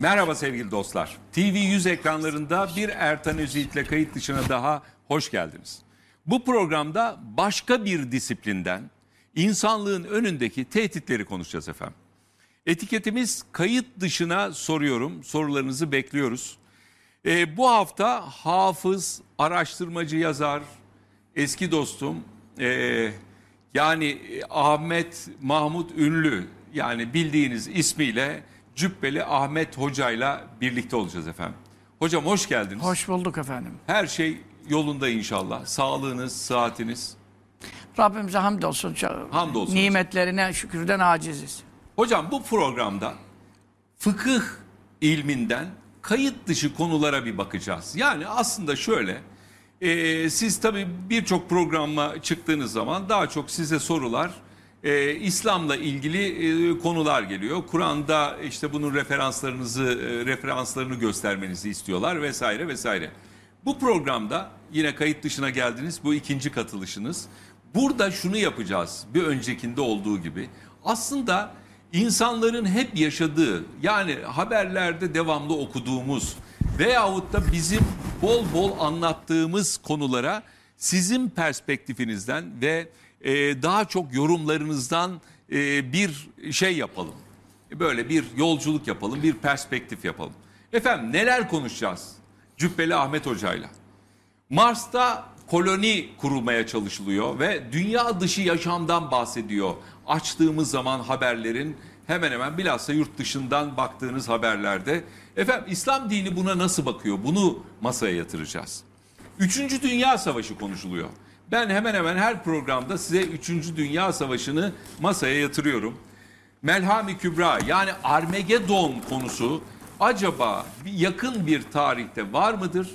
Merhaba sevgili dostlar. TV100 ekranlarında bir Ertan Özyiğit'le kayıt dışına daha hoş geldiniz. Bu programda başka bir disiplinden insanlığın önündeki tehditleri konuşacağız efendim. Etiketimiz kayıt dışına soruyorum. Sorularınızı bekliyoruz. Bu hafta hafız, araştırmacı, yazar, eski dostum yani Ahmet Mahmut Ünlü, yani bildiğiniz ismiyle Cübbeli Ahmet Hoca'yla birlikte olacağız efendim. Hocam hoş geldiniz. Hoş bulduk efendim. Her şey yolunda inşallah. Sağlığınız, sıhhatiniz. Rabbimize hamdolsun. Hamdolsun. Nimetlerine şükürden aciziz. Hocam bu programda fıkıh ilminden kayıt dışı konulara bir bakacağız. Yani aslında şöyle, siz tabii birçok programa çıktığınız zaman daha çok size sorular İslam'la ilgili konular geliyor. Kur'an'da işte bunun referanslarını göstermenizi istiyorlar vesaire vesaire. Bu programda yine kayıt dışına geldiniz, bu ikinci katılışınız. Burada şunu yapacağız, bir öncekinde olduğu gibi. Aslında insanların hep yaşadığı, yani haberlerde devamlı okuduğumuz veyahut da bizim bol bol anlattığımız konulara sizin perspektifinizden ve daha çok yorumlarınızdan bir şey yapalım. Böyle bir yolculuk yapalım, bir perspektif yapalım. Efendim neler konuşacağız Cübbeli Ahmet Hoca'yla? Mars'ta koloni kurulmaya çalışılıyor ve dünya dışı yaşamdan bahsediyor. Açtığımız zaman haberlerin hemen hemen bilhassa yurt dışından baktığınız haberlerde. Efendim İslam dini buna nasıl bakıyor? Bunu masaya yatıracağız. 3. Dünya Savaşı konuşuluyor. Ben hemen hemen her programda size 3. Dünya Savaşı'nı masaya yatırıyorum. Melham-i Kübra, yani Armagedon konusu acaba yakın bir tarihte var mıdır?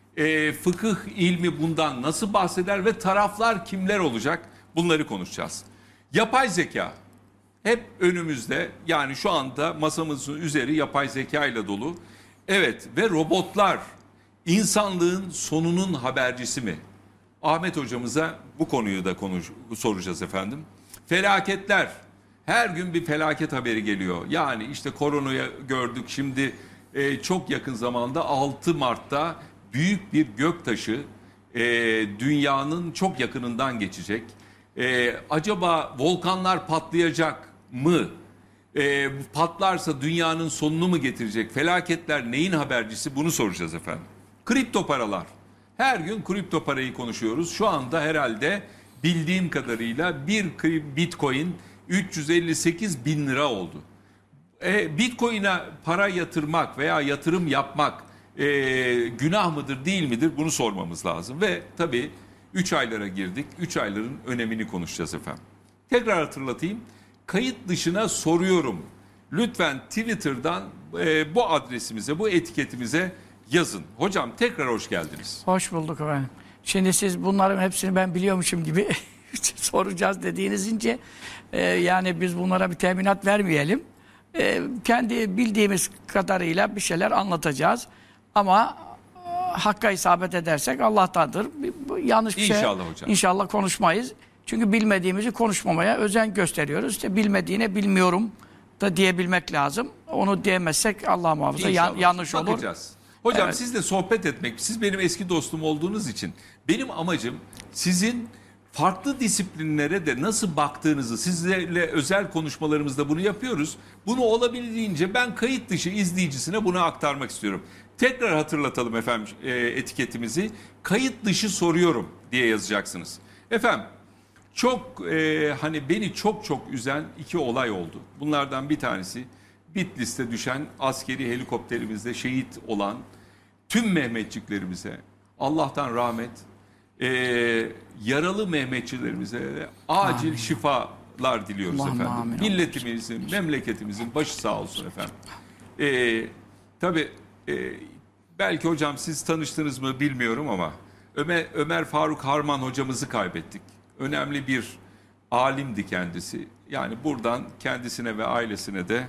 Fıkıh ilmi bundan nasıl bahseder ve taraflar kimler olacak? Bunları konuşacağız. Yapay zeka hep önümüzde, yani şu anda masamızın üzeri yapay zeka ile dolu. Evet, ve robotlar insanlığın sonunun habercisi mi? Ahmet hocamıza bu konuyu da soracağız efendim. Felaketler, her gün bir felaket haberi geliyor. Yani işte koronayı gördük, şimdi çok yakın zamanda 6 Mart'ta büyük bir göktaşı dünyanın çok yakınından geçecek. Acaba volkanlar patlayacak mı? Patlarsa dünyanın sonunu mu getirecek? Felaketler neyin habercisi? Bunu soracağız efendim. Kripto paralar. Her gün kripto parayı konuşuyoruz. Şu anda herhalde bildiğim kadarıyla bir Bitcoin 358 bin lira oldu. Bitcoin'e para yatırmak veya yatırım yapmak günah mıdır değil midir, bunu sormamız lazım. Ve tabii 3 aylara girdik. 3 ayların önemini konuşacağız efendim. Tekrar hatırlatayım. Kayıt dışına soruyorum. Lütfen Twitter'dan bu adresimize, bu etiketimize yazın. Hocam tekrar hoş geldiniz. Hoş bulduk efendim. Şimdi siz bunların hepsini ben biliyormuşum gibi soracağız dediğinizce yani biz bunlara bir teminat vermeyelim. Kendi bildiğimiz kadarıyla bir şeyler anlatacağız. Ama hakka isabet edersek Allah'tandır. Yanlış bir İnşallah şey hocam. İnşallah konuşmayız. Çünkü bilmediğimizi konuşmamaya özen gösteriyoruz. İşte bilmediğine bilmiyorum da diyebilmek lazım. Onu diyemezsek Allah muhafaza yanlış olur. Bakacağız. Hocam Evet. sizle sohbet etmek, siz benim eski dostum olduğunuz için benim amacım sizin farklı disiplinlere de nasıl baktığınızı, sizlerle özel konuşmalarımızda bunu yapıyoruz. Bunu olabildiğince ben kayıt dışı izleyicisine bunu aktarmak istiyorum. Tekrar hatırlatalım efendim etiketimizi. Kayıt dışı soruyorum diye yazacaksınız. Efendim çok hani beni çok üzen 2 olay oldu. Bunlardan bir tanesi Bitlis'te düşen askeri helikopterimizde şehit olan tüm Mehmetçiklerimize Allah'tan rahmet, yaralı Mehmetçilerimize de acil Amin. şifalar diliyoruz Allah'ım efendim. amin. Milletimizin, memleketimizin başı sağ olsun efendim. Tabii belki hocam siz tanıştınız mı bilmiyorum ama Ömer Faruk Harman hocamızı kaybettik. Önemli bir alimdi kendisi. Yani buradan kendisine ve ailesine de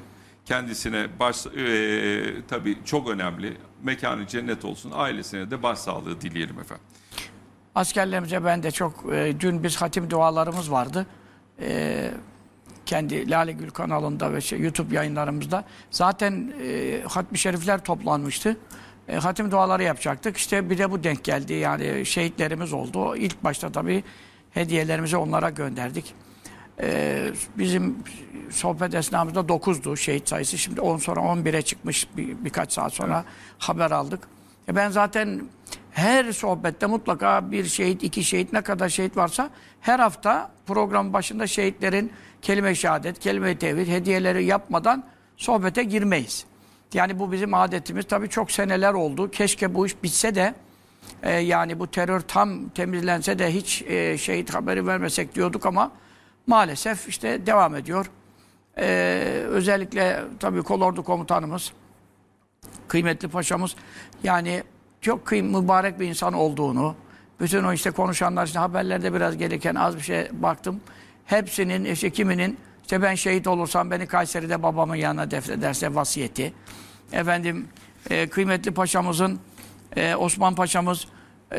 tabii çok önemli. Mekanı cennet olsun. Ailesine de başsağlığı dileyelim efendim. Askerlerimize ben de çok dün biz hatim dualarımız vardı. kendi Lale Gül kanalında ve YouTube yayınlarımızda zaten hatmi şerifler toplanmıştı. Hatim duaları yapacaktık. İşte bir de bu denk geldi. Yani şehitlerimiz oldu. İlk başta tabii hediyelerimizi onlara gönderdik. Bizim sohbet esnamızda 9'du şehit sayısı. Şimdi 10 sonra 11'e çıkmış birkaç saat sonra haber aldık. Ben zaten her sohbette mutlaka bir şehit, iki şehit, ne kadar şehit varsa her hafta program başında şehitlerin kelime-i şehadet, kelime-i tevhid hediyeleri yapmadan sohbete girmeyiz. Yani bu bizim adetimiz. Tabii çok seneler oldu. Keşke bu iş bitse de yani bu terör tam temizlense de hiç şehit haberi vermesek diyorduk ama maalesef işte devam ediyor. Özellikle tabii kolordu komutanımız, kıymetli paşamız yani çok mübarek bir insan olduğunu, bütün o işte konuşanlar, işte haberlerde biraz gelirken az bir şey baktım. Hepsinin işte kiminin işte ben şehit olursam beni Kayseri'de babamın yanına defnederse vasiyeti. Efendim kıymetli paşamızın Osman Paşamız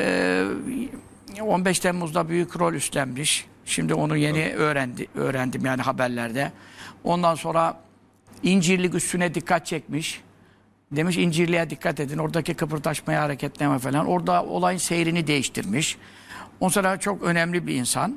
15 Temmuz'da büyük rol üstlenmiş. Şimdi onu yeni öğrendim yani haberlerde. Ondan sonra İncirlik üstüne dikkat çekmiş. Demiş İncirli'ye dikkat edin. Oradaki kıpırdaşmaya, hareketleme falan. Orada olayın seyrini değiştirmiş. Ondan sonra çok önemli bir insan.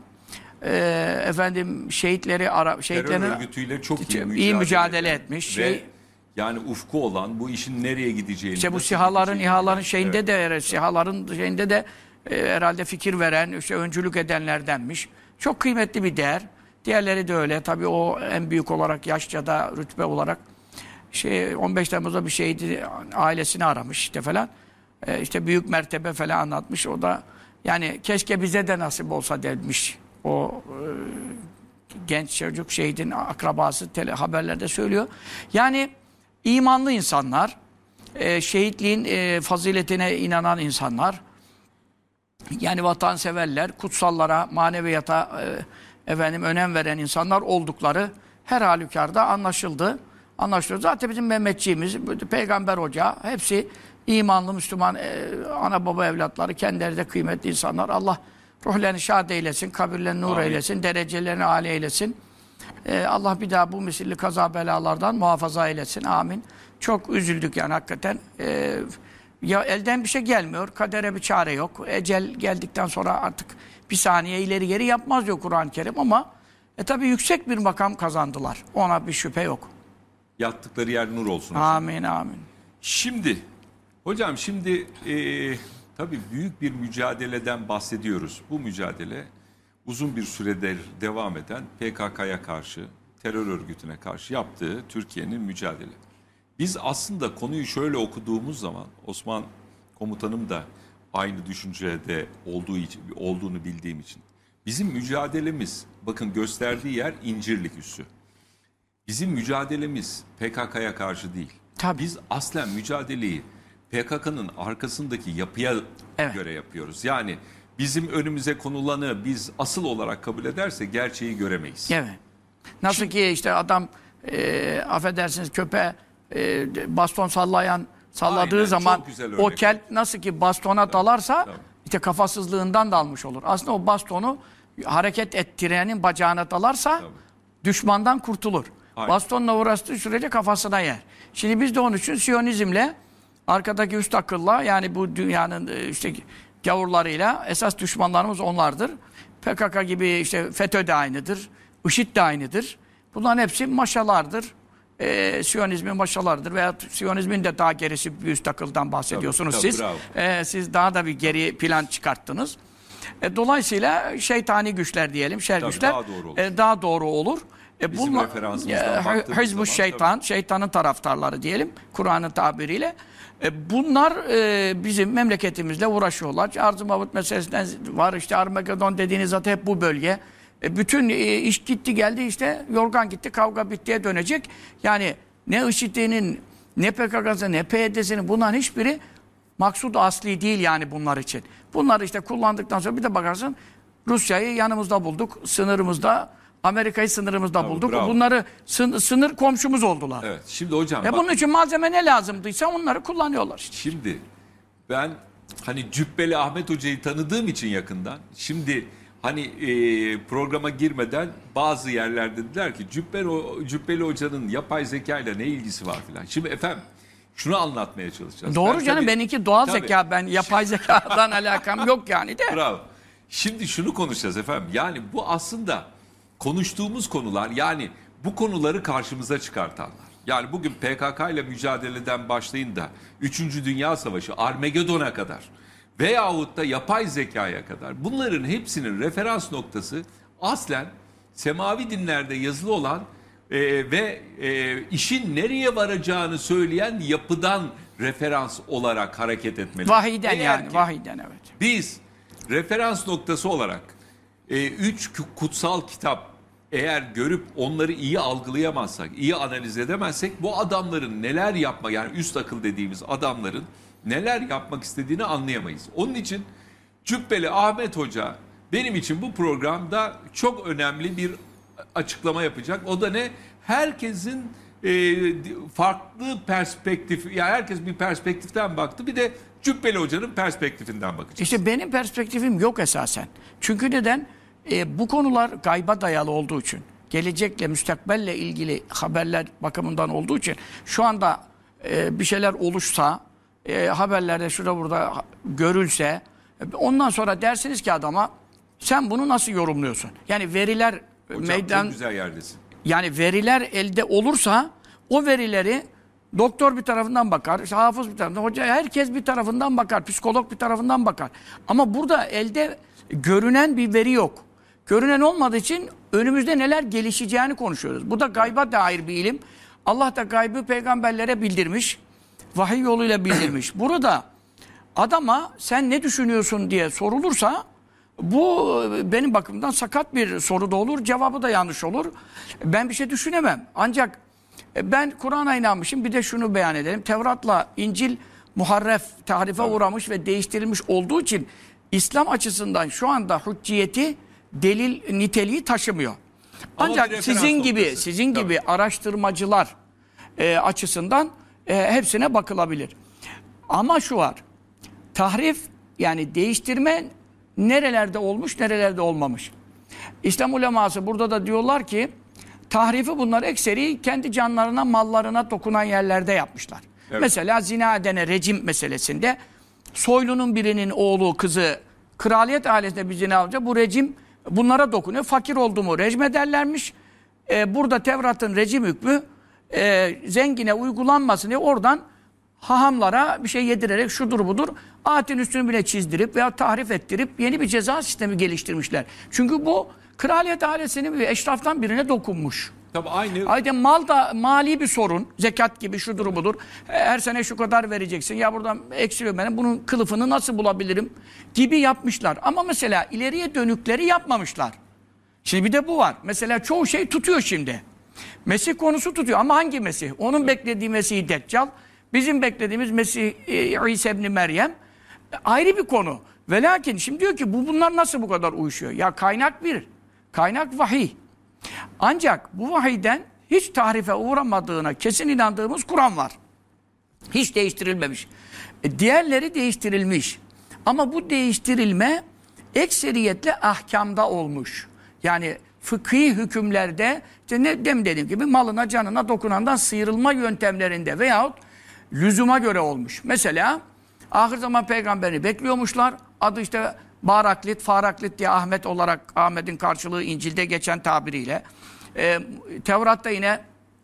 Efendim şehitlerin terör örgütüyle çok iyi mücadele etmiş. Ve yani ufku olan bu işin nereye gideceğini. İşte bu SİHA'ların, İHA'ların şeyinde de SİHA'ların şeyinde de herhalde fikir veren, işte öncülük edenlerdenmiş. Çok kıymetli bir değer. Diğerleri de öyle. Tabii o en büyük olarak yaşça da rütbe olarak 15 Temmuz'da bir şeydi, ailesini aramış işte falan. İşte büyük mertebe falan anlatmış. O da yani keşke bize de nasip olsa demiş. O genç çocuk şehidin akrabası haberlerde söylüyor. Yani imanlı insanlar, şehitliğin faziletine inanan insanlar, yani vatanseverler, kutsallara, maneviyata önem veren insanlar oldukları her halükarda anlaşıldı. Zaten bizim Mehmetçiğimiz, Peygamber Hoca, hepsi imanlı Müslüman ana baba evlatları, kendileri de kıymetli insanlar. Allah ruhlarını şad eylesin, kabirlerini nur eylesin, derecelerini âli eylesin. Allah bir daha bu misilli kaza belalardan muhafaza eylesin. Amin. Çok üzüldük yani hakikaten. Ya elden bir şey gelmiyor, kadere bir çare yok. Ecel geldikten sonra artık bir saniye ileri geri yapmaz diyor Kur'an-ı Kerim ama tabii yüksek bir makam kazandılar. Ona bir şüphe yok. Yattıkları yer nur olsun. Amin, amin. Şimdi, hocam tabii büyük bir mücadeleden bahsediyoruz. Bu mücadele uzun bir süredir devam eden PKK'ya karşı, terör örgütüne karşı yaptığı Türkiye'nin mücadele. Biz aslında konuyu şöyle okuduğumuz zaman, Osman komutanım da aynı düşüncede olduğunu bildiğim için. Bizim mücadelemiz, bakın gösterdiği yer İncirlik üssü. Bizim mücadelemiz PKK'ya karşı değil. Tabii. Biz aslen mücadeleyi PKK'nın arkasındaki yapıya göre yapıyoruz. Yani bizim önümüze konulanı biz asıl olarak kabul ederse gerçeği göremeyiz. Evet. Nasıl ki işte adam affedersiniz köpeğe baston salladığı Aynen, zaman o örnek. kelp nasıl ki bastona dalarsa işte kafasızlığından dalmış olur. Aslında o bastonu hareket ettirenin bacağına dalarsa düşmandan kurtulur. Aynen. Bastonla uğraştığı sürece kafasına yer. Şimdi biz de onun için Siyonizmle arkadaki üst akılla yani bu dünyanın işte gavurlarıyla esas düşmanlarımız onlardır. PKK gibi işte FETÖ de aynıdır. IŞİD de aynıdır. Bunların hepsi maşalardır. Siyonizmin maşalarıdır veya Siyonizmin de daha gerisi bir üst akıldan bahsediyorsunuz siz. Siz daha da bir geri plan çıkarttınız. Dolayısıyla şeytani güçler diyelim, şer güçler daha doğru olur. Bizim referansımızdan baktığımız Hizbu şeytan, şeytanın taraftarları diyelim Kur'an'ın tabiriyle. Bunlar bizim memleketimizle uğraşıyorlar. Arz-ı Mavut meselesinden var işte Armageddon dediğiniz zaten hep bu bölge. Bütün iş gitti geldi işte yorgan gitti kavga bittiye dönecek. Yani ne IŞİD'inin ne PKK'sının ne PYD'sinin bunların hiçbiri maksud asli değil yani bunlar için. Bunları işte kullandıktan sonra bir de bakarsın Rusya'yı yanımızda bulduk sınırımızda. Amerika'yı sınırımızda bulduk. Bravo. Bunları sınır komşumuz oldular. Evet. Şimdi hocam bunun için malzeme ne lazımdıysa onları kullanıyorlar işte. Şimdi ben hani Cübbeli Ahmet Hoca'yı tanıdığım için yakından şimdi hani programa girmeden bazı yerlerde dediler ki Cübbeli Hoca'nın yapay zeka ile ne ilgisi var filan. Şimdi efendim şunu anlatmaya çalışacağız. Doğru canım, benimki doğal tabii. zeka, ben yapay zekadan alakam yok yani de. Bravo. Şimdi şunu konuşacağız efendim. Yani bu aslında konuştuğumuz konular, yani bu konuları karşımıza çıkartanlar. Yani bugün PKK ile mücadeleden başlayın da 3. Dünya Savaşı, Armagedon'a kadar veyahut da yapay zekaya kadar, bunların hepsinin referans noktası aslen semavi dinlerde yazılı olan ve işin nereye varacağını söyleyen yapıdan referans olarak hareket etmeli. Vahiyden Eğer yani, ki vahiyden evet. biz referans noktası olarak 3 kutsal kitap eğer görüp onları iyi algılayamazsak, iyi analiz edemezsek bu adamların neler yapma, yani üst akıl dediğimiz adamların neler yapmak istediğini anlayamayız. Onun için Cübbeli Ahmet Hoca benim için bu programda çok önemli bir açıklama yapacak. O da ne? Herkesin farklı perspektif, yani herkes bir perspektiften baktı. Bir de Cübbeli Hoca'nın perspektifinden bakacağız. İşte benim perspektifim yok esasen. Çünkü neden? Bu konular gayba dayalı olduğu için, gelecekle, müstakbelle ilgili haberler bakımından olduğu için şu anda bir şeyler oluşsa, haberlerde şurada burada görülse, ondan sonra dersiniz ki adama sen bunu nasıl yorumluyorsun? Yani veriler Hocam çok güzel yerdesin. Yani veriler elde olursa o verileri doktor bir tarafından bakar, işte hafız bir tarafından, hoca, herkes bir tarafından bakar, psikolog bir tarafından bakar. Ama burada elde görünen bir veri yok. Görünen olmadığı için önümüzde neler gelişeceğini konuşuyoruz. Bu da gayba dair bir ilim. Allah da gaybı peygamberlere bildirmiş. Vahiy yoluyla bildirmiş. Burada adama sen ne düşünüyorsun diye sorulursa bu benim bakımdan sakat bir soru da olur. Cevabı da yanlış olur. Ben bir şey düşünemem. Ancak ben Kur'an'a inanmışım. Bir de şunu beyan edelim. Tevrat'la İncil muharref, tahrife uğramış ve değiştirilmiş olduğu için İslam açısından şu anda hücciyeti, delil niteliği taşımıyor. Ancak sizin gibi araştırmacılar açısından hepsine bakılabilir. Ama şu var. Tahrif, yani değiştirme nerelerde olmuş, nerelerde olmamış. İslam uleması burada da diyorlar ki tahrifi bunlar ekseri kendi canlarına, mallarına dokunan yerlerde yapmışlar. Evet. Mesela zina edene rejim meselesinde soylunun birinin oğlu, kızı kraliyet ailesinde bir zina olunca bu rejim bunlara dokunuyor. Fakir oldu mu rejim ederlermiş. Burada Tevrat'ın rejim hükmü zengine uygulanmasın diye oradan hahamlara bir şey yedirerek şudur budur ayetin üstünü bile çizdirip veya tahrif ettirip yeni bir ceza sistemi geliştirmişler. Çünkü bu kraliyet ailesinin ve eşraftan birine dokunmuş. Tabii aynı. Ayrıca mal da mali bir sorun. Zekat gibi şudur budur. Her sene şu kadar vereceksin. Ya buradan eksiliyor benim. Bunun kılıfını nasıl bulabilirim? Gibi yapmışlar. Ama mesela ileriye dönükleri yapmamışlar. Şimdi bir de bu var. Mesela çoğu şey tutuyor şimdi. Mesih konusu tutuyor. Ama hangi Mesih? Onun beklediği Mesih Deccal. Bizim beklediğimiz Mesih İsa ibn Meryem. Ayrı bir konu. Ve lakin şimdi diyor ki bunlar nasıl bu kadar uyuşuyor? Ya kaynak bir. Kaynak vahiy. Ancak bu vahiyden hiç tahrife uğramadığına kesin inandığımız Kur'an var. Hiç değiştirilmemiş. Diğerleri değiştirilmiş. Ama bu değiştirilme ekseriyetle ahkamda olmuş. Yani fıkhi hükümlerde işte demin dediğim gibi malına canına dokunandan sıyrılma yöntemlerinde veyahut lüzuma göre olmuş. Mesela ahir zaman peygamberini bekliyormuşlar. Adı işte Baraklit, Faraklit diye Ahmet olarak, Ahmet'in karşılığı İncil'de geçen tabiriyle. Tevrat'ta yine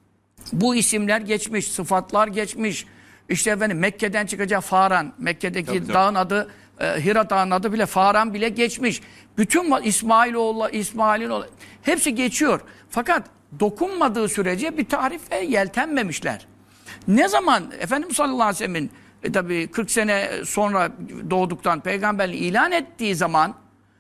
bu isimler geçmiş, sıfatlar geçmiş. İşte efendim Mekke'den çıkacak Faran, Mekke'deki dağın adı, Hira dağının adı bile Faran bile geçmiş. Bütün İsmail'in oğlu, hepsi geçiyor. Fakat dokunmadığı sürece bir tahrife yeltenmemişler. Ne zaman Efendimiz sallallahu aleyhi ve sellem'in tabii 40 sene sonra doğduktan peygamberliği ilan ettiği zaman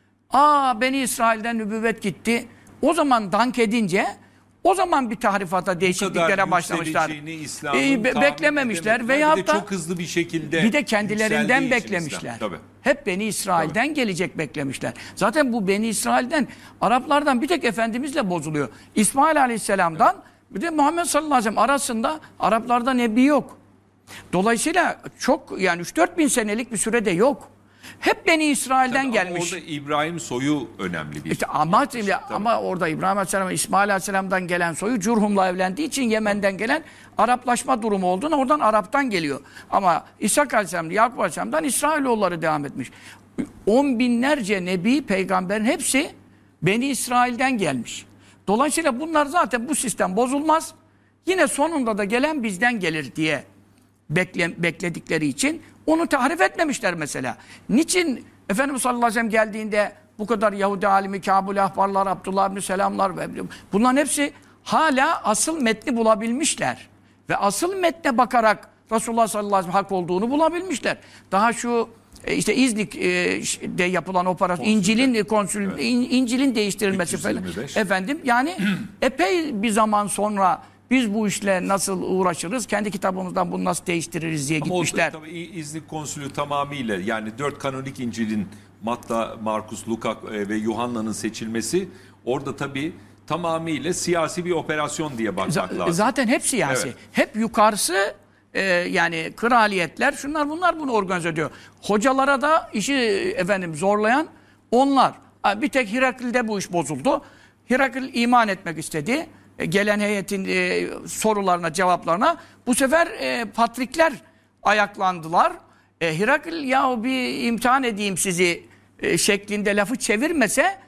Beni İsrail'den nübüvvet gitti. O zaman dank edince o zaman bir tahrifata, değişikliklere başlamışlar. Beklememişler veya da çok hızlı bir şekilde bir de kendilerinden beklemişler. Hep Beni İsrail'den gelecek beklemişler. Zaten bu Beni İsrail'den, Araplardan bir tek Efendimizle bozuluyor. İsmail Aleyhisselam'dan bir de Muhammed sallallahu aleyhi ve sellem arasında Araplarda nebi yok. Dolayısıyla çok, yani 3-4 bin senelik bir sürede yok. Hep Beni İsrail'den Tabii gelmiş. orada İbrahim soyu önemli bir. İşte ama orada İbrahim Aleyhisselam, İsmail Aleyhisselam'dan gelen soyu Curhum'la evlendiği için Yemen'den gelen Araplaşma durumu olduğunu oradan Arap'tan geliyor. Ama İshak Aleyhisselam, Yakup Aleyhisselam'dan İsrailoğulları devam etmiş. 10 binlerce nebi, peygamberin hepsi Beni İsrail'den gelmiş. Dolayısıyla bunlar zaten bu sistem bozulmaz. Yine sonunda da gelen bizden gelir diye bekledikleri için onu tahrif etmemişler mesela. Niçin Efendimiz sallallahu aleyhi ve sellem geldiğinde bu kadar Yahudi alimi, Kâbul ahbarlar, Abdullah ibn Selamlar ve bunların hepsi hala asıl metni bulabilmişler. Ve asıl metne bakarak Resulullah sallallahu aleyhi ve sellem hak olduğunu bulabilmişler. Daha şu işte İznik'te yapılan operasyon, İncil'in değiştirilmesi falan. Efendim yani epey bir zaman sonra biz bu işle nasıl uğraşırız, kendi kitabımızdan bunu nasıl değiştiririz diye gitmişler. Ama tabii İznik Konsülü tamamıyla, yani 4 kanonik İncil'in Matta, Markus, Luka ve Yuhanna'nın seçilmesi orada tabii tamamıyla siyasi bir operasyon diye bakmak lazım. Zaten hep siyasi. Evet. Hep yukarısı yani kraliyetler, şunlar bunlar bunu organize ediyor. Hocalara da işi zorlayan onlar. Bir tek Hirakl'de bu iş bozuldu. Hirakl iman etmek istedi. Gelen heyetin sorularına, cevaplarına. Bu sefer patrikler ayaklandılar. Hirakl yahu bir imtihan edeyim sizi şeklinde lafı çevirmese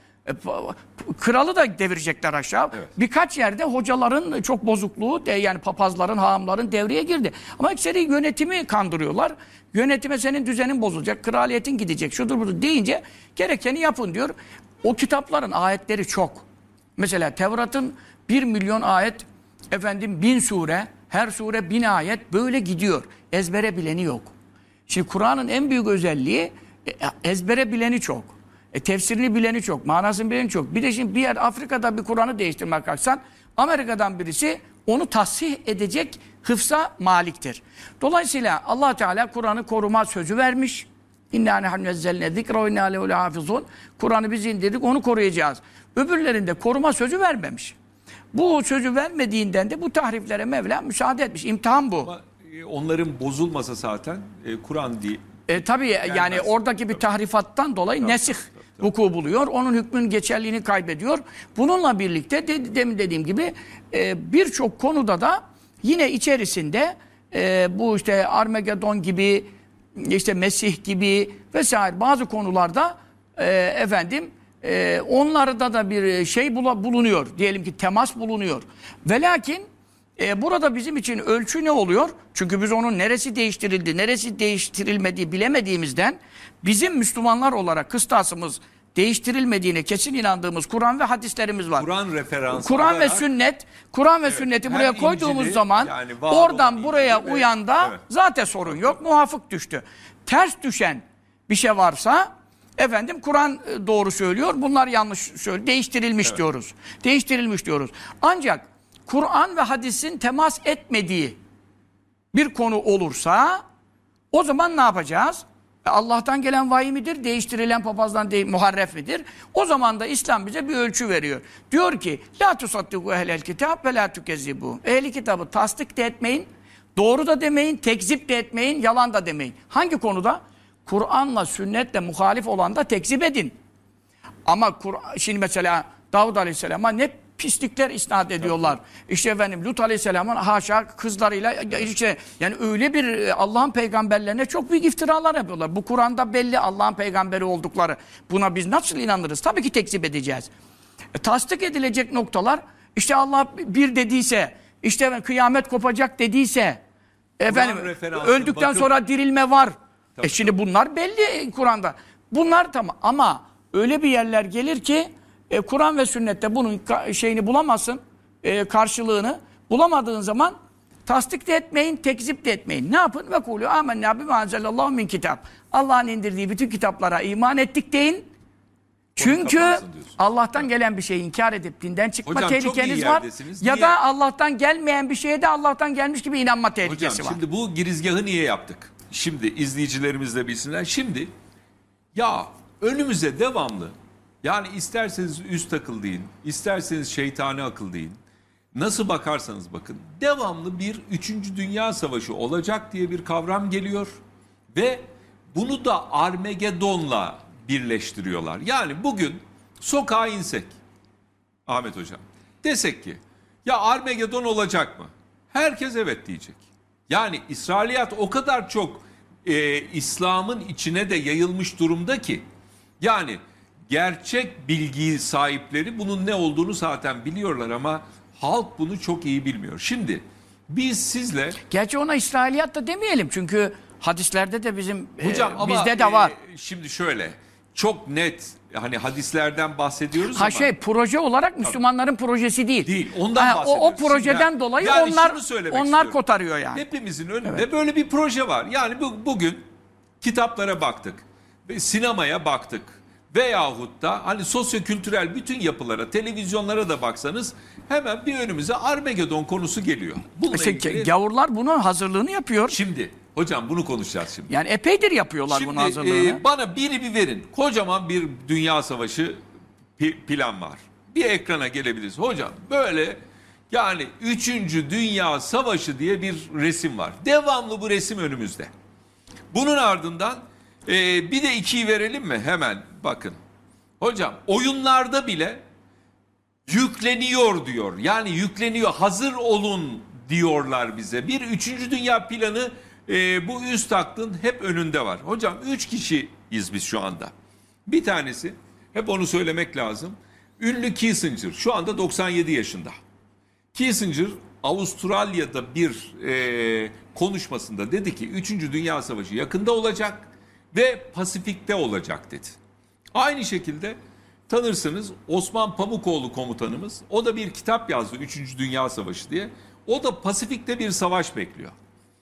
kralı da devirecekler aşağı. Evet. Birkaç yerde hocaların çok bozukluğu, yani papazların, hahamların devreye girdi. Ama ekseri yönetimi kandırıyorlar. Yönetime senin düzenin bozulacak, kraliyetin gidecek, şudur budur deyince gerekeni yapın diyor. O kitapların ayetleri çok. Mesela Tevrat'ın 1 milyon ayet, 1000 sure, her sure 1000 ayet böyle gidiyor. Ezbere bileni yok. Şimdi Kur'an'ın en büyük özelliği ezbere bileni çok. Tefsirini bileni çok, manasını bileni çok. Bir de şimdi bir yer Afrika'da bir Kur'an'ı değiştirmek kalksan, Amerika'dan birisi onu tasih edecek hıfza maliktir. Dolayısıyla Allah Teala Kur'an'ı koruma sözü vermiş. İnna nehnu nezzelne zikra ve inna lehu lehafizun. Kur'an'ı biz indirdik, onu koruyacağız. Öbürlerinde koruma sözü vermemiş. Bu sözü vermediğinden de bu tahriflere Mevla müsaade etmiş. İmtihan bu. Ama onların bozulmasa zaten Kur'an değil. Tabii yani oradaki bir tahrifattan dolayı nesih vuku buluyor. Onun hükmün geçerliğini kaybediyor. Bununla birlikte demin dediğim gibi birçok konuda da yine içerisinde bu işte Armagedon gibi, işte Mesih gibi vesaire bazı konularda onlarda da bir şey bulunuyor. Diyelim ki temas bulunuyor. Ve lakin burada bizim için ölçü ne oluyor? Çünkü biz onun neresi değiştirildi, neresi değiştirilmediği bilemediğimizden bizim Müslümanlar olarak kıstasımız değiştirilmediğine kesin inandığımız Kur'an ve hadislerimiz var. Kur'an referansı. Kur'an ve sünnet, Kur'an ve sünneti buraya koyduğumuz zaman yani oradan buraya uyanda zaten sorun yok. Muvafık düştü. Ters düşen bir şey varsa Kur'an doğru söylüyor, bunlar yanlış söylüyor. Değiştirilmiş diyoruz. Değiştirilmiş diyoruz. Ancak Kur'an ve hadisin temas etmediği bir konu olursa o zaman ne yapacağız? Allah'tan gelen vahiy midir? Değiştirilen papazdan muharref midir? O zaman da İslam bize bir ölçü veriyor. Diyor ki la tusaddiku ehlel kitap ve la tukezzibu. Ehli kitabı tasdik de etmeyin, doğru da demeyin, tekzip de etmeyin, yalan da demeyin. Hangi konuda? Kur'an'la sünnetle muhalif olan da tekzip edin. Ama şimdi mesela Davud Aleyhisselam'a ne pislikler isnat ediyorlar. İşte Lut Aleyhisselam'ın haşa kızlarıyla yani öyle bir Allah'ın peygamberlerine çok büyük iftiralar yapıyorlar. Bu Kur'an'da belli Allah'ın peygamberi oldukları. Buna biz nasıl inanırız? Tabii ki tekzip edeceğiz. Tasdik edilecek noktalar, işte Allah bir dediyse, işte kıyamet kopacak dediyse, öldükten sonra dirilme var. Şimdi bunlar belli Kur'an'da. Bunlar tamam ama öyle bir yerler gelir ki Kur'an ve sünnette bunun şeyini bulamazsın, karşılığını bulamadığın zaman tasdik de etmeyin, tekzip de etmeyin. Ne yapın? Ve kulû âmennâ bimâ enzelallahu min kitap. Allah'ın indirdiği bütün kitaplara iman ettik deyin. Çünkü Allah'tan gelen bir şeyi inkar edip dinden çıkma tehlikeniz var. Ya da Allah'tan gelmeyen bir şeye de Allah'tan gelmiş gibi inanma tehlikesi var. Şimdi bu girizgahı niye yaptık? Şimdi izleyicilerimiz de bilsinler. Şimdi ya önümüze devamlı, yani isterseniz üst akıl deyin, isterseniz şeytani akıl deyin. Nasıl bakarsanız bakın, devamlı bir 3. Dünya Savaşı olacak diye bir kavram geliyor ve bunu da Armagedon'la birleştiriyorlar. Yani bugün sokağa insek Ahmet Hocam, desek ki ya Armagedon olacak mı? Herkes evet diyecek. Yani İsrailiyat o kadar çok İslam'ın içine de yayılmış durumda ki, yani gerçek bilgi sahipleri bunun ne olduğunu zaten biliyorlar ama halk bunu çok iyi bilmiyor. Şimdi biz sizle... Gerçi ona İsrailiyat da demeyelim çünkü hadislerde de bizim Hocam ama bizde de var. Şimdi şöyle çok net, hani hadislerden bahsediyoruz Ha ama... proje olarak Müslümanların projesi değil. Değil, ondan bahsediyoruz. O projeden Şimdi, dolayı yani onlar istiyorum. kotarıyor yani. Hepimizin önünde böyle bir proje var. Yani bugün kitaplara baktık, sinemaya baktık veyahut da hani sosyokültürel bütün yapılara, televizyonlara da baksanız hemen bir önümüze Armagedon konusu geliyor. Gavurlar bunun hazırlığını yapıyor. Şimdi hocam bunu konuşacağız şimdi. Yani epeydir yapıyorlar bunun hazırlığını. Bana bir verin. Kocaman bir dünya savaşı plan var. Bir ekrana gelebiliriz. Hocam böyle yani 3. Dünya Savaşı diye bir resim var. Devamlı bu resim önümüzde. Bunun ardından bir de 2'yi verelim mi? Hemen bakın. Hocam oyunlarda bile yükleniyor diyor. Yani yükleniyor. Hazır olun diyorlar bize. Bir 3. Dünya planı bu üst aklın hep önünde var. Hocam 3 kişiyiz biz şu anda. Bir tanesi, hep onu söylemek lazım. Ünlü Kissinger, şu anda 97 yaşında. Kissinger Avustralya'da bir konuşmasında dedi ki 3. Dünya Savaşı yakında olacak ve Pasifik'te olacak dedi. Aynı şekilde tanırsınız Osman Pamukoğlu komutanımız, o da bir kitap yazdı 3. Dünya Savaşı diye. O da Pasifik'te bir savaş bekliyor.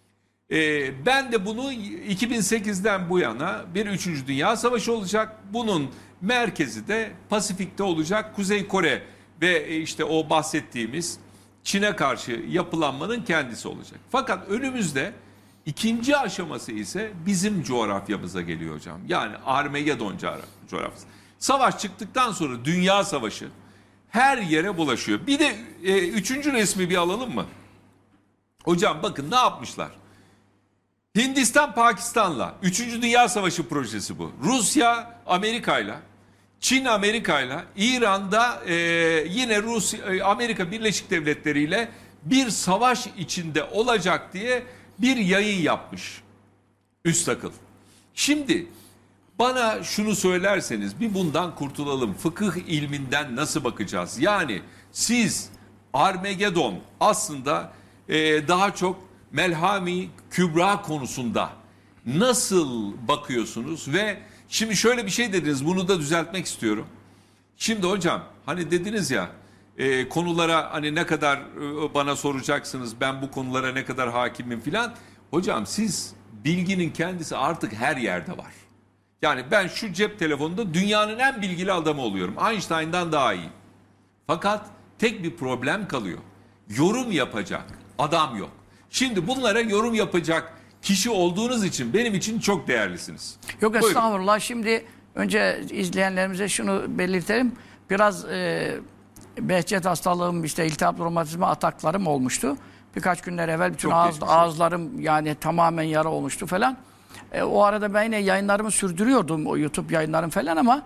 Ben de bunu 2008'den bu yana bir 3. Dünya Savaşı olacak. Bunun merkezi de Pasifik'te olacak. Kuzey Kore ve işte o bahsettiğimiz Çin'e karşı yapılanmanın kendisi olacak. Fakat önümüzde ikinci aşaması ise bizim coğrafyamıza geliyor hocam. Yani Armagedon coğrafyası. Savaş çıktıktan sonra Dünya Savaşı her yere bulaşıyor. Bir de 3. resmi bir alalım mı? Hocam bakın ne yapmışlar? Hindistan Pakistan'la 3. Dünya Savaşı projesi bu. Rusya Amerika'yla, Çin Amerika'yla, İran'da yine Amerika Birleşik Devletleri ile bir savaş içinde olacak diye bir yayın yapmış. Üst akıl. Şimdi bana şunu söylerseniz bir bundan kurtulalım. Fıkıh ilminden nasıl bakacağız? Yani siz Armagedon aslında daha çok Melhami Kübra konusunda nasıl bakıyorsunuz? Ve şimdi şöyle bir şey dediniz, bunu da düzeltmek istiyorum. Şimdi hocam hani dediniz ya konulara hani ne kadar bana soracaksınız, ben bu konulara ne kadar hakimim filan. Hocam siz bilginin kendisi artık her yerde var. Yani ben şu cep telefonunda dünyanın en bilgili adamı oluyorum. Einstein'dan daha iyi. Fakat tek bir problem kalıyor. Yorum yapacak adam yok. Şimdi bunlara yorum yapacak kişi olduğunuz için benim için çok değerlisiniz. Yok estağfurullah. Şimdi önce izleyenlerimize şunu belirtelim. Biraz behçet hastalığım, işte iltihap romatizma ataklarım olmuştu. Birkaç günler evvel bütün ağızlarım yani tamamen yara olmuştu falan. O arada ben yine yayınlarımı sürdürüyordum, o YouTube yayınlarım falan ama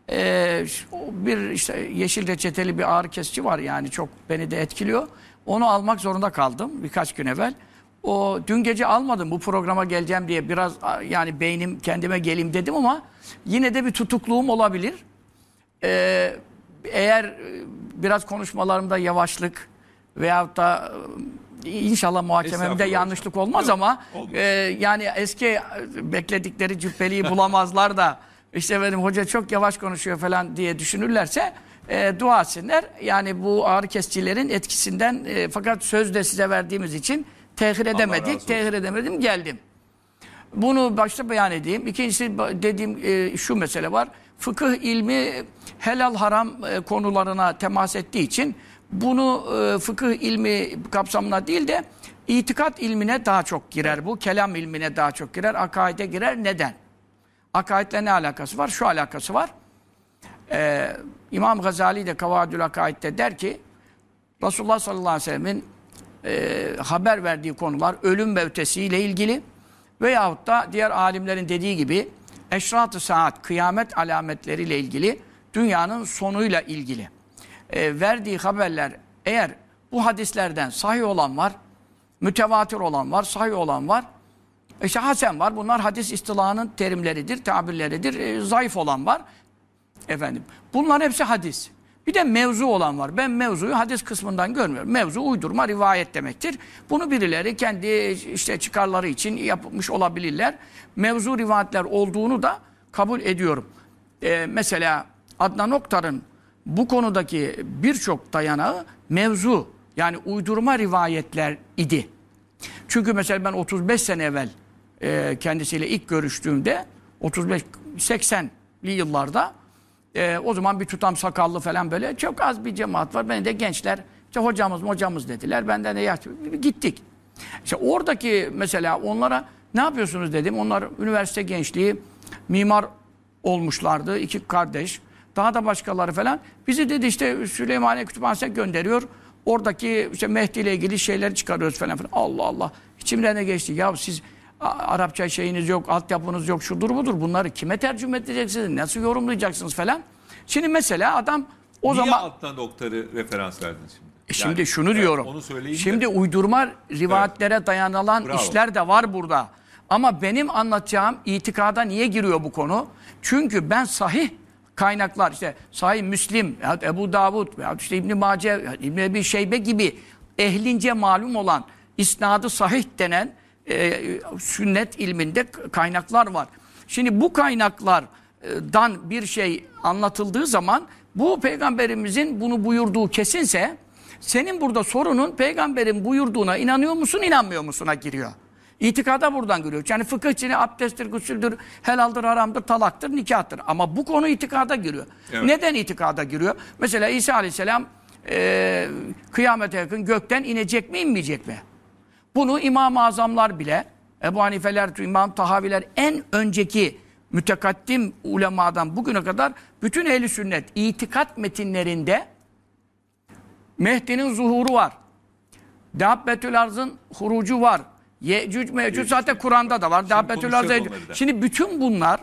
bir işte yeşil reçeteli bir ağrı kesici var yani çok beni de etkiliyor. Onu almak zorunda kaldım birkaç gün evvel. O dün gece almadım bu programa geleceğim diye biraz yani beynim kendime geleyim dedim ama yine de bir tutukluğum olabilir. Eğer biraz konuşmalarımda yavaşlık veyahut da İnşallah muhakememde yanlışlık olmaz ama yani eski bekledikleri cübbeliği bulamazlar da işte benim hoca çok yavaş konuşuyor falan diye düşünürlerse dua etsinler. Yani bu ağrı kesicilerin etkisinden fakat sözde size verdiğimiz için tehir edemedik. Tehir edemedim geldim. Bunu başta beyan edeyim. İkincisi dediğim şu mesele var. Fıkıh ilmi helal haram konularına temas ettiği için bunu fıkıh ilmi kapsamına değil de itikat ilmine daha çok girer bu. Kelam ilmine daha çok girer. Akaide girer. Neden? Akaidle ne alakası var? Şu alakası var. İmam Gazali de Kavaidül Akaid'de der ki Resulullah sallallahu aleyhi ve sellemin haber verdiği konular ölüm ve ötesiyle ilgili Veyahut da diğer alimlerin dediği gibi eşrat-ı saat, kıyamet alametleriyle ilgili, dünyanın sonuyla ilgili verdiği haberler, eğer bu hadislerden sahih olan var, mütevatir olan var, sahih olan var, işte hasen var. Bunlar hadis istilahının terimleridir, tabirleridir. Zayıf olan var. Efendim, bunlar hepsi hadis. Bir de mevzu olan var. Ben mevzuyu hadis kısmından görmüyorum. Mevzu uydurma, rivayet demektir. Bunu birileri kendi işte çıkarları için yapmış olabilirler. Mevzu rivayetler olduğunu da kabul ediyorum. Mesela Adnan Oktar'ın bu konudaki birçok dayanağı mevzu, yani uydurma rivayetler idi. Çünkü mesela ben 35 sene evvel kendisiyle ilk görüştüğümde 80'li yıllarda o zaman bir tutam sakallı falan böyle çok az bir cemaat var. Ben de gençler işte hocamız dediler. Benden de gittik. İşte oradaki mesela onlara ne yapıyorsunuz dedim. Onlar üniversite gençliği mimar olmuşlardı. 2 kardeş. Daha da başkaları falan. Bizi dedi işte Süleymaniye Kütüphanesi'ne gönderiyor. Oradaki işte Mehdi ile ilgili şeyleri çıkarıyoruz falan. Allah Allah. İçimden ne geçti? Ya siz Arapça şeyiniz yok, altyapınız yok, şudur budur. Bunları kime tercüme edeceksiniz? Nasıl yorumlayacaksınız falan. Şimdi mesela adam o zaman... Niye Adnan Oktar'ı referans verdin şimdi? Şimdi Yani, şunu diyorum. Onu söyleyeyim şimdi de. uydurma rivayetlere dayanılan Bravo. işler de var burada. Ama benim anlatacağım itikada niye giriyor bu konu? Çünkü ben sahih kaynaklar, işte Sahih Müslim, Ebu Davud, veya işte İbn-i Mace, İbn-i Ebi Şeybe gibi ehlince malum olan isnadı sahih denen sünnet ilminde kaynaklar var. Şimdi bu kaynaklardan bir şey anlatıldığı zaman bu peygamberimizin bunu buyurduğu kesinse senin burada sorunun peygamberin buyurduğuna inanıyor musun, inanmıyor musun'a giriyor. İtikada buradan giriyor. Yani fıkıh içine abdesttir, gusüldür, helaldir, haramdır, talaktır, nikahtır. Ama bu konu itikada giriyor. Evet. Neden itikada giriyor? Mesela İsa Aleyhisselam kıyamete yakın gökten inecek mi, inmeyecek mi? Bunu İmam-ı Azamlar bile, Ebu Hanifeler, İmam Tahaviler, en önceki mütekaddim ulemadan bugüne kadar bütün ehl-i sünnet itikat metinlerinde Mehdi'nin zuhuru var. Dabbetül Arz'ın hurucu var. Yecüc Mecüc zaten Kur'an'da da var. Dabbetül Arz'a. Şimdi bütün bunlar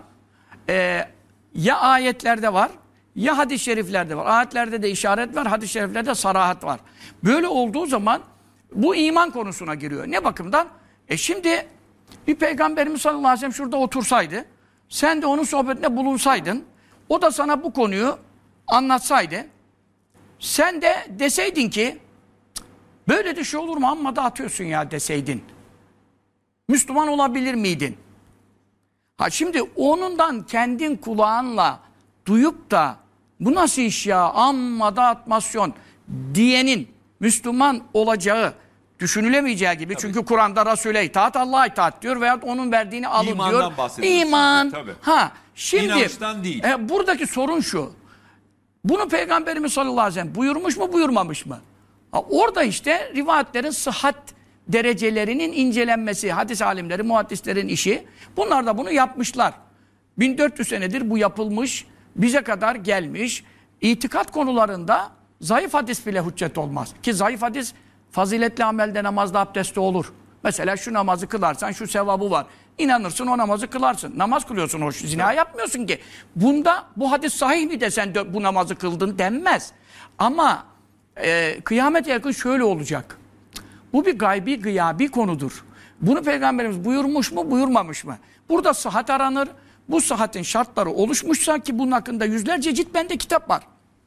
ya ayetlerde var ya hadis-i şeriflerde var. Ayetlerde de işaret var, hadis-i şeriflerde sarahat var. Böyle olduğu zaman bu iman konusuna giriyor. Ne bakımdan? Şimdi bir peygamberimiz sallallahu aleyhi ve sellem şurada otursaydı, sen de onun sohbetinde bulunsaydın, o da sana bu konuyu anlatsaydı, sen de deseydin ki böyle de şey olur mu, amma da atıyorsun ya deseydin. Müslüman olabilir miydin? Ha şimdi onundan kendin kulağınla duyup da bu nasıl iş ya, amma da atmasyon diyenin Müslüman olacağı düşünülemeyeceği gibi. Tabii. Çünkü Kur'an'da Resul'e itaat, Allah'a itaat diyor veya onun verdiğini alın İmandan diyor. İman. Tabii. Ha şimdi İnançtan değil. Buradaki sorun şu. Bunu Peygamberimiz sallallahu aleyhi ve sellem buyurmuş mu, buyurmamış mı? Ha, orada işte rivayetlerin sıhhat derecelerinin incelenmesi, hadis alimleri, muhaddislerin işi. Bunlar da bunu yapmışlar. 1400 senedir bu yapılmış, bize kadar gelmiş. İtikat konularında zayıf hadis bile hüccet olmaz. Ki zayıf hadis faziletli amelde, namazda, abdestte olur. Mesela şu namazı kılarsan şu sevabı var. İnanırsın, o namazı kılarsın. Namaz kılıyorsun, hoş zina yapmıyorsun ki. Bunda bu hadis sahih mi desen bu namazı kıldın denmez. Ama kıyamete yakın şöyle olacak. Bu bir gaybi, gıyabi konudur. Bunu Peygamberimiz buyurmuş mu, buyurmamış mı? Burada sıhhat aranır. Bu sıhhatin şartları oluşmuşsa, ki bunun hakkında yüzlerce cilt bende kitap var.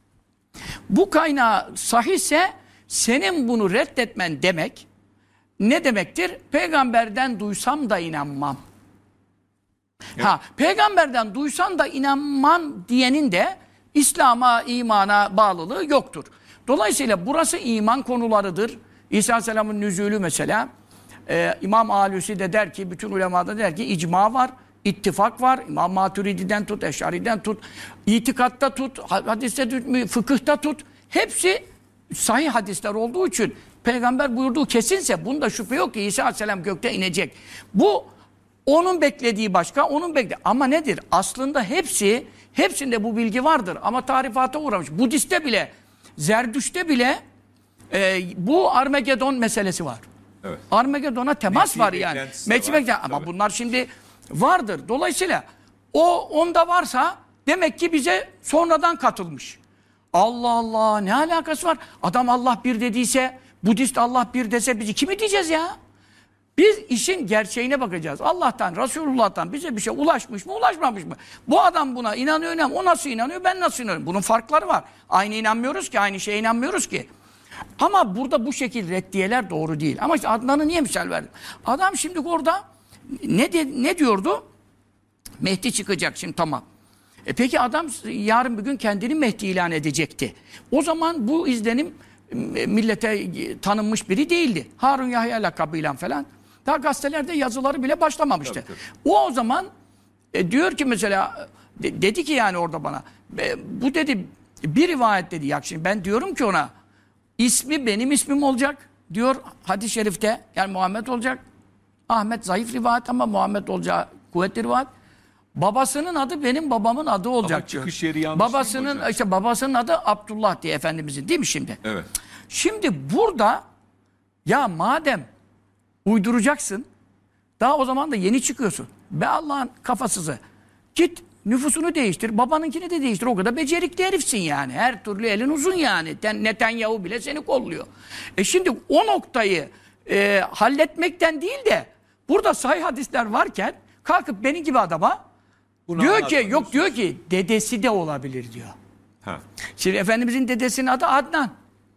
Bu kaynağı sahihse senin bunu reddetmen demek ne demektir? Peygamberden duysam da inanmam. Evet. Ha, peygamberden duysan da inanmam diyenin de İslam'a, imana bağlılığı yoktur. Dolayısıyla burası iman konularıdır. İsa Aleyhisselam'ın nüzulü mesela, İmam Alusi de der ki, bütün ulemada der ki icma var, ittifak var. İmam Maturidi'den tut, Eş'ari'den tut, itikatta tut, hadiste tut, fıkıhta tut. Hepsi sahih hadisler olduğu için peygamber buyurduğu kesinse bunda şüphe yok ki İsa Aleyhisselam gökte inecek. Bu onun beklediği başka, onun beklediği. Ama nedir? Aslında hepsinde bu bilgi vardır ama tarifata uğramış. Budist'te bile, Zerdüşt'te bile bu Armagedon meselesi var. Evet. Armagedon'a temas Mehdi var yani. beklentisi de Mehdi var. beklentisi. Ama Tabii. bunlar şimdi vardır. Dolayısıyla onda varsa demek ki bize sonradan katılmış. Allah Allah, ne alakası var? Adam Allah bir dediyse, Budist Allah bir dese biz kimi diyeceğiz ya? Biz işin gerçeğine bakacağız. Allah'tan, Resulullah'tan bize bir şey ulaşmış mı, ulaşmamış mı? Bu adam buna inanıyor, o nasıl inanıyor, ben nasıl inanıyorum? Bunun farkları var. Aynı inanmıyoruz ki, aynı şeye inanmıyoruz ki. Ama burada bu şekil reddiyeler doğru değil. Ama işte Adnan'ı niye misal verdim? Adam şimdi orada ne diyordu? Mehdi çıkacak şimdi, tamam. Peki adam yarın bir gün kendini Mehdi ilan edecekti. O zaman bu izlenim millete tanınmış biri değildi. Harun Yahya lakabıyla falan. Daha gazetelerde yazıları bile başlamamıştı. Tabii, tabii. O zaman diyor ki mesela, dedi ki yani orada bana, bu dedi bir rivayet dedi. Ya şimdi ben diyorum ki ona, ismi benim ismim olacak diyor hadis-i şerifte. Yani Muhammed olacak. Ahmet zayıf rivayet ama Muhammed olacağı kuvvetli rivayet. Babasının adı benim babamın adı olacak Ama diyor. çıkış yeri yanlış değil mi Babasının hocam? işte babasının adı Abdullah diye Efendimizin, değil mi şimdi? Evet. Şimdi burada ya madem uyduracaksın, daha o zaman da yeni çıkıyorsun. Be Allah'ın kafasızı. Git nüfusunu değiştir, babanınkini de değiştir. O kadar becerikli herifsin yani. Her türlü elin uzun yani. Netanyahu bile seni kolluyor. Şimdi o noktayı halletmekten değil de burada sahih hadisler varken kalkıp benim gibi adama Bunu diyor ki anlatmıyorsunuz. yok, diyor ki dedesi de olabilir diyor. Ha. Şimdi Efendimizin dedesinin adı Adnan.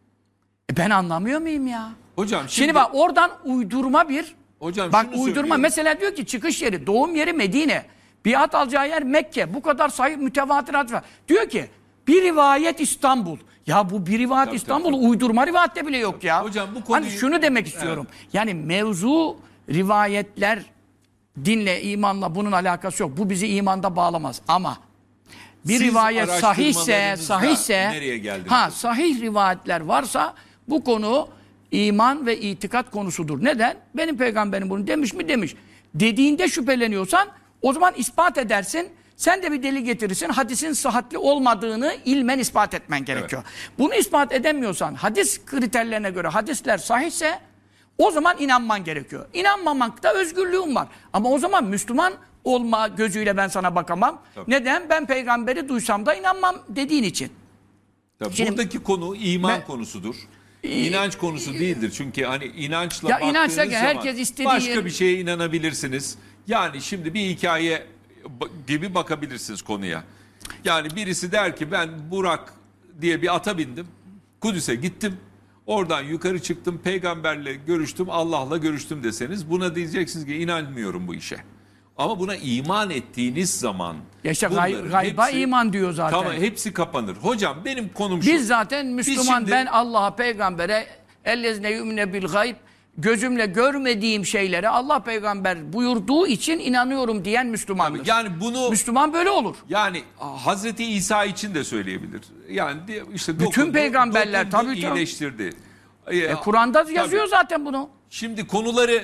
Ben anlamıyor muyum ya? Hocam Şimdi bak oradan uydurma bir, Hocam bak şunu uydurma söylüyorum. mesela diyor ki çıkış yeri, doğum yeri Medine, biat alacağı yer Mekke, bu kadar sahih mütevatir hadis var. Diyor ki bir rivayet İstanbul. Ya bu bir rivayet Tabii, İstanbul tabii. uydurma rivayette bile yok ya. Hocam bu konuyu... Hani şunu demek istiyorum. Yani mevzu rivayetler dinle, imanla bunun alakası yok. Bu bizi imanda bağlamaz ama bir Siz rivayet sahihse araştırmalarınızda nereye geldiniz? sahih rivayetler varsa bu konu iman ve itikat konusudur. Neden? Benim peygamberim bunu demiş mi? Demiş. Dediğinde şüpheleniyorsan o zaman ispat edersin. Sen de bir delil getirirsin. Hadisin sıhhatli olmadığını ilmen ispat etmen gerekiyor. Bunu ispat edemiyorsan, hadis kriterlerine göre hadisler sahihse o zaman inanman gerekiyor. İnanmamakta özgürlüğüm var. Ama o zaman Müslüman olma gözüyle ben sana bakamam. Tabii. Neden? Ben peygamberi duysam da inanmam dediğin için. Tabii Şimdi- buradaki konu iman Ben- konusudur. İnanç konusu değildir. Çünkü hani inançla Ya baktığınız inançla zaman herkes istediği başka yeri- bir şeye inanabilirsiniz. Yani şimdi bir hikaye gibi bakabilirsiniz konuya. Yani birisi der ki ben Burak diye bir ata bindim. Kudüs'e gittim. Oradan yukarı çıktım. Peygamberle görüştüm. Allah'la görüştüm deseniz buna diyeceksiniz ki inanmıyorum bu işe. Ama buna iman ettiğiniz zaman Ya işte bunların gayba hepsi- iman diyor zaten. Tamam, hepsi kapanır. Hocam benim konum şu. Biz zaten Müslüman, şimdi- ben Allah'a, peygambere, ellezine yu'mine bil gayb, gözümle görmediğim şeylere Allah peygamber buyurduğu için inanıyorum diyen Müslümandır. Yani bunu Müslüman böyle olur. yani Hazreti İsa için de söyleyebilir. Yani işte Bütün peygamberler, dokundu, tabii, tabii. iyileştirdi. Kur'an'da Tabii. yazıyor zaten bunu. Şimdi konuları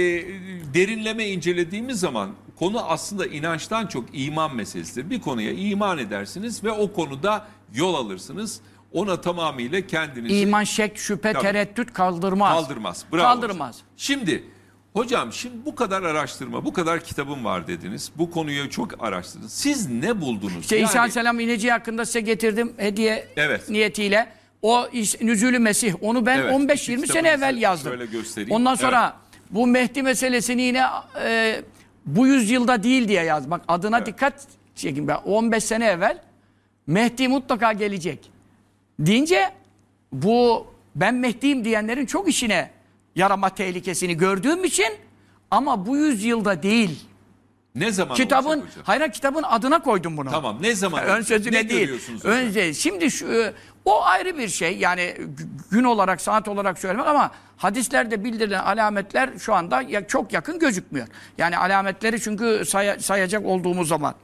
derinleme incelediğimiz zaman konu aslında inançtan çok iman meselesidir. Bir konuya iman edersiniz ve o konuda yol alırsınız. Ona tamamıyla kendinizi İman, şek, şüphe, Tabii. tereddüt kaldırmaz. kaldırmaz. Bravo Kaldırmaz. hocam. Şimdi hocam bu kadar araştırma, bu kadar kitabım var dediniz. Bu konuyu çok araştırdınız. Siz ne buldunuz? İşte İsa Aleyhisselam ineceği hakkında size getirdim hediye Evet. niyetiyle. O Nüzulü Mesih, onu ben Evet, 15-20 sene kitabınızı evvel yazdım. şöyle göstereyim. Ondan sonra bu Mehdi meselesini yine bu yüzyılda değil diye yazdım. Bak adına Evet. dikkat çekin. Ben 15 sene evvel Mehdi mutlaka gelecek deyince bu ben Mehdi'yim diyenlerin çok işine yarama tehlikesini gördüğüm için, ama bu yüzyılda değil. Ne zaman Kitabın, olacak hocam? hayır, kitabın adına koydum bunu. Tamam, ne zaman Ön olacak? sözüne Ne değil. görüyorsunuz hocam? Önce şimdi o ayrı bir şey. Yani gün olarak, saat olarak söylemek, ama hadislerde bildirilen alametler şu anda çok yakın gözükmüyor. Yani alametleri çünkü sayacak olduğumuz zaman.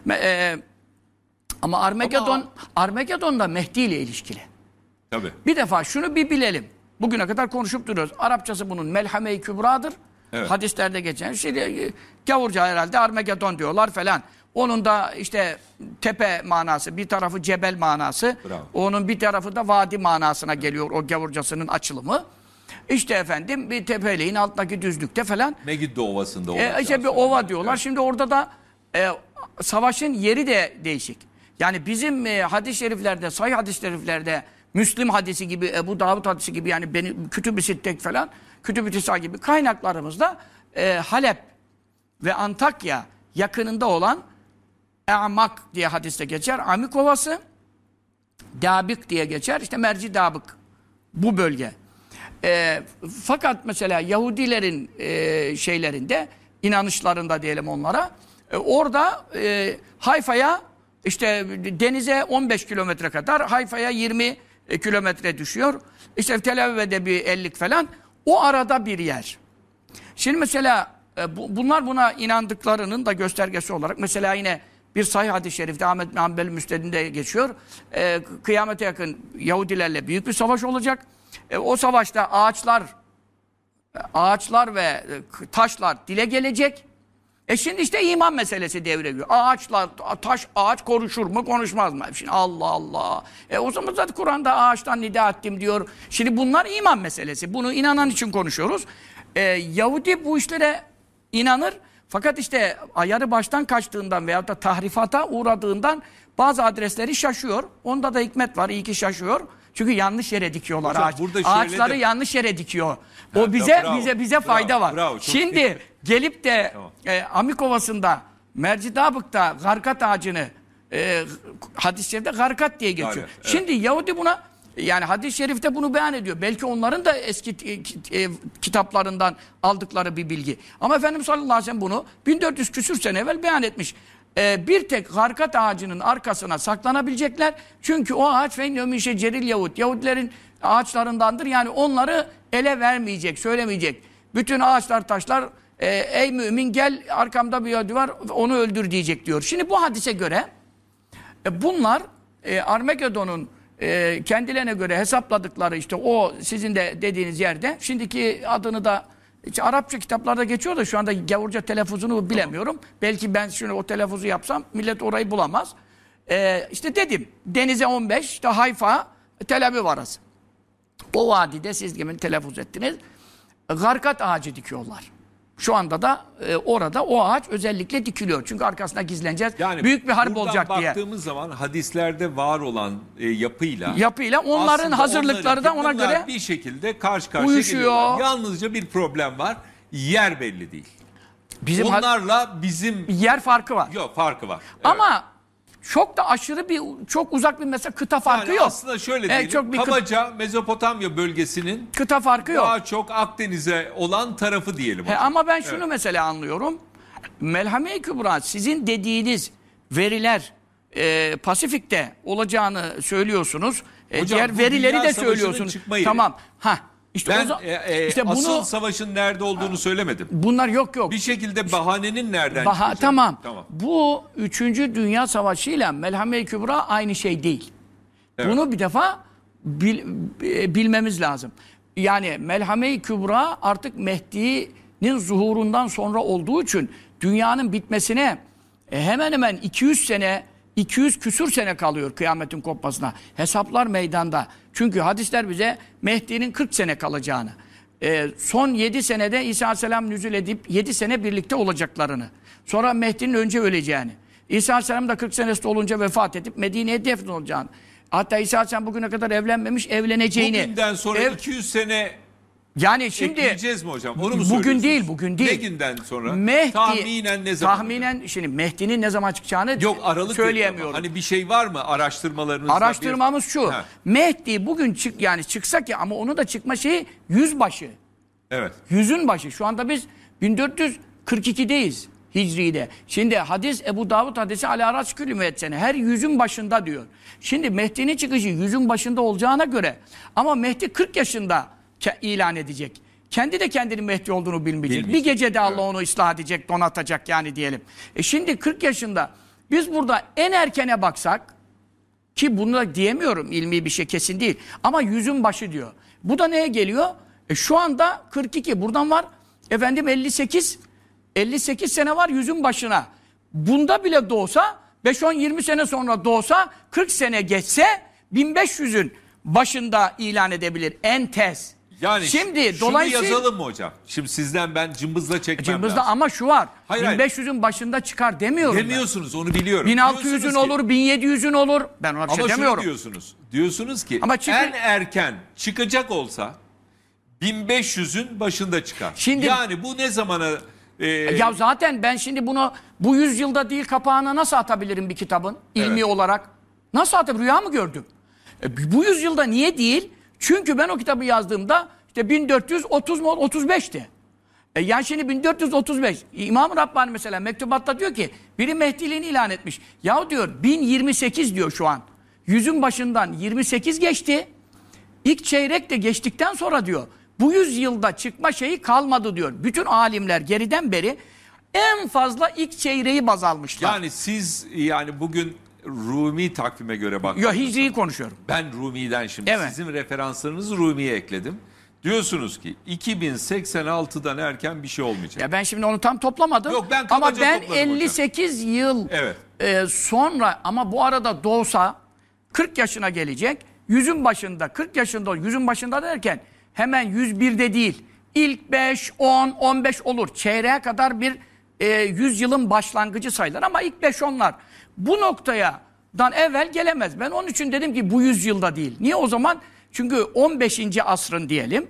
Ama Armagedon da Mehdi ile ilişkili. Tabii. Bir defa şunu bir bilelim. Bugüne kadar konuşup duruyoruz. Arapçası bunun Melhame-i Kübra'dır. Evet. Hadislerde geçen şey, gavurca herhalde Armagedon diyorlar falan. Onun da işte tepe manası, bir tarafı cebel manası. Bravo. Onun bir tarafı da vadi manasına geliyor, o gavurcasının açılımı. İşte efendim bir tepeleğin altındaki düzlükte falan. Megiddo Ovası'nda olacak. İşte bir ova diyorlar. Evet. Şimdi orada da savaşın yeri de değişik. Yani bizim hadis-i şeriflerde, sahih hadis-i şeriflerde Müslim hadisi gibi, Ebu Davud hadisi gibi yani benim Kütüb-i Sittek falan, Kütüb-i Tisa gibi kaynaklarımızda Halep ve Antakya yakınında olan E'mak diye hadiste geçer. Amik Ovası, Dabık diye geçer. İşte Merci Dabık. Bu bölge. Fakat mesela Yahudilerin şeylerinde, inanışlarında diyelim onlara, orada Hayfa'ya işte denize 15 kilometre kadar, Hayfa'ya 20 kilometre düşüyor. İşte Tel Aviv'de bir 50 falan. O arada bir yer. Şimdi mesela bunlar buna inandıklarının da göstergesi olarak mesela yine bir sahih hadis-i şerifte Ahmed bin Hanbel Müsned'inde geçiyor. Kıyamete yakın Yahudilerle büyük bir savaş olacak. O savaşta ağaçlar ve taşlar dile gelecek. Şimdi işte iman meselesi devreye giriyor. Ağaç konuşur mu konuşmaz mı? Şimdi Allah Allah. O zaman zaten Kur'an'da ağaçtan nida ettim diyor. Şimdi bunlar iman meselesi. Bunu inanan için konuşuyoruz. Yahudi bu işlere inanır. Fakat işte ayarı baştan kaçtığından veyahut da tahrifata uğradığından bazı adresleri şaşıyor. Onda da hikmet var. İyi ki şaşıyor. Çünkü yanlış yere dikiyorlar ağaçları yanlış yere dikiyor. O bize fayda var. Bravo, şimdi gelip de tamam. Amik Ovası'nda Merci Dabık'ta garkat ağacını hadis-i şerifte garkat diye geçiyor. Evet. Şimdi Yahudi buna yani hadis-i şerifte bunu beyan ediyor. Belki onların da eski kitaplarından aldıkları bir bilgi. Ama Efendimiz sallallahu aleyhi ve sellem bunu 1400 küsür sene evvel beyan etmiş. Bir tek garkat ağacının arkasına saklanabilecekler. Çünkü o ağaç fennömün şeceril Yahud. Yahudilerin ağaçlarındandır. Yani onları ele vermeyecek, söylemeyecek. Bütün ağaçlar, taşlar ey mümin gel arkamda bir Yahudi var onu öldür diyecek diyor. Şimdi bu hadise göre bunlar Armagedon'un kendilerine göre hesapladıkları işte o sizin de dediğiniz yerde şimdiki adını da Arapça kitaplarda geçiyor da şu anda gavurca telaffuzunu bilemiyorum. Tamam. Belki ben şimdi o telaffuzu yapsam millet orayı bulamaz. İşte dedim denize 15 işte Hayfa Tel Aviv arası. O vadide siz gibi telaffuz ettiniz. Garkat ağacı dikiyorlar. Şu anda da orada o ağaç özellikle dikiliyor. Çünkü arkasına gizleneceğiz. Yani büyük bir harp olacak diye. Baktığımız zaman hadislerde var olan yapıyla onların hazırlıkları da ona göre bir şekilde karşı karşıya geliyorlar. Yalnızca bir problem var. Yer belli değil. Onlarla bizim yer farkı var. Yok, farkı var. Evet. Ama çok da aşırı çok uzak bir mesela kıta farkı yok. Aslında şöyle diyelim. Kabaca Mezopotamya bölgesinin kıta farkı yok. Daha çok Akdeniz'e olan tarafı diyelim. Ama ben şunu mesela anlıyorum. Melhame-i Kübra sizin dediğiniz veriler Pasifik'te olacağını söylüyorsunuz. Hocam, diğer verileri de söylüyorsunuz. Tamam. İşte işte asıl savaşın nerede olduğunu söylemedim. Bunlar yok. Bir şekilde bahanenin nereden çıkacağını. Tamam. Bu 3. Dünya Savaşı ile Melhame-i Kübra aynı şey değil. Evet. Bunu bir defa bilmemiz lazım. Yani Melhame-i Kübra artık Mehdi'nin zuhurundan sonra olduğu için dünyanın bitmesine hemen hemen 200 küsür sene kalıyor kıyametin kopmasına. Hesaplar meydanda. Çünkü hadisler bize Mehdi'nin 40 sene kalacağını, son 7 senede İsa Aleyhisselam nüzul edip 7 sene birlikte olacaklarını, sonra Mehdi'nin önce öleceğini, İsa Aleyhisselam da 40 senesi olunca vefat edip Medine'ye defn olacağını, hatta İsa Aleyhisselam bugüne kadar evlenmemiş, evleneceğini. Bugünden sonra 200 sene yani şimdi ekleyeceğiz mi hocam? Onu mu bugün değil. Ne günden sonra? Tahminen ne zaman? Şimdi Mehdi'nin ne zaman çıkacağını söyleyemiyorum. Hani bir şey var mı araştırmalarınızda? Araştırmamız şu. Mehdi bugün çıksa ki ama onun da çıkma şeyi 100 başı. Evet. 100'ün başı. Şu anda biz 1442'deyiz Hicri'de. Şimdi hadis Ebu Davud hadisi ala raskülü müedsene. Her 100'ün başında diyor. Şimdi Mehdi'nin çıkışı 100'ün başında olacağına göre ama Mehdi 40 yaşında ilan edecek. Kendi de kendinin Mehdi olduğunu bilmeyecek. Bir gecede Allah onu ıslah edecek, donatacak yani diyelim. Şimdi 40 yaşında biz burada en erkene baksak ki bunu da diyemiyorum ilmi bir şey kesin değil ama 100'ün başı diyor. Bu da neye geliyor? Şu anda 42 buradan var 58 sene var 100'ün başına. Bunda bile doğsa 5-10-20 sene sonra doğsa 40 sene geçse 1500'ün başında ilan edebilir en tez. Yani Şimdi şunu dolayısıyla yazalım mı hocam? Şimdi sizden ben cımbızla çekmem cımbızda lazım. ama şu var. Hayır, hayır. 1500'ün başında çıkar demiyorum Demiyorsunuz, onu biliyorum. ben. 1600'ün Diyorsunuz ki- olur, 1700'ün olur. Ben ona bir şey Ama demiyorum. şunu diyorsunuz. Diyorsunuz ki Ama en erken çıkacak olsa 1500'ün başında çıkar. Şimdi- yani bu ne zamana Ya zaten ben şimdi bunu bu yüzyılda değil kapağına nasıl atabilirim bir kitabın ilmi Evet. olarak? Nasıl atabilirim? Rüya mı gördüm? Bu yüzyılda niye değil? Çünkü ben o kitabı yazdığımda işte 1430 mu 35'ti. Yani şimdi 1435 İmam-ı Rabbani mesela mektubatta diyor ki biri Mehdiliğini ilan etmiş. Ya diyor 1028 diyor şu an. Yüzün başından 28 geçti. İlk çeyrek de geçtikten sonra diyor bu yüzyılda çıkma şeyi kalmadı diyor. Bütün alimler geriden beri en fazla ilk çeyreği baz almışlar. yani siz yani bugün Rumi takvime göre bak. Ya Hicri'yi konuşuyorum. Ben Rumi'den şimdi Evet. sizin referanslarınızı Rumi'ye ekledim. Diyorsunuz ki 2086'dan erken bir şey olmayacak. Ya ben şimdi onu tam toplamadım. Yok, ben ama kabaca ben topladım 58 yıl Evet. sonra ama bu arada doğsa 40 yaşına gelecek. Yüzün başında 40 yaşında yüzün başında derken hemen 101'de değil. İlk 5, 10, 15 olur. Çeyreğe kadar bir 100 yılın başlangıcı sayılır ama ilk 5-10'lar. Bu noktaya evvel gelemez. Ben onun için dedim ki bu yüzyılda değil. Niye o zaman? Çünkü 15. asrın diyelim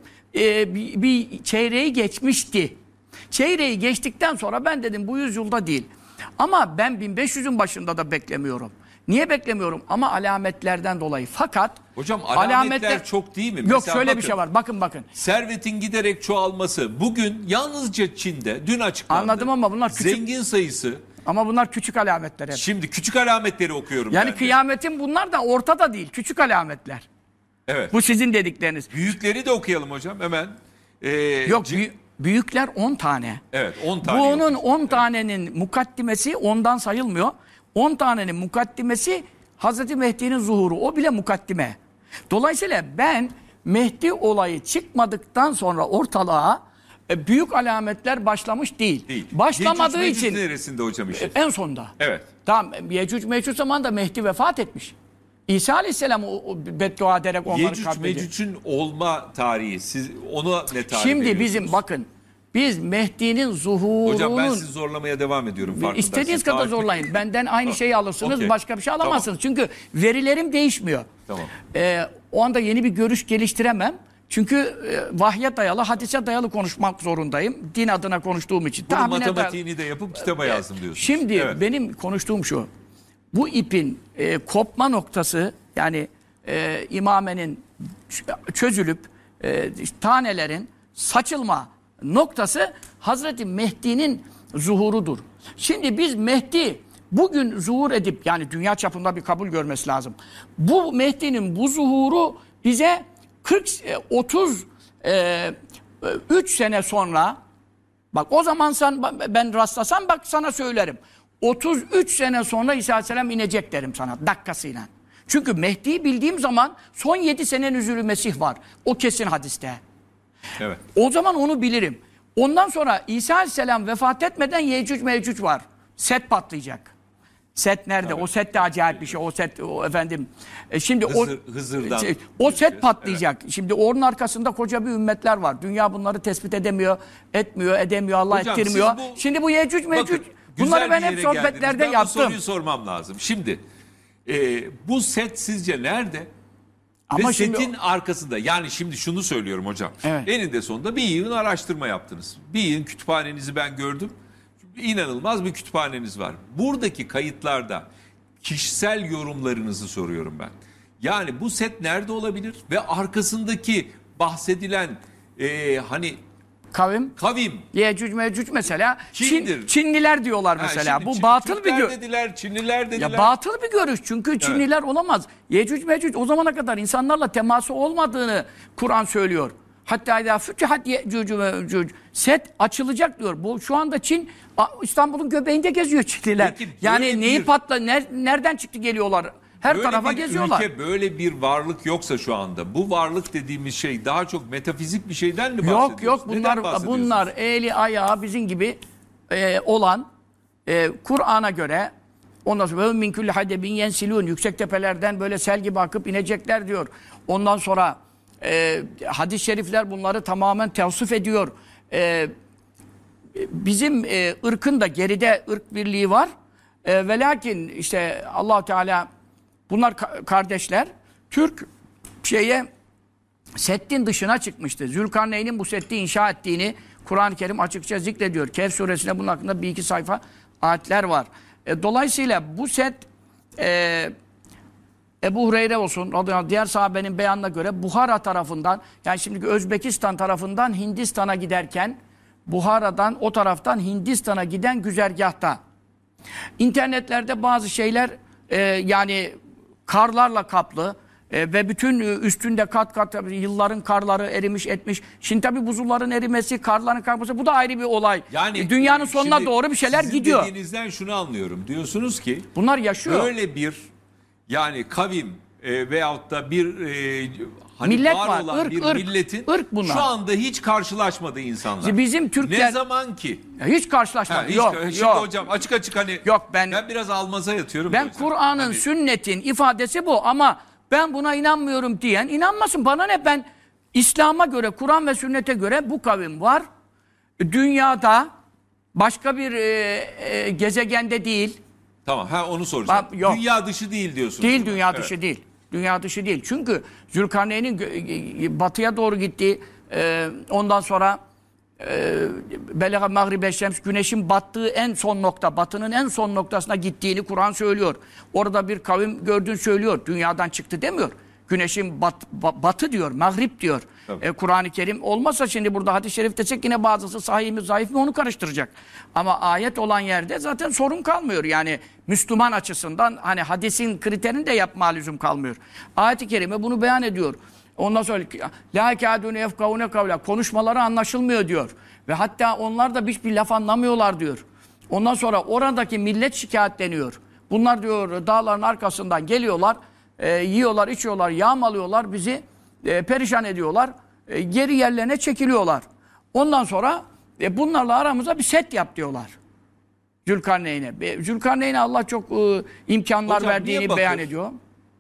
bir çeyreği geçmişti. Çeyreği geçtikten sonra ben dedim bu yüzyılda değil. Ama ben 1500'ün başında da beklemiyorum. Niye beklemiyorum? Ama alametlerden dolayı. Fakat Hocam alametler çok değil mi? Yok Mesela şöyle bir bakın, şey var. Bakın. servetin giderek çoğalması. Bugün yalnızca Çin'de dün açıklandı. Anladım ama bunlar küçük. Zengin sayısı. Ama bunlar küçük alametler hep. Şimdi küçük alametleri okuyorum Yani ben de. kıyametin bunlar da ortada değil. Küçük alametler. Evet. Bu sizin dedikleriniz. Büyükleri de okuyalım hocam hemen. Yok büyükler 10 tane. Evet 10 tane. Bunun yok. 10 tanenin mukaddimesi ondan sayılmıyor. 10 tanenin mukaddimesi Hazreti Mehdi'nin zuhuru. O bile mukaddime. Dolayısıyla ben Mehdi olayı çıkmadıktan sonra ortalığa büyük alametler başlamış değil. Değil. Başlamadığı Yecüc için Mecüc neresinde hocam işi? en sonda. Evet. Tamam Yecüc Mecüc zamanında Mehdi vefat etmiş. İsa Aleyhisselam o beddua ederek onları Yecüc katlediyor. Mecüc'ün olma tarihi. Siz ona ne tarih Şimdi veriyorsunuz? bizim bakın biz Mehdi'nin zuhurunun Hocam ben sizi zorlamaya devam ediyorum. farkındaysanız. İstediğiniz kadar Tarih- zorlayın. Benden aynı şeyi alırsınız. Okey. Başka bir şey alamazsınız. Çünkü verilerim değişmiyor. Tamam. O anda yeni bir görüş geliştiremem. Çünkü vahye dayalı, hadise dayalı konuşmak zorundayım. Din adına konuştuğum için. Bunun Tahmine dayalı. matematiğini de yapıp kitaba yazdım diyorsunuz. Şimdi Evet. benim konuştuğum şu. Bu ipin kopma noktası yani imamenin çözülüp tanelerin saçılma noktası Hazreti Mehdi'nin zuhurudur. Şimdi biz Mehdi bugün zuhur edip yani dünya çapında bir kabul görmesi lazım. Bu Mehdi'nin bu zuhuru bize 33 sene sonra bak o zaman ben rastlasam bak sana söylerim. 33 sene sonra İsa Aleyhisselam inecek derim sana dakikasıyla. Çünkü Mehdi'yi bildiğim zaman son 7 sene nüzulü Mesih var. O kesin hadiste. Evet. O zaman onu bilirim. Ondan sonra İsa Aleyhisselam vefat etmeden Yecüc Mecüc var. Set patlayacak. Set nerede? Tabii. O set de acayip bir şey. O set o efendim. Şimdi Hızır'dan o set göreceğiz. patlayacak. Şimdi onun arkasında koca bir ümmetler var. Dünya bunları tespit edemiyor, edemiyor, Allah Hocam, ettirmiyor. siz bu- Şimdi bu Yecüc Mecüc Bakın, güzel bunları ben bir hep yere sohbetlerde geldiniz. Ben bu yaptım. soruyu sormam lazım. Şimdi bu set sizce nerede? Ama Ve şimdi setin arkasında. Yani şimdi şunu söylüyorum hocam. Evet. Eninde sonunda bir yığın araştırma yaptınız. Bir yığın kütüphanenizi ben gördüm. İnanılmaz bir kütüphaneniz var. Buradaki kayıtlarda kişisel yorumlarınızı soruyorum ben. Yani bu set nerede olabilir? Ve arkasındaki bahsedilen hani kavim. Yecüc Mecüc mesela Çin'dir. Çinliler diyorlar Ha, mesela. şimdi Bu batıl bir Türkler görüş. dediler, Çinliler dediler. Ya batıl bir görüş çünkü Çinliler olamaz. Yecüc Mecüc o zamana kadar insanlarla teması olmadığını Kur'an söylüyor. Hatta idâ fütihat Yecüc ve Mecüc. Set açılacak diyor. Bu şu anda Çin İstanbul'un göbeğinde geziyor Çinliler. Peki, yani böyle neyi bir- nereden çıktı geliyorlar? Her Böyle tarafa bir geziyorlar. ülke, böyle bir varlık yoksa şu anda, bu varlık dediğimiz şey daha çok metafizik bir şeyden mi bahsediyoruz? Yok Neden bahsediyorsunuz? bunlar eli ayağı bizim gibi olan Kur'an'a göre ondan sonra min kulli hadebin yensilun yüksek tepelerden böyle sel gibi akıp inecekler diyor. Ondan sonra hadis-i şerifler bunları tamamen tevsif ediyor. Bizim ırkın da geride ırk birliği var. Ve lakin işte Allah Teala bunlar kardeşler. Türk Seddin dışına çıkmıştı. Zülkarneyn'in bu seddi inşa ettiğini Kur'an-ı Kerim açıkça zikrediyor. Kehf suresinde bunun hakkında bir iki sayfa ayetler var. Dolayısıyla bu sed Ebu Hureyre olsun, diğer sahabenin beyanına göre Buhara tarafından, yani şimdiki Özbekistan tarafından Hindistan'a giderken, Buhara'dan o taraftan Hindistan'a giden güzergahta. İnternetlerde bazı şeyler yani karlarla kaplı ve bütün üstünde kat kat yılların karları erimiş etmiş. Şimdi tabii buzulların erimesi, karların kalkması bu da ayrı bir olay. Yani dünyanın sonuna doğru bir şeyler gidiyor. Sizin dediğinizden şunu anlıyorum. Diyorsunuz ki bunlar yaşıyor. Böyle bir yani kavim veyahut da bir hani millet var olan ırk, bir milletin şu anda hiç karşılaşmadığı insanlar. Bizim Türkler ne zaman ki hiç karşılaşmadı. Yok. Şimdi hocam açık hani yok, ben biraz almaza yatıyorum. Ben Kur'an'ın, hani, sünnetin ifadesi bu ama ben buna inanmıyorum diyen inanmasın. Bana ne, ben İslam'a göre, Kur'an ve sünnete göre bu kavim var. Dünyada başka bir gezegende değil. Tamam, onu soracağım. Dünya dışı değil diyorsunuz. Değil, dünya dışı değil. Dünya dışı değil. Çünkü Zülkarneyn'in batıya doğru gittiği, ondan sonra Belega Mağribe Şems, güneşin battığı en son nokta, batının en son noktasına gittiğini Kur'an söylüyor. Orada bir kavim gördüğünü söylüyor. Dünyadan çıktı demiyor. Güneşin batı diyor, mağrip diyor. Kur'an-ı Kerim olmasa şimdi burada hadis-i şerif desek yine bazısı sahih mi zayıf mı onu karıştıracak. Ama ayet olan yerde zaten sorun kalmıyor. Yani Müslüman açısından hani hadisin kriterini de yapma lüzum kalmıyor. Ayet-i kerime bunu beyan ediyor. Ondan sonra la kâdûne yefkavûne kavla, konuşmaları anlaşılmıyor diyor. Ve hatta onlar da hiçbir laf anlamıyorlar diyor. Ondan sonra oradaki millet şikayetleniyor. Bunlar diyor dağların arkasından geliyorlar, yiyorlar, içiyorlar, yağmalıyorlar, bizi perişan ediyorlar. Geri yerlerine çekiliyorlar. Ondan sonra bunlarla aramıza bir set yap diyorlar. Zülkarneyn'e. Zülkarneyn'e Allah çok imkanlar hocam, verdiğini beyan ediyor.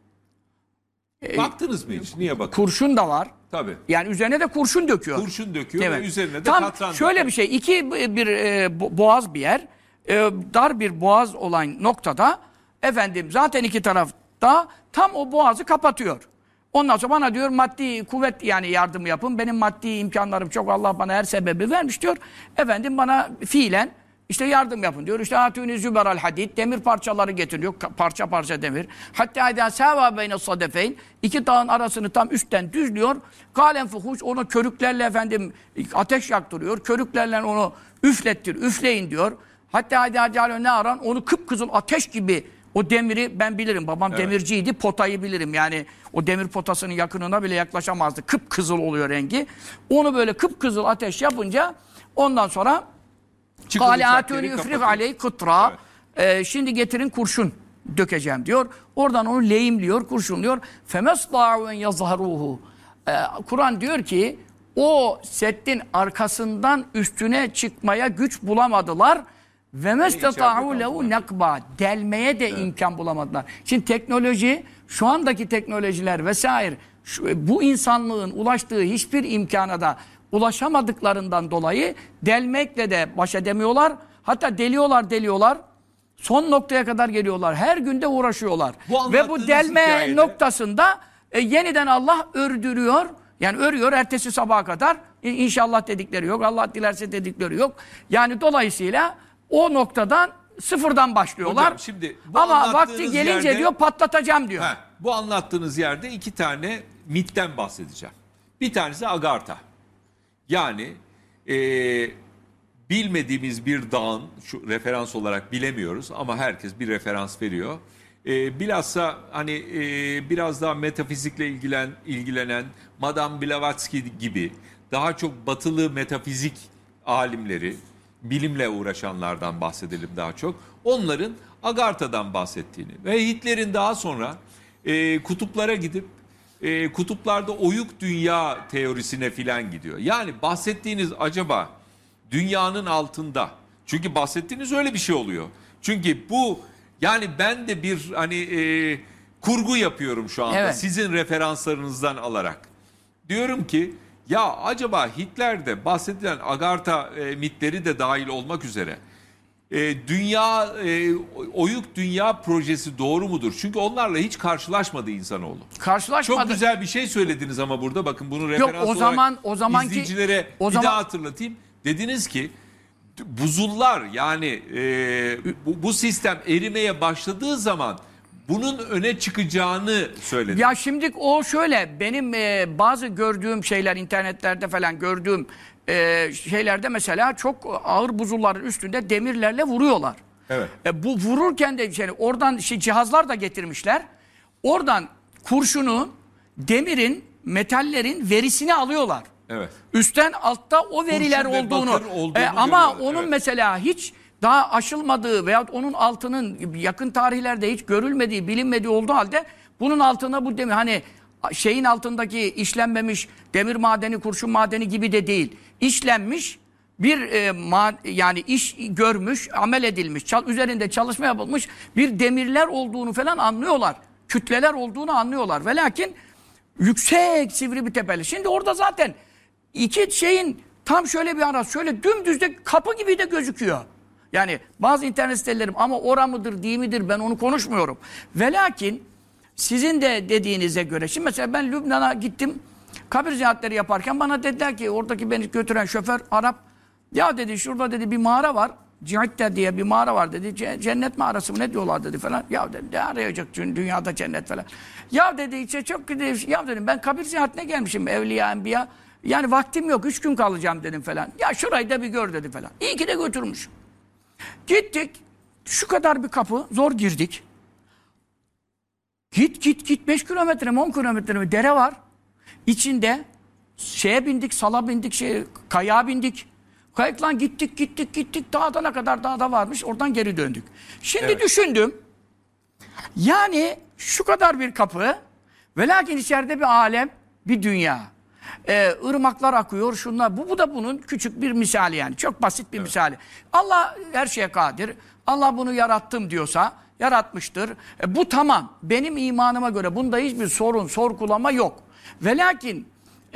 Baktınız mı hiç? Niye bakın? Kurşun da var. Tabii. Yani üzerine de kurşun döküyor. Kurşun döküyor evet. Ve üzerine de tam katran şöyle döküyor. Bir şey. Bir boğaz bir yer. Dar bir boğaz olan noktada efendim zaten iki tarafta tam o boğazı kapatıyor. Ondan sonra bana diyor maddi kuvvet yani yardım yapın. Benim maddi imkanlarım çok. Allah bana her sebebi vermiş diyor. Efendim bana fiilen İşte yardım yapın diyor. İşte atûnî züberal hadid, demir parçaları getiriyor. Parça parça demir. Hatta idâ sâvâ beyne sadefeyn, iki dağın arasını tam üstten düzlüyor. Kâlen fuhuş, onu körüklerle efendim ateş yaktırıyor. Körüklerle onu üfleyin diyor. Hatta idâ câle ne aran, onu kıpkızıl ateş gibi o demiri ben bilirim. Babam evet. Demirciydi. Potayı bilirim. Yani o demir potasının yakınına bile yaklaşamazdı. Kıpkızıl oluyor rengi. Onu böyle kıpkızıl ateş yapınca ondan sonra Kâle âtûnî üfrih aleyh kıtra. Şimdi getirin kurşun dökeceğim diyor. Oradan onu lehimliyor, kurşunluyor. Femestâ'u en yazharûhû. Kur'an diyor ki o seddin arkasından üstüne çıkmaya güç bulamadılar. Ve mestata'u lehu nakba. Delmeye de imkan bulamadılar. Şimdi teknoloji, şu andaki teknolojiler vesaire bu insanlığın ulaştığı hiçbir imkana da ulaşamadıklarından dolayı delmekle de baş edemiyorlar. Hatta deliyorlar. Son noktaya kadar geliyorlar. Her günde uğraşıyorlar. Ve bu delme noktasında yeniden Allah ördürüyor. Yani örüyor ertesi sabaha kadar. İnşallah dedikleri yok. Allah dilerse dedikleri yok. Yani dolayısıyla o noktadan sıfırdan başlıyorlar. Hocam, şimdi ama vakti gelince diyor patlatacağım diyor. Bu anlattığınız yerde iki tane mitten bahsedeceğim. Bir tanesi Agartha. Yani bilmediğimiz bir dağın, şu referans olarak bilemiyoruz ama herkes bir referans veriyor. Bilhassa hani biraz daha metafizikle ilgilenen Madame Blavatsky gibi daha çok batılı metafizik alimleri, bilimle uğraşanlardan bahsedelim daha çok. Onların Agartha'dan bahsettiğini ve Hitler'in daha sonra kutuplara gidip kutuplarda oyuk dünya teorisine filan gidiyor. Yani bahsettiğiniz acaba dünyanın altında, çünkü bahsettiğiniz öyle bir şey oluyor. Çünkü bu yani ben de bir hani kurgu yapıyorum şu anda evet. Sizin referanslarınızdan alarak. diyorum ki ya acaba Hitler'de bahsedilen Agartha mitleri de dahil olmak üzere oyuk dünya projesi doğru mudur? Çünkü onlarla hiç karşılaşmadı insanoğlu. Karşılaşmadı. Çok güzel bir şey söylediniz ama burada bakın bunu referans olarak izleyicilere bir daha hatırlatayım. Dediniz ki buzullar yani bu sistem erimeye başladığı zaman bunun öne çıkacağını söyledi. Ya şimdi o şöyle benim bazı gördüğüm şeyler internetlerde falan gördüğüm şeylerde mesela çok ağır buzulların üstünde demirlerle vuruyorlar. Evet. Bu vururken de oradan cihazlar da getirmişler. Oradan kurşunun, demirin, metallerin verisini alıyorlar. Evet. Üstten altta o veriler olduğunu ama onun mesela hiç daha aşılmadığı veyahut onun altının yakın tarihlerde hiç görülmediği, bilinmediği olduğu halde bunun altına bu demir hani şeyin altındaki işlenmemiş demir madeni, kurşun madeni gibi de değil. İşlenmiş bir yani iş görmüş, amel edilmiş, üzerinde çalışma yapılmış bir demirler olduğunu falan anlıyorlar. Kütleler olduğunu anlıyorlar. Ve lakin yüksek sivri bir tepeli. Şimdi orada zaten iki şeyin tam şöyle bir arası, şöyle dümdüz de kapı gibi de gözüküyor. Yani bazı internet sitelerim ama ora mıdır değil midir ben onu konuşmuyorum. Ve lakin sizin de dediğinize göre şimdi mesela ben Lübnan'a gittim kabir ziyaretleri yaparken bana dediler ki oradaki beni götüren şoför Arap ya dedi şurada dedi bir mağara var. Cihitte diye bir mağara var dedi. Cennet mağarası mı ne diyorlar dedi falan. Ya dedi ne arayacak dünyada cennet falan. Ya dedi işte çok güzel. Ya dedim ben kabir ziyaretine gelmişim evliya enbiya. Yani vaktim yok 3 gün kalacağım dedim falan. Ya şurayı da bir gör dedi falan. İyi ki de götürmüş. Gittik. Şu kadar bir kapı. Zor girdik. Git 5 kilometre mi 10 kilometre mi dere var. İçinde şeye bindik, sala bindik, kayağa bindik. Kayıkla gittik. Dağda kadar dağda varmış. Oradan geri döndük. Şimdi düşündüm. Yani şu kadar bir kapı ve lakin içeride bir alem, bir dünya. Irmaklar akıyor, şunlar. Bu da bunun küçük bir misali yani. Çok basit bir misali. Allah her şeye kadir. Allah bunu yarattım diyorsa yaratmıştır. Bu tamam. Benim imanıma göre bunda hiçbir sorun, sorgulama yok. Ve lakin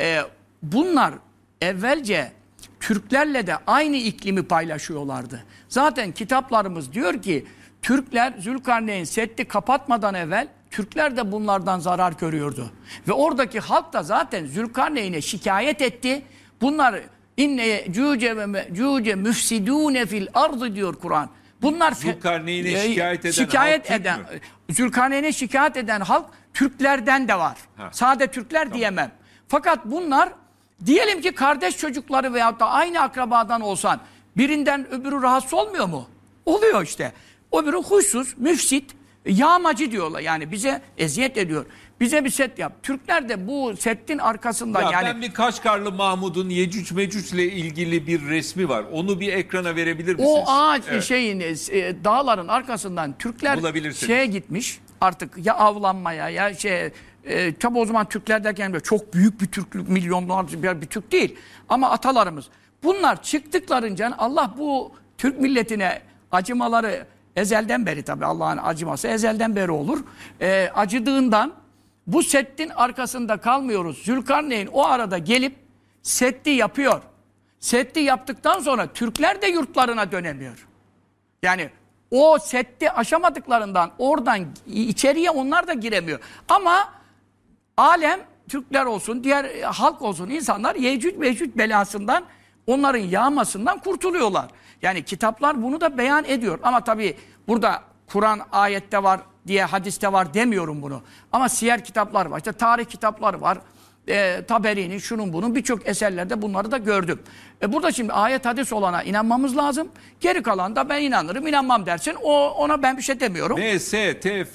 bunlar evvelce Türklerle de aynı iklimi paylaşıyorlardı. Zaten kitaplarımız diyor ki Türkler Zülkarneyn Seddi kapatmadan evvel Türkler de bunlardan zarar görüyordu. Ve oradaki halk da zaten Zülkarneyn'e şikayet etti. Bunlar inne cüce ve mecüce müfsidûne fil ardı diyor Kur'an. Bunlar Zülkarneyn'e şikayet eden Zülkarneyn'e şikayet eden halk Türklerden de var. Sade Türkler diyemem. Fakat bunlar diyelim ki kardeş çocukları veyahut da aynı akrabadan olsan birinden öbürü rahatsız olmuyor mu? Oluyor işte. Öbürü huysuz, müfsit, yağmacı diyorlar. Yani bize eziyet ediyor. Bize bir set yap. Türkler de bu setin arkasından yani... Ben bir Kaşgarlı Mahmud'un Yecüc Mecüc'le ilgili bir resmi var. Onu bir ekrana verebilir misiniz? O ağaç dağların arkasından Türkler şeye gitmiş artık ya avlanmaya ya tabi o zaman Türkler derken çok büyük bir Türklük, milyonlarca bir Türk değil. Ama atalarımız. Bunlar çıktıklarınca Allah bu Türk milletine acımaları ezelden beri tabi Allah'ın acıması ezelden beri olur. Acıdığından bu settin arkasında kalmıyoruz. Zülkarneyn o arada gelip setti yapıyor. Setti yaptıktan sonra Türkler de yurtlarına dönemiyor. Yani o setti aşamadıklarından oradan içeriye onlar da giremiyor. Ama alem Türkler olsun, diğer halk olsun insanlar Yecüc Mecüc belasından onların yağmasından kurtuluyorlar. Yani kitaplar bunu da beyan ediyor. Ama tabii burada Kur'an ayette var diye hadiste var demiyorum bunu. Ama siyer kitaplar var. İşte tarih kitapları var. Taberi'nin, şunun bunun birçok eserlerde bunları da gördüm. Burada şimdi ayet hadis olana inanmamız lazım. Geri kalan da ben inanırım, inanmam dersin. Ona ben bir şey demiyorum. MSTF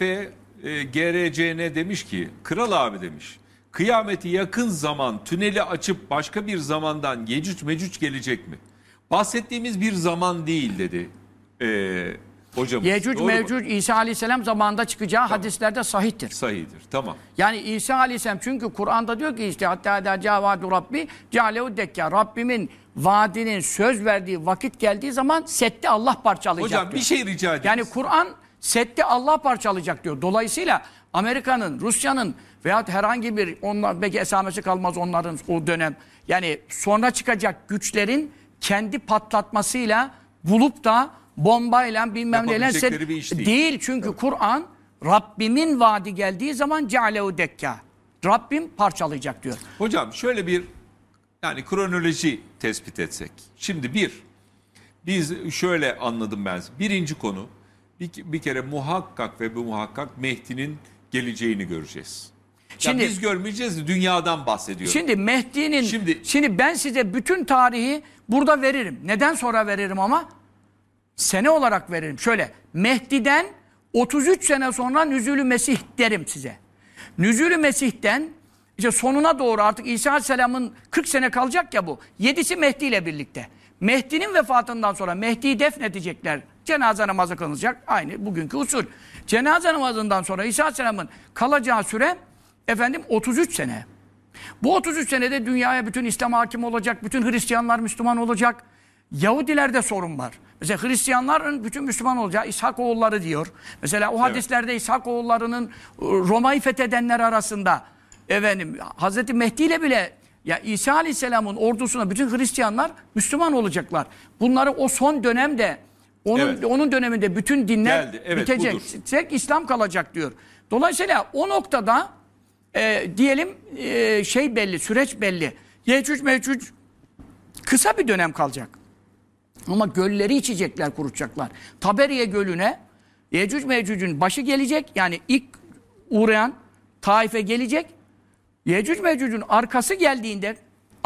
GRCN demiş ki, Kral abi demiş, kıyameti yakın zaman tüneli açıp başka bir zamandan Yecüc Mecüc gelecek mi? Bahsettiğimiz bir zaman değil dedi hocamız. Yecüc Mecüc İsa Aleyhisselam zamanında çıkacağı hadislerde sahihtir. Sahihtir, tamam. Yani İsa Aleyhisselam çünkü Kur'an'da diyor ki işte hatta eda cevadu Rabbi cealehu dekka. Rabbimin vaadinin söz verdiği vakit geldiği zaman setti Allah parçalayacak Hocam diyor. bir şey rica edeyim. Yani Kur'an setti Allah parçalayacak diyor. Dolayısıyla Amerika'nın, Rusya'nın veyahut herhangi bir, onlar belki esamesi kalmaz onların o dönem. Yani sonra çıkacak güçlerin kendi patlatmasıyla bulup da bombayla bilmem neyle yapabilecekleri bir iş değil. Değil çünkü Kur'an Rabbimin vaadi geldiği zaman cealehu dekka. Rabbim parçalayacak diyor. Hocam şöyle bir yani kronoloji tespit etsek. Şimdi biz şöyle anladım ben. Birinci konu bir kere muhakkak ve bu muhakkak Mehdi'nin geleceğini göreceğiz. Şimdi biz görmeyeceğiz, dünyadan bahsediyorum. Şimdi Mehdi'nin şimdi ben size bütün tarihi burada veririm. Neden sonra veririm ama? Sene olarak veririm. Şöyle Mehdi'den 33 sene sonra Nüzul-ü Mesih derim size. Nüzul-ü Mesih'ten işte sonuna doğru artık İsa Aleyhisselam'ın 40 sene kalacak ya bu. 7'si Mehdi ile birlikte. Mehdi'nin vefatından sonra Mehdi'yi defnedecekler. Cenaze namazı kılınacak. Aynı bugünkü usul. Cenaze namazından sonra İsa Aleyhisselam'ın kalacağı süre 33 sene. Bu 33 senede dünyaya bütün İslam hakim olacak. Bütün Hristiyanlar Müslüman olacak. Yahudilerde sorun var. Mesela Hristiyanların bütün Müslüman olacağı İshak oğulları diyor. Mesela o hadislerde İshak oğullarının Roma'yı fethedenler arasında Hazreti Mehdi ile bile ya İsa Aleyhisselam'ın ordusuna bütün Hristiyanlar Müslüman olacaklar. Bunları o son dönemde onun döneminde bütün dinler bitecek. Tek İslam kalacak diyor. Dolayısıyla o noktada diyelim belli, süreç belli. Yecüc Mecüc kısa bir dönem kalacak. Ama gölleri içecekler, kurutacaklar. Taberiye Gölü'ne Yecüc Mecüc'ün başı gelecek. Yani ilk uğrayan Taif'e gelecek. Yecüc Mecüc'ün arkası geldiğinde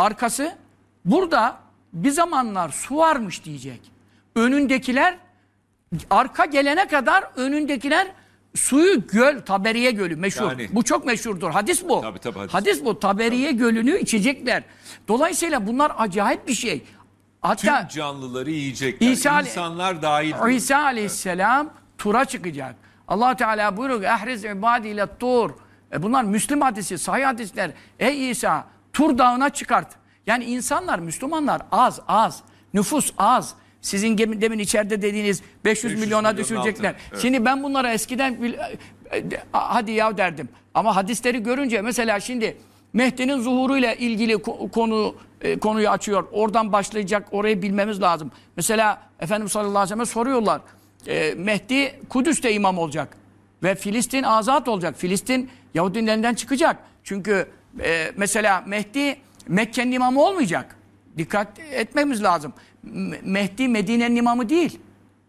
burada bir zamanlar su varmış diyecek. Önündekiler arka gelene kadar önündekiler suyu Taberiye Gölü meşhur. Yani, bu çok meşhurdur. Hadis bu. Tabii, hadis bu. Taberiye Gölü'nü içecekler. Dolayısıyla bunlar acayip bir şey. Hatta tüm canlıları yiyecekler. İnsanlar dahil. İsa Aleyhisselam tura çıkacak. Allah Teala buyuruyor ehriz ibadi ile tur. Bunlar Müslim hadisi, sahih hadisler. Ey İsa, Tur dağına çıkart. Yani insanlar, Müslümanlar az. Nüfus az. Sizin demin içeride dediğiniz 500 milyona düşürecekler. Evet. Şimdi ben bunlara eskiden hadi ya derdim. Ama hadisleri görünce mesela şimdi Mehdi'nin zuhuruyla ilgili konuyu açıyor. Oradan başlayacak. Orayı bilmemiz lazım. Mesela Efendimiz sallallahu aleyhi ve sellem soruyorlar. Mehdi Kudüs'te imam olacak. Ve Filistin azat olacak. Filistin Yahudi'nin elinden çıkacak. Çünkü mesela Mehdi Mekke'nin imamı olmayacak. Dikkat etmemiz lazım. Mehdi Medine'nin imamı değil.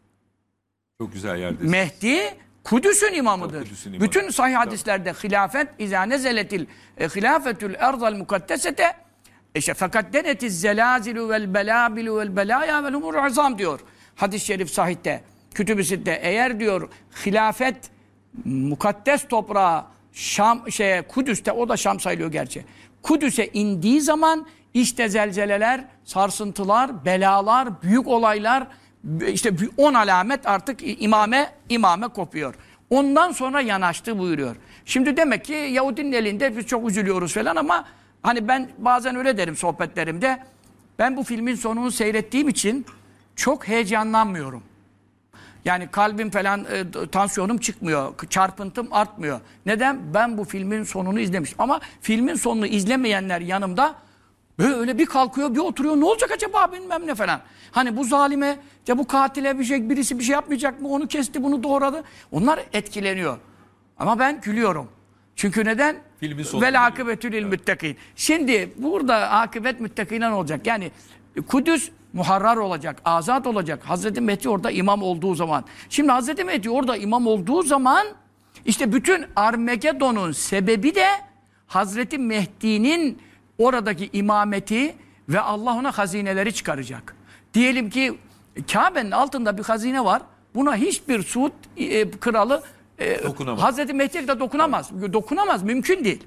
Çok güzel yerdesiniz. Mehdi Kudüs'ün imamıdır. Bütün sahih hadislerde hilafet izâ nezeletil hilafetül erzal mukaddesete fakat denetiz zelazilu vel belâbilu vel belâya vel umur azam diyor. Hadis-i şerif sahihte. Kütüb-i Sitte. Eğer diyor hilafet mukaddes toprağa Kudüs'te, o da Şam sayılıyor gerçi. Kudüs'e indiği zaman işte zelzeleler, sarsıntılar, belalar, büyük olaylar, işte 10 alamet artık imame kopuyor. Ondan sonra yanaştı buyuruyor. Şimdi demek ki Yahudinin elinde biz çok üzülüyoruz falan ama hani ben bazen öyle derim sohbetlerimde. Ben bu filmin sonunu seyrettiğim için çok heyecanlanmıyorum. Yani kalbim falan, tansiyonum çıkmıyor, çarpıntım artmıyor. Neden? Ben bu filmin sonunu izlemiştim. Ama filmin sonunu izlemeyenler yanımda böyle bir kalkıyor, bir oturuyor. Ne olacak acaba bilmem ne falan. Hani bu zalime, ya bu katile birisi bir şey yapmayacak mı? Onu kesti, bunu doğradı. Onlar etkileniyor. Ama ben gülüyorum. Çünkü neden? Vel akıbetü lil müttakîn. Şimdi burada akıbet müttakîne olacak? Yani Kudüs muharrar olacak, azat olacak. Hazreti Mehdi orada imam olduğu zaman. Şimdi Hazreti Mehdi orada imam olduğu zaman işte bütün Armagedon'un sebebi de Hazreti Mehdi'nin oradaki imameti ve Allah ona hazineleri çıkaracak. Diyelim ki Kabe'nin altında bir hazine var. Buna hiçbir Suud kralı Hazreti Mehdi de dokunamaz. Dokunamaz, mümkün değil.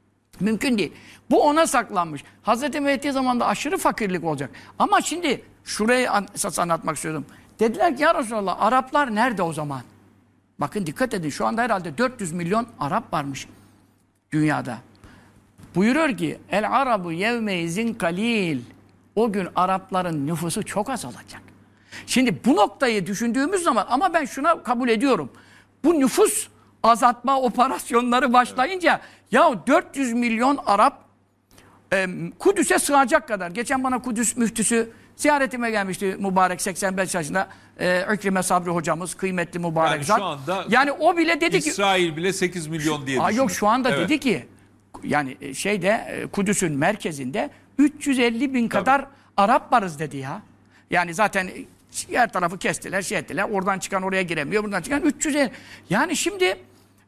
Mümkün değil. Bu ona saklanmış. Hazreti Mehdi zamanında aşırı fakirlik olacak. Ama şimdi şurayı esas anlatmak istiyorum. Dediler ki ya Resulallah, Araplar nerede o zaman? Bakın dikkat edin, şu anda herhalde 400 milyon Arap varmış dünyada. Buyuruyor ki el arabu yevmeizin kalil. O gün Arapların nüfusu çok azalacak. Şimdi bu noktayı düşündüğümüz zaman ama ben şuna kabul ediyorum. Bu nüfus azaltma operasyonları başlayınca ya 400 milyon Arap Kudüs'e sığacak kadar. Geçen bana Kudüs müftüsü ziyaretime gelmişti mübarek 85 yaşında İkrime Sabri hocamız, kıymetli mübarek Yani zat. şu anda Yani o bile dedi ki İsrail bile 8 milyon diye düşünüyor. yok şu anda Evet. dedi ki yani Kudüs'ün merkezinde 350 bin kadar Arap varız dedi ya. Yani zaten her tarafı kestiler, şey ettiler. Oradan çıkan oraya giremiyor, buradan çıkan 350. Yani şimdi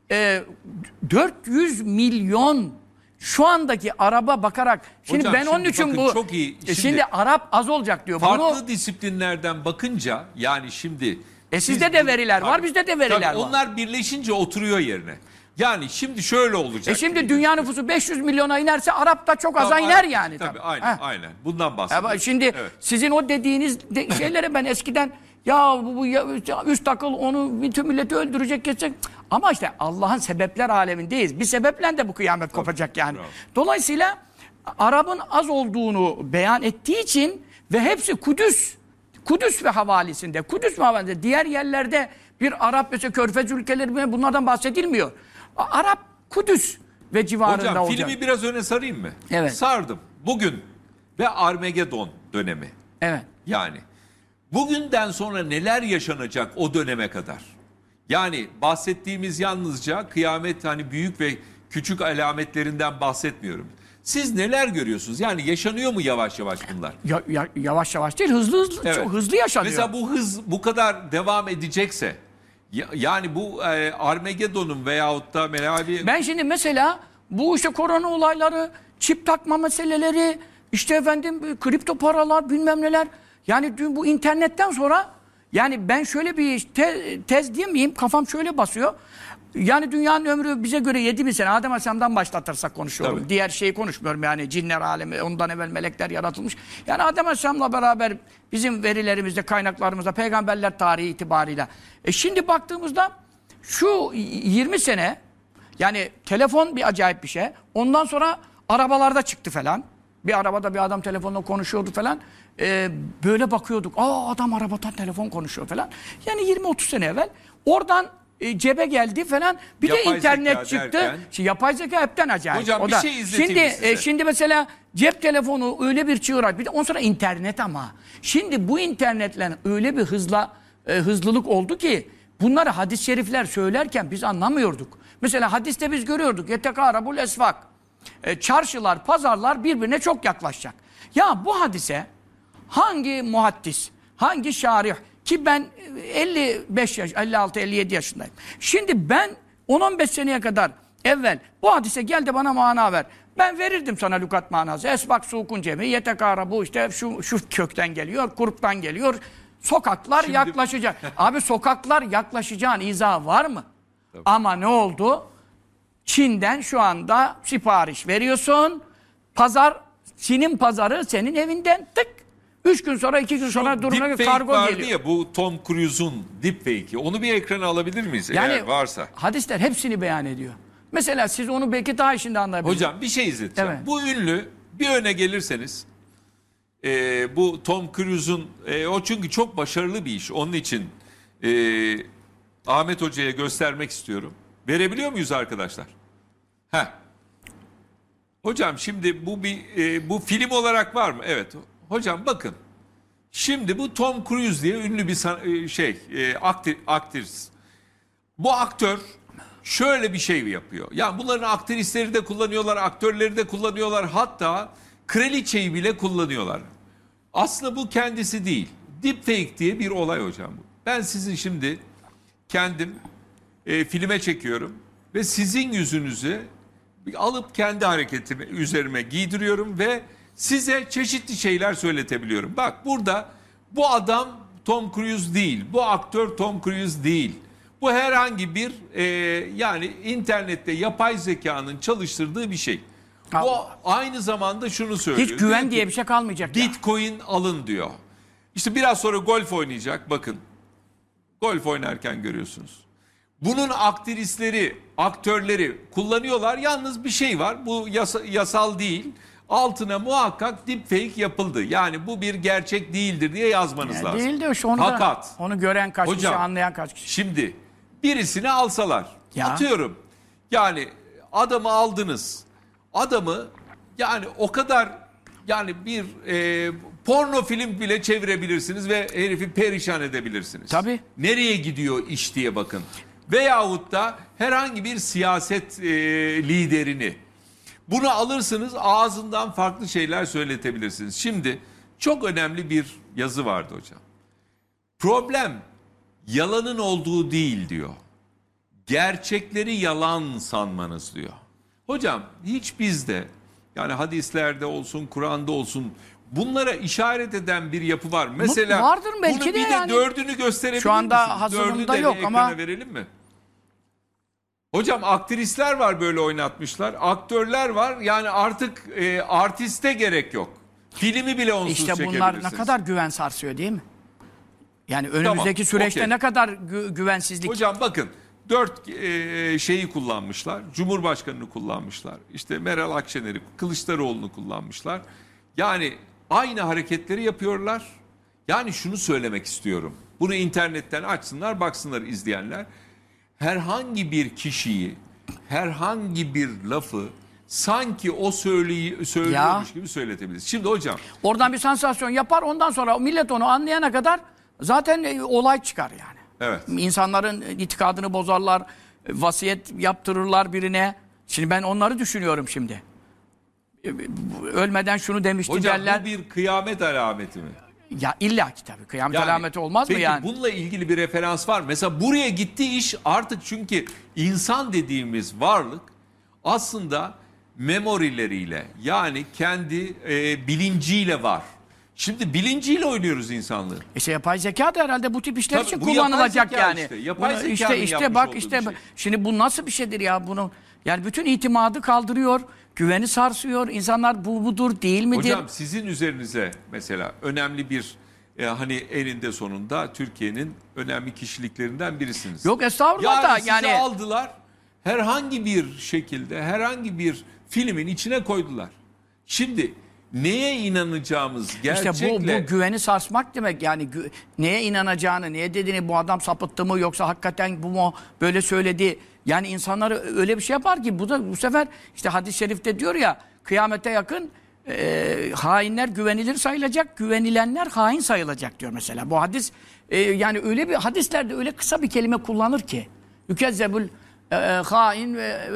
400 milyon şu andaki Araba bakarak şimdi Hocam, ben onun şimdi için bakın, bu çok iyi. Şimdi Arap az olacak diyor. Farklı disiplinlerden bakınca yani şimdi sizde de veriler var, bizde de veriler var. Onlar birleşince oturuyor yerine. Yani şimdi şöyle olacak. Şimdi dünya nüfusu 500 milyona inerse Arap da çok aza iner yani. Tabii aynen. Bundan bahsediyorum. Ama şimdi sizin o dediğiniz şeylere ben eskiden bu üst akıl onu bütün milleti öldürecek geçecek. Ama işte Allah'ın sebepler alemindeyiz. Bir sebeple de bu kıyamet kopacak yani. Bravo. Dolayısıyla Arap'ın az olduğunu beyan ettiği için ve hepsi Kudüs ve havalisinde. Kudüs ve havalisinde. Diğer yerlerde bir Arap mesela Körfez ülkeleri bunlardan bahsedilmiyor. Arap Kudüs ve civarında Hocam olacak. filmi biraz öne sarayım mı? Evet. Sardım. Bugün ve Armagedon dönemi. Evet. Yani bugünden sonra neler yaşanacak o döneme kadar? Yani bahsettiğimiz yalnızca kıyamet hani büyük ve küçük alametlerinden bahsetmiyorum. Siz neler görüyorsunuz? Yani yaşanıyor mu yavaş yavaş bunlar? Yavaş yavaş değil, hızlı Evet. çok hızlı yaşanıyor. Mesela bu hız bu kadar devam edecekse yani bu Armagedon'un veyahut da Melavi... Ben şimdi mesela bu işte korona olayları, çip takma meseleleri, işte efendim kripto paralar bilmem neler. Yani dün bu internetten sonra yani ben şöyle bir tez diyemeyeyim, kafam şöyle basıyor. Yani dünyanın ömrü bize göre 7.000 sene. Adem Aleyhisselam'dan başlatırsak konuşuyorum. Tabii. Diğer şeyi konuşmuyorum yani cinler alemi, ondan evvel melekler yaratılmış. Yani Adem Aleyhisselam'la beraber bizim verilerimizde, kaynaklarımızda, peygamberler tarihi itibarıyla. Şimdi baktığımızda şu 20 sene yani telefon bir acayip bir şey. Ondan sonra arabalarda çıktı falan. Bir arabada bir adam telefonla konuşuyordu falan. Böyle bakıyorduk. Adam arabadan telefon konuşuyor falan. Yani 20-30 sene evvel. Oradan cebe geldi falan. Bir Yapay de internet zeka çıktı. derken... Şimdi yapay zeka hepten acayip. Hocam bir şey izleteyim size. Şimdi mesela cep telefonu öyle bir çığır. Bir de ondan sonra internet ama. Şimdi bu internetle öyle bir hızlılık oldu ki bunları hadis-i şerifler söylerken biz anlamıyorduk. Mesela hadiste biz görüyorduk. Yetekarabul esvak. Çarşılar, pazarlar birbirine çok yaklaşacak. Ya bu hadise hangi muhaddis, hangi şarih ki ben 55 yaş, 56-57 yaşındayım. Şimdi ben 10-15 seneye kadar evvel bu hadise gel de bana mana ver. Ben verirdim sana lügat manası. Esbak sukun cemi, yetekarabu işte şu kökten geliyor, kurptan geliyor. Sokaklar yaklaşacak. Abi sokaklar yaklaşacağın izah var mı? Tabii. Ama ne oldu? Çin'den şu anda sipariş veriyorsun. Çin'in pazarı senin evinden tık. 3 gün sonra 2 gün sonra durumuna bir kargo vardı geliyor. Ya bu Tom Cruise'un deepfake'i. Onu bir ekrana alabilir miyiz yani, eğer varsa? Hadisler hepsini beyan ediyor. Mesela siz onu belki daha işinde anlayabilirsiniz. Hocam bir şey izleteceğim. Evet. Bu ünlü bir öne gelirseniz bu Tom Cruise'un o çünkü çok başarılı bir iş. Onun için Ahmet Hoca'ya göstermek istiyorum. Verebiliyor muyuz arkadaşlar? Hocam şimdi bu film olarak var mı? Evet. Hocam bakın. Şimdi bu Tom Cruise diye ünlü bir aktris. Bu aktör şöyle bir şey yapıyor. Yani bunların aktrisleri de kullanıyorlar, aktörleri de kullanıyorlar. Hatta kraliçeyi bile kullanıyorlar. Aslında bu kendisi değil. Deepfake diye bir olay hocam bu. Ben sizin şimdi kendim filme çekiyorum ve sizin yüzünüzü alıp kendi hareketimi üzerime giydiriyorum ve size çeşitli şeyler söyletebiliyorum. Bak burada bu adam Tom Cruise değil. Bu aktör Tom Cruise değil. Bu herhangi bir yani internette yapay zekanın çalıştırdığı bir şey. Bu aynı zamanda şunu söylüyor. Hiç güven diye bir şey kalmayacak. Bitcoin alın diyor. İşte biraz sonra golf oynayacak. Bakın. Golf oynarken görüyorsunuz. Bunun aktrisleri, aktörleri kullanıyorlar. Yalnız bir şey var. Bu yasal değil. Altına muhakkak deepfake yapıldı. Yani bu bir gerçek değildir diye yazmanız lazım. Değil de Fakat onu gören kaç hocam, kişi, anlayan kaç kişi. Şimdi birisini alsalar. Ya. Atıyorum. Yani adamı aldınız. Adamı yani o kadar yani bir porno film bile çevirebilirsiniz ve herifi perişan edebilirsiniz. Tabii. Nereye gidiyor iş diye bakın. Veyahut da herhangi bir siyaset liderini. Bunu alırsınız, ağzından farklı şeyler söyletebilirsiniz. Şimdi çok önemli bir yazı vardı hocam. Problem yalanın olduğu değil diyor. Gerçekleri yalan sanmanız diyor. Hocam hiç bizde yani hadislerde olsun, Kur'an'da olsun bunlara işaret eden bir yapı var. Mesela vardır belki bunu de bir de yani. dördünü gösterebilir Şu anda misiniz? hazırımda Dördünü de yok ama- ekrana verelim mi? Hocam aktrisler var böyle oynatmışlar. Aktörler var. Yani artık artiste gerek yok. Filmi bile onsuz İşte çekebilirsiniz. bunlar ne kadar güven sarsıyor değil mi? Yani önümüzdeki süreçte okey. ne kadar güvensizlik. Hocam bakın 4 şeyi kullanmışlar. Cumhurbaşkanını kullanmışlar. İşte Meral Akşener'i, Kılıçdaroğlu'nu kullanmışlar. Yani aynı hareketleri yapıyorlar. Yani şunu söylemek istiyorum. Bunu internetten açsınlar, baksınlar izleyenler. Herhangi bir kişiyi, herhangi bir lafı sanki o söylüyormuş gibi söyletebiliriz. Şimdi hocam. Oradan bir sansasyon yapar, ondan sonra millet onu anlayana kadar zaten olay çıkar yani. Evet. İnsanların itikadını bozarlar, vasiyet yaptırırlar birine. Şimdi ben onları düşünüyorum şimdi. Ölmeden şunu demişti Hocam derler. bu bir kıyamet alameti mi? Ya illaki tabii kıyamet alameti olmaz mı peki yani? bununla ilgili bir referans var mı? Mesela buraya gittiği iş artık çünkü insan dediğimiz varlık aslında memorileriyle yani kendi bilinciyle var. Şimdi bilinciyle oynuyoruz insanlığı. İşte yapay zeka da herhalde bu tip işler Tabii, için bu yapay kullanılacak zeka yani. işte. Yapay Bunu zekanın yapmış bak olduğu işte bir şey. şimdi bu nasıl bir şeydir ya bunu yani bütün itimadı kaldırıyor, güveni sarsıyor. İnsanlar bu budur değil midir? Hocam sizin üzerinize mesela önemli bir hani eninde sonunda Türkiye'nin önemli kişiliklerinden birisiniz. Yok estağfurullah da Sizi yani aldılar herhangi bir şekilde herhangi bir filmin içine koydular. Şimdi neye inanacağımız gerçekle... İşte bu güveni sarsmak demek yani neye inanacağını, neye dediğini bu adam sapıttı mı yoksa hakikaten bu mu böyle söyledi. Yani insanları öyle bir şey yapar ki bu sefer işte hadis-i şerifte diyor ya kıyamete yakın hainler güvenilir sayılacak, güvenilenler hain sayılacak diyor mesela. Bu hadis yani öyle bir hadislerde öyle kısa bir kelime kullanır ki yükezzebul hain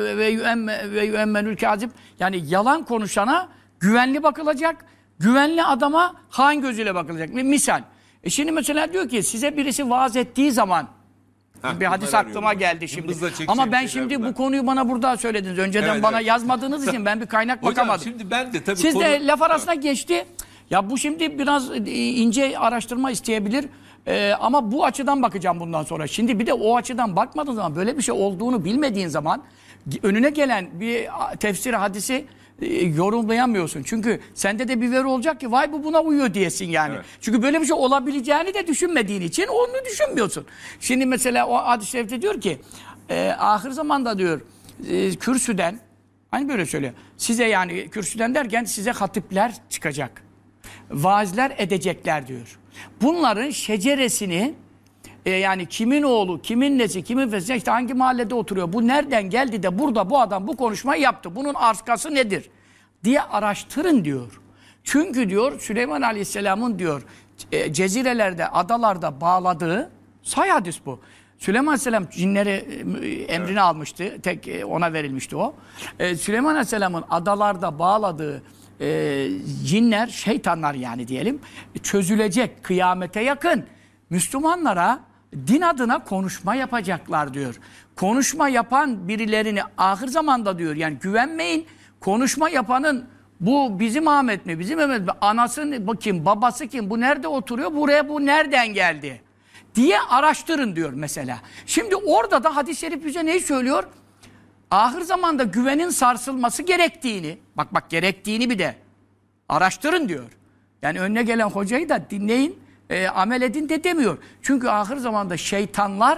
ve yüemmenül kazib yani yalan konuşana güvenli bakılacak, güvenli adama hain gözüyle bakılacak. Misal. Şimdi mesela diyor ki size birisi vaaz ettiği zaman bir hadis aklıma geldi şimdi. Ama ben şimdi bu konuyu bana burada söylediniz. Önceden bana yazmadığınız için ben bir kaynak bakamadım. Hocam şimdi ben de tabii Siz de laf arasına geçti. Ya bu şimdi biraz ince araştırma isteyebilir. Ama bu açıdan bakacağım bundan sonra. Şimdi bir de o açıdan bakmadığın zaman böyle bir şey olduğunu bilmediğin zaman önüne gelen bir tefsir hadisi yorumlayamıyorsun. Çünkü sende de bir veri olacak ki vay bu buna uyuyor diyesin yani. Evet. Çünkü böyle bir şey olabileceğini de düşünmediğin için onu düşünmüyorsun. Şimdi mesela o hadis-i şerifte diyor ki ahir zamanda diyor kürsüden hani böyle söylüyor. Size yani kürsüden derken size hatipler çıkacak. Vaazler edecekler diyor. Bunların şeceresini yani kimin oğlu, kimin nesi, kimin fesli, işte hangi mahallede oturuyor, bu nereden geldi de burada bu adam bu konuşmayı yaptı, bunun arkası nedir diye araştırın diyor. Çünkü diyor Süleyman Aleyhisselam'ın diyor cezirelerde, adalarda bağladığı, say hadis bu. Süleyman Aleyhisselam cinleri emrini almıştı, tek ona verilmişti o. Süleyman Aleyhisselam'ın adalarda bağladığı cinler, şeytanlar yani diyelim, çözülecek kıyamete yakın. Müslümanlara din adına konuşma yapacaklar diyor. Konuşma yapan birilerini ahir zamanda diyor yani güvenmeyin. Konuşma yapanın bu bizim Ahmet mi, bizim Mehmet mi, anası kim, babası kim, bu nerede oturuyor, buraya bu nereden geldi diye araştırın diyor mesela. Şimdi orada da hadis-i şerif bize neyi söylüyor? Ahir zamanda güvenin sarsılması gerektiğini, bak gerektiğini bir de araştırın diyor. Yani önüne gelen hocayı da dinleyin, amel edin de demiyor. Çünkü ahir zamanda şeytanlar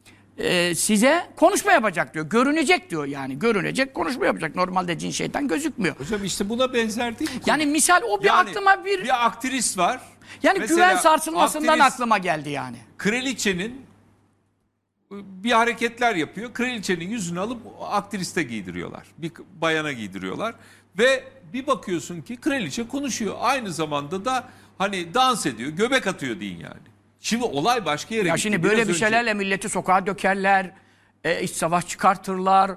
size konuşma yapacak diyor. Görünecek diyor yani. Görünecek, konuşma yapacak. Normalde cin şeytan gözükmüyor. Hocam işte buna benzer değil mi? Yani misal o bir yani, aklıma bir aktris var. Yani mesela güven sarsılmasından aktris, aklıma geldi yani. Kraliçenin bir hareketler yapıyor. Kraliçenin yüzünü alıp aktriste giydiriyorlar. Bir bayana giydiriyorlar. Ve bir bakıyorsun ki kraliçe konuşuyor. Aynı zamanda da hani dans ediyor, göbek atıyor deyin yani. Şimdi olay başka yere Ya gitti. şimdi böyle Biraz bir önce- şeylerle milleti sokağa dökerler, iç savaş çıkartırlar.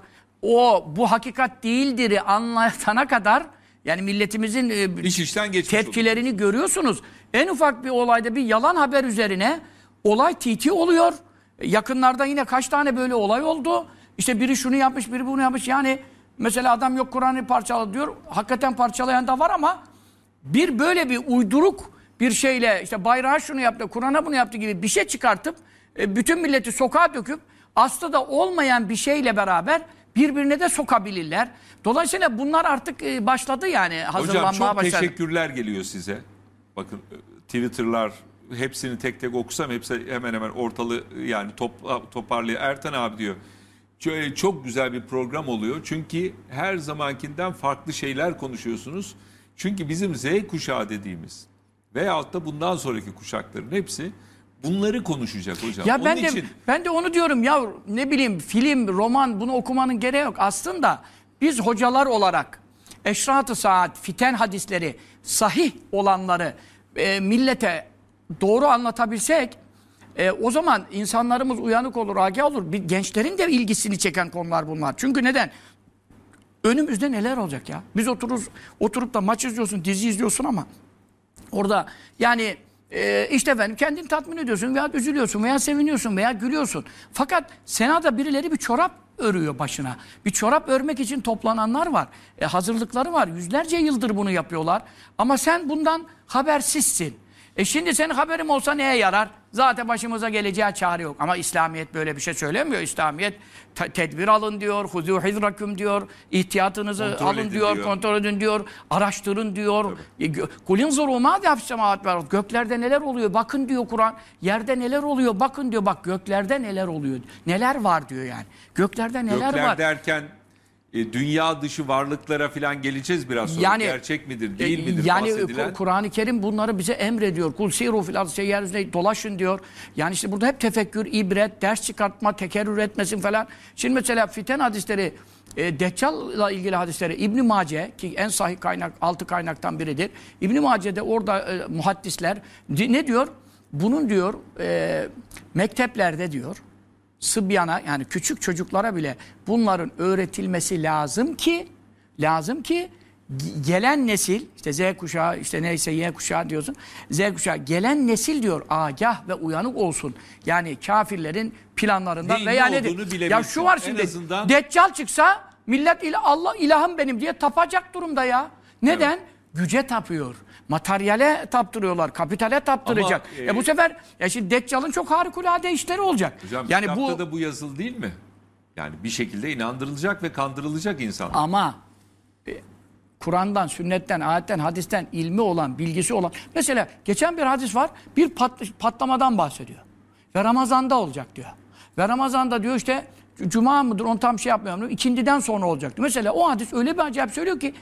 Bu hakikat değildir anlatana kadar yani milletimizin İş işten geçmiş tepkilerini görüyorsunuz. En ufak bir olayda bir yalan haber üzerine olay TT oluyor. Yakınlarda yine kaç tane böyle olay oldu. İşte biri şunu yapmış, biri bunu yapmış. Yani mesela adam yok Kur'an'ı parçaladı diyor. Hakikaten parçalayan da var ama böyle bir uyduruk bir şeyle işte bayrağı şunu yaptı, Kur'an'a bunu yaptı gibi bir şey çıkartıp bütün milleti sokağa döküp aslında olmayan bir şeyle beraber birbirine de sokabilirler. Dolayısıyla bunlar artık başladı yani hazırlanmaya Hocam çok başladı. teşekkürler geliyor size. Bakın Twitter'lar hepsini tek tek okusam hepsi hemen hemen ortalığı yani toparlıyor. Ertan abi diyor. Çok güzel bir program oluyor. Çünkü her zamankinden farklı şeyler konuşuyorsunuz. Çünkü bizim Z kuşağı dediğimiz veyahut da bundan sonraki kuşakların hepsi bunları konuşacak hocam. Ya Onun ben de onu diyorum ya ne bileyim film, roman bunu okumanın gereği yok. Aslında biz hocalar olarak Eşrat-ı Saat, fiten hadisleri, sahih olanları millete doğru anlatabilsek o zaman insanlarımız uyanık olur, agah olur. Gençlerin de ilgisini çeken konular bunlar. Çünkü neden? Önümüzde neler olacak ya? Biz oturup da maç izliyorsun, dizi izliyorsun ama orada yani işte efendim kendini tatmin ediyorsun veya üzülüyorsun veya seviniyorsun veya gülüyorsun. Fakat Sena'da birileri bir çorap örüyor başına. Bir çorap örmek için toplananlar var. Hazırlıkları var. Yüzlerce yıldır bunu yapıyorlar. Ama sen bundan habersizsin. Şimdi senin haberim olsa neye yarar? Zaten başımıza geleceği çare yok. Ama İslamiyet böyle bir şey söylemiyor. İslamiyet tedbir alın diyor, huzû hizrakum diyor, ihtiyatınızı Kontrol alın edin diyor, diyor. kontrol edin diyor, araştırın diyor. Kulin zuru mâ diyafsemaat var. Göklerde neler oluyor? Bakın diyor Kur'an. Yerde neler oluyor? Bakın diyor. Bak göklerde neler oluyor? Neler var diyor yani. Göklerde neler Gökler var? derken dünya dışı varlıklara falan geleceğiz biraz sonra. Yani, Gerçek midir, değil midir yani bahsedilen? Kur'an-ı Kerim bunları bize emrediyor. Kul siru fil ardı, yeryüzünde dolaşın diyor. Yani işte burada hep tefekkür, ibret, ders çıkartma, tekerrür etmesin falan. Şimdi mesela fiten hadisleri, Deccal'la ilgili hadisleri İbn Mace ki en sahih kaynak, 6 kaynaktan biridir. İbn Mace'de orada muhaddisler ne diyor? Bunun diyor mekteplerde diyor sıbyana yani küçük çocuklara bile bunların öğretilmesi lazım ki gelen nesil işte Z kuşağı işte neyse Y kuşağı diyorsun. Z kuşağı gelen nesil diyor agah ve uyanık olsun. Yani kafirlerin planlarından Neyin veya ne nedir? olduğunu bilebilsin. Ya şu var En şimdi azından- Deccal çıksa millet Allah ilahım benim diye tapacak durumda ya. Neden? Evet. Güce tapıyor. Materyale taptırıyorlar. Kapitale taptıracak. Ama, Bu sefer şimdi Deccal'ın çok harikulade işleri olacak. Hocam yani kitapta da bu yazılı değil mi? Yani bir şekilde inandırılacak ve kandırılacak insan. Ama Kur'an'dan, sünnetten, ayetten, hadisten ilmi olan, bilgisi olan. Mesela geçen bir hadis var. Bir patlamadan bahsediyor. Ve Ramazan'da olacak diyor. Ve Ramazan'da diyor işte Cuma mıdır onu tam şey yapmıyorum. İkindiden sonra olacak diyor. Mesela o hadis öyle bir acayip söylüyor ki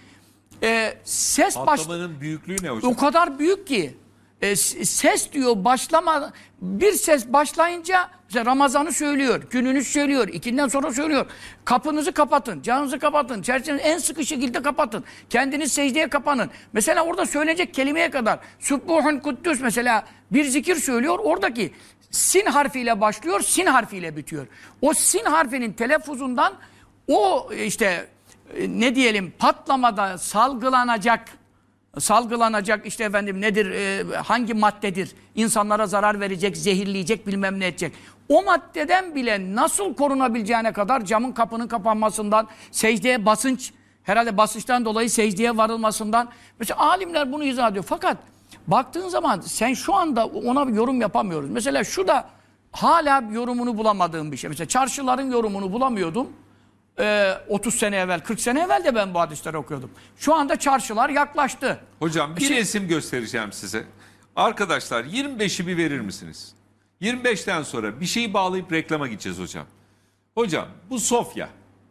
Patlamanın büyüklüğü ne hocam? o kadar büyük ki ses diyor bir ses başlayınca mesela Ramazan'ı söylüyor, gününü söylüyor, ikinden sonra söylüyor. Kapınızı kapatın, canınızı kapatın, çerçevenizi en sıkı şekilde kapatın. Kendiniz secdeye kapanın. Mesela orada söylenecek kelimeye kadar Subbuhun Kuddüs mesela bir zikir söylüyor. Oradaki sin harfiyle başlıyor, sin harfiyle bitiyor. O sin harfinin telaffuzundan o işte ne diyelim patlamada salgılanacak işte efendim nedir hangi maddedir insanlara zarar verecek zehirleyecek bilmem ne edecek o maddeden bile nasıl korunabileceğine kadar camın kapının kapanmasından secdeye basınç herhalde basınçtan dolayı secdeye varılmasından mesela alimler bunu izah ediyor fakat baktığın zaman sen şu anda ona bir yorum yapamıyoruz mesela şu da hala yorumunu bulamadığım bir şey mesela çarşıların yorumunu bulamıyordum 30 sene evvel, 40 sene evvel de ben bu hadisleri okuyordum. Şu anda çarşılar yaklaştı. Hocam bir resim göstereceğim size. Arkadaşlar 25'i bir verir misiniz? 25'ten sonra bir şeyi bağlayıp reklama gideceğiz hocam. Hocam bu Sofya.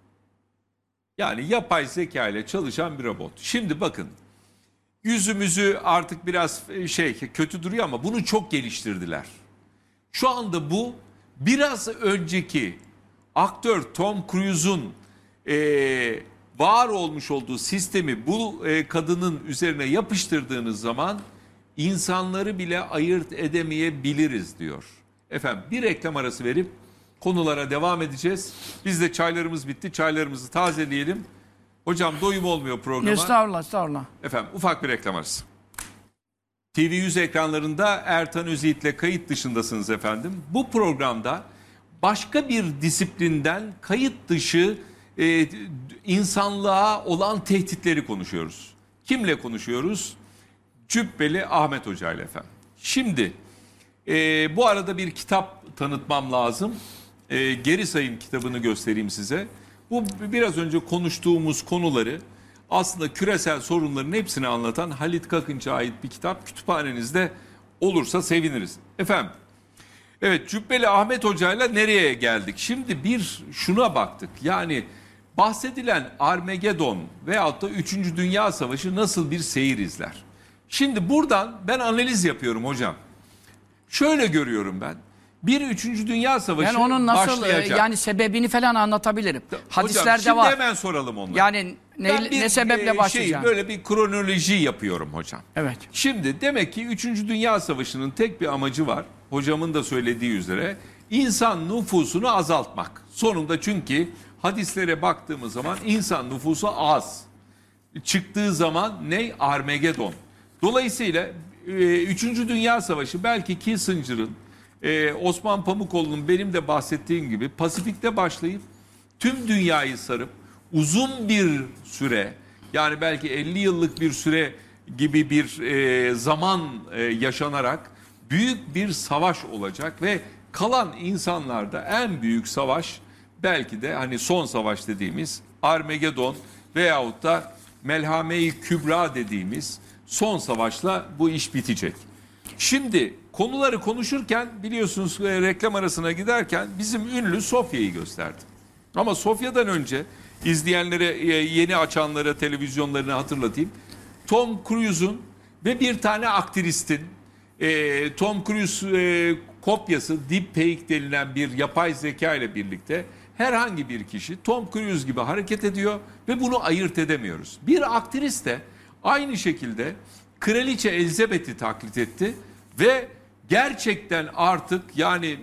Yani yapay zeka ile çalışan bir robot. Şimdi bakın yüzümüzü artık biraz kötü duruyor ama bunu çok geliştirdiler. Şu anda bu biraz önceki aktör Tom Cruise'un var olmuş olduğu sistemi bu kadının üzerine yapıştırdığınız zaman insanları bile ayırt edemeyebiliriz diyor. Efendim bir reklam arası verip konulara devam edeceğiz. Biz de çaylarımız bitti. Çaylarımızı tazeleyelim. Hocam doyum olmuyor programa. Estağfurullah, estağfurullah. Efendim ufak bir reklam arası. TV100 ekranlarında Ertan Özyiğit'le kayıt dışındasınız efendim. Bu programda başka bir disiplinden kayıt dışı insanlığa olan tehditleri konuşuyoruz. Kimle konuşuyoruz? Cübbeli Ahmet Hoca ile efendim. Şimdi bu arada bir kitap tanıtmam lazım. Geri sayım kitabını göstereyim size. Bu biraz önce konuştuğumuz konuları aslında küresel sorunların hepsini anlatan Halit Kakınç'a ait bir kitap. Kütüphanenizde olursa seviniriz. Efendim, evet Cübbeli Ahmet Hoca'yla nereye geldik? Şimdi bir şuna baktık. Yani bahsedilen Armagedon veyahut da 3. Dünya Savaşı nasıl bir seyir izler? Şimdi buradan ben analiz yapıyorum hocam. Şöyle görüyorum ben. Bir 3. Dünya Savaşı Yani onun nasıl başlayacak. yani sebebini falan anlatabilirim. Hadislerde hocam, şimdi var. hemen soralım onları. Yani ne sebeple başlayacak? Böyle bir kronoloji yapıyorum hocam. Evet. Şimdi demek ki 3. Dünya Savaşı'nın tek bir amacı var. Hocamın da söylediği üzere insan nüfusunu azaltmak. Sonunda çünkü hadislere baktığımız zaman insan nüfusu az. Çıktığı zaman ne? Armagedon. Dolayısıyla 3. Dünya Savaşı belki Kissinger'ın, Osman Pamukoğlu'nun benim de bahsettiğim gibi Pasifik'te başlayıp tüm dünyayı sarıp uzun bir süre, yani belki 50 yıllık bir süre gibi bir zaman yaşanarak büyük bir savaş olacak ve kalan insanlarda en büyük savaş belki de hani son savaş dediğimiz Armagedon veyahut da Melhame-i Kübra dediğimiz son savaşla bu iş bitecek. Şimdi konuları konuşurken biliyorsunuz reklam arasına giderken bizim ünlü Sofya'yı gösterdim. Ama Sofya'dan önce izleyenlere, yeni açanlara televizyonlarını hatırlatayım. Tom Cruise'un ve bir tane aktristin Tom Cruise kopyası deepfake denilen bir yapay zeka ile birlikte herhangi bir kişi Tom Cruise gibi hareket ediyor ve bunu ayırt edemiyoruz. Bir aktris de aynı şekilde Kraliçe Elizabeth'i taklit etti ve gerçekten artık yani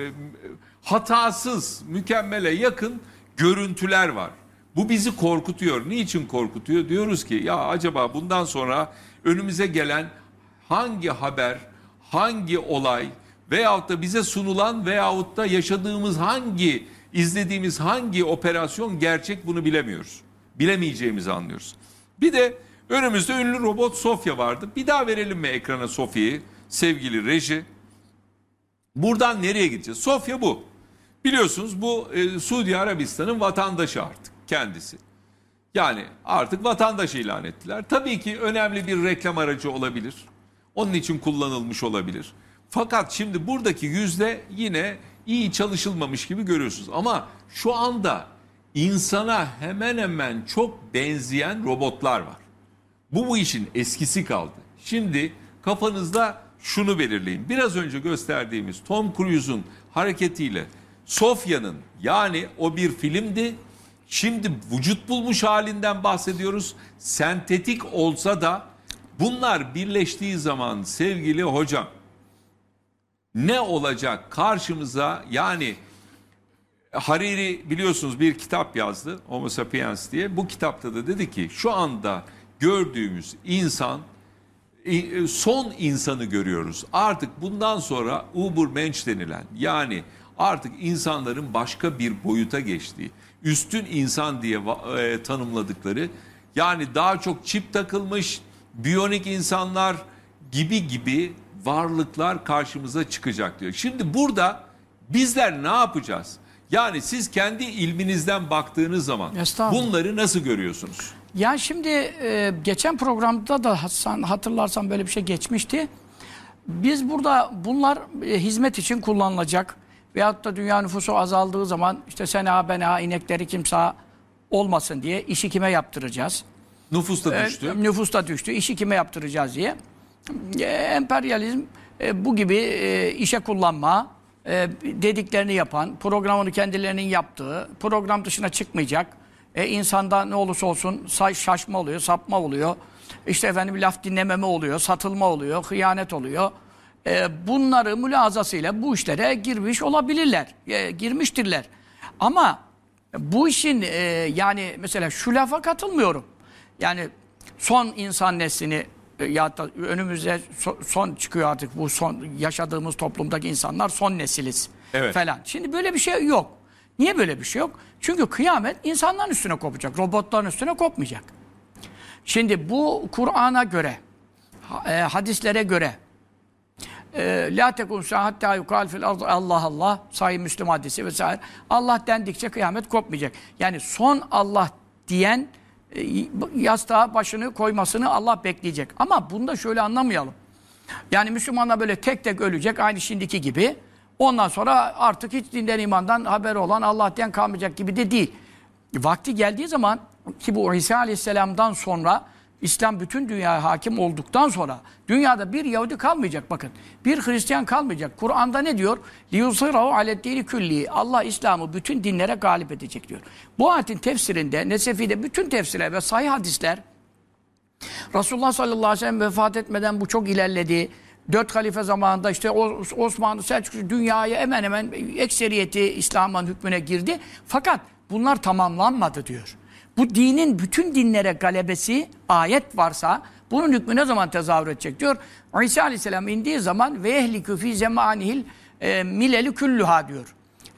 hatasız, mükemmele yakın görüntüler var. Bu bizi korkutuyor. Niçin korkutuyor? Diyoruz ki ya acaba bundan sonra önümüze gelen hangi haber, hangi olay veyahut da bize sunulan veyahut da yaşadığımız izlediğimiz hangi operasyon gerçek, bunu bilemiyoruz. Bilemeyeceğimizi anlıyoruz. Bir de önümüzde ünlü robot Sofya vardı. Bir daha verelim mi ekrana Sofya'yı sevgili reji? Buradan nereye gideceğiz? Sofya bu. Biliyorsunuz bu Suudi Arabistan'ın vatandaşı artık kendisi. Yani artık vatandaş ilan ettiler. Tabii ki önemli bir reklam aracı olabilir. Onun için kullanılmış olabilir. Fakat şimdi buradaki yüzde yine iyi çalışılmamış gibi görüyorsunuz. Ama şu anda insana hemen hemen çok benzeyen robotlar var. Bu işin eskisi kaldı. Şimdi kafanızda şunu belirleyin. Biraz önce gösterdiğimiz Tom Cruise'un hareketiyle Sofya'nın, yani o bir filmdi. Şimdi vücut bulmuş halinden bahsediyoruz. Sentetik olsa da bunlar birleştiği zaman sevgili hocam ne olacak karşımıza? Yani Hariri biliyorsunuz bir kitap yazdı, Homo Sapiens diye. Bu kitapta da dedi ki şu anda gördüğümüz insan son insanı görüyoruz. Artık bundan sonra Übermensch denilen, yani artık insanların başka bir boyuta geçtiği, üstün insan diye tanımladıkları, yani daha çok çip takılmış biyonik insanlar gibi varlıklar karşımıza çıkacak diyor. Şimdi burada bizler ne yapacağız? Yani siz kendi ilminizden baktığınız zaman bunları nasıl görüyorsunuz? Ya şimdi geçen programda da hatırlarsan böyle bir şey geçmişti. Biz burada bunlar hizmet için kullanılacak veyahut da dünya nüfusu azaldığı zaman işte sen ben inekleri kimse olmasın diye işi kime yaptıracağız? Nüfus da düştü. Nüfus da düştü. İşi kime yaptıracağız diye. Emperyalizm bu gibi işe kullanma, dediklerini yapan, programını kendilerinin yaptığı, program dışına çıkmayacak. İnsanda ne olursa olsun şaşma oluyor, sapma oluyor. İşte efendim laf dinlememe oluyor, satılma oluyor, hıyanet oluyor. Bunları mülazasıyla bu işlere girmiş olabilirler, girmiştirler. Ama bu işin yani mesela şu lafa katılmıyorum. Yani son insan neslini ya da önümüzde son çıkıyor artık bu son yaşadığımız toplumdaki insanlar son nesiliz falan. Şimdi böyle bir şey yok. Niye böyle bir şey yok? Çünkü kıyamet insanların üstüne kopacak, robotların üstüne kopmayacak. Şimdi bu Kur'an'a göre, hadislere göre la tekun hatta yukal fil ardı Allah Allah Sahih Müslim hadisi vesaire. Allah dendikçe kıyamet kopmayacak. Yani son Allah diyen yastığa başını koymasını Allah bekleyecek. Ama bunu da şöyle anlamayalım. Yani Müslümanlar böyle tek tek ölecek aynı şimdiki gibi. Ondan sonra artık hiç dinden imandan haberi olan Allah diyen kalmayacak gibi de değil. Vakti geldiği zaman ki bu İsa Aleyhisselam'dan sonra İslam bütün dünyaya hakim olduktan sonra dünyada bir Yahudi kalmayacak bakın. Bir Hristiyan kalmayacak. Kur'an'da ne diyor? لِيُصِرَهُ عَلَى الدِّينِ كُلِّهِ Allah İslam'ı bütün dinlere galip edecek diyor. Bu ayetin tefsirinde, Nesefi'de bütün tefsirler ve sahih hadisler Resulullah sallallahu aleyhi ve sellem vefat etmeden bu çok ilerledi. 4 halife zamanında işte Osmanlı, Selçuklu dünyaya hemen hemen ekseriyeti İslam'ın hükmüne girdi. Fakat bunlar tamamlanmadı diyor. Bu dinin bütün dinlere galebesi ayet varsa bunun hükmü ne zaman tezahür edecek diyor. İsa Aleyhisselam indiği zaman ve ehlikü fî zemanihil mileli küllüha diyor.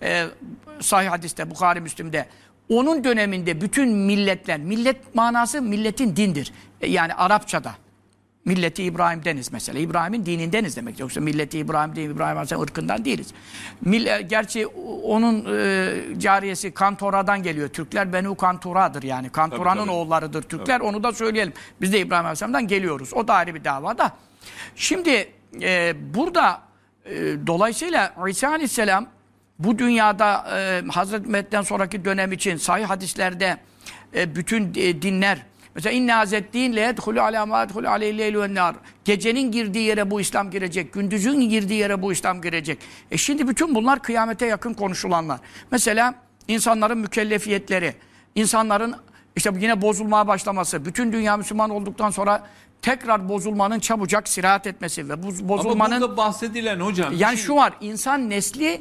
Sahih hadiste, Bukhari Müslim'de. Onun döneminde bütün milletler, millet manası milletin dindir. Yani Arapçada. Milleti İbrahim'deniz mesela. İbrahim'in dinindeniz demek. Yoksa milleti İbrahim değil, İbrahim Aleyhisselam ırkından değiliz. Gerçi onun cariyesi Kantora'dan geliyor. Türkler Benu Kantora'dır yani. Kantora'nın oğullarıdır Türkler. Onu da söyleyelim. Biz de İbrahim Aleyhisselam'dan geliyoruz. O da ayrı bir davada. Şimdi burada dolayısıyla İsa Aleyhisselam bu dünyada Hazreti Mehmet'ten sonraki dönem için sahih hadislerde bütün dinler mesela inne hazeddin le yedhulu ala ma yedhulu aleyhi leylu ve nar. Gecenin girdiği yere bu İslam girecek. Gündüzün girdiği yere bu İslam girecek. Şimdi bütün bunlar kıyamete yakın konuşulanlar. Mesela insanların mükellefiyetleri, insanların işte yine bozulmaya başlaması, bütün dünya Müslüman olduktan sonra tekrar bozulmanın çabucak sirahat etmesi ve bu bozulmanın... Ama burada bahsedilen hocam... Yani şu var, insan nesli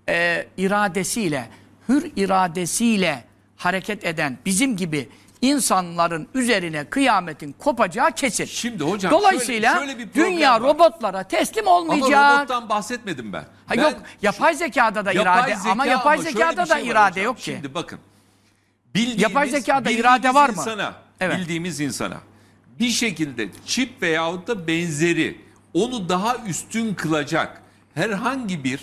iradesiyle, hür iradesiyle hareket eden bizim gibi insanların üzerine kıyametin kopacağı kesin. Şimdi hocam dolayısıyla şöyle bir dünya robotlara teslim olmayacak. Ama robottan bahsetmedim ben. Yok, yapay zekada da irade ama yapay zekada da irade yok ki. Şimdi bakın. Bildiğimiz, yapay zekada irade var mı? Bildiğimiz insana bir şekilde çip veyahut da benzeri onu daha üstün kılacak herhangi bir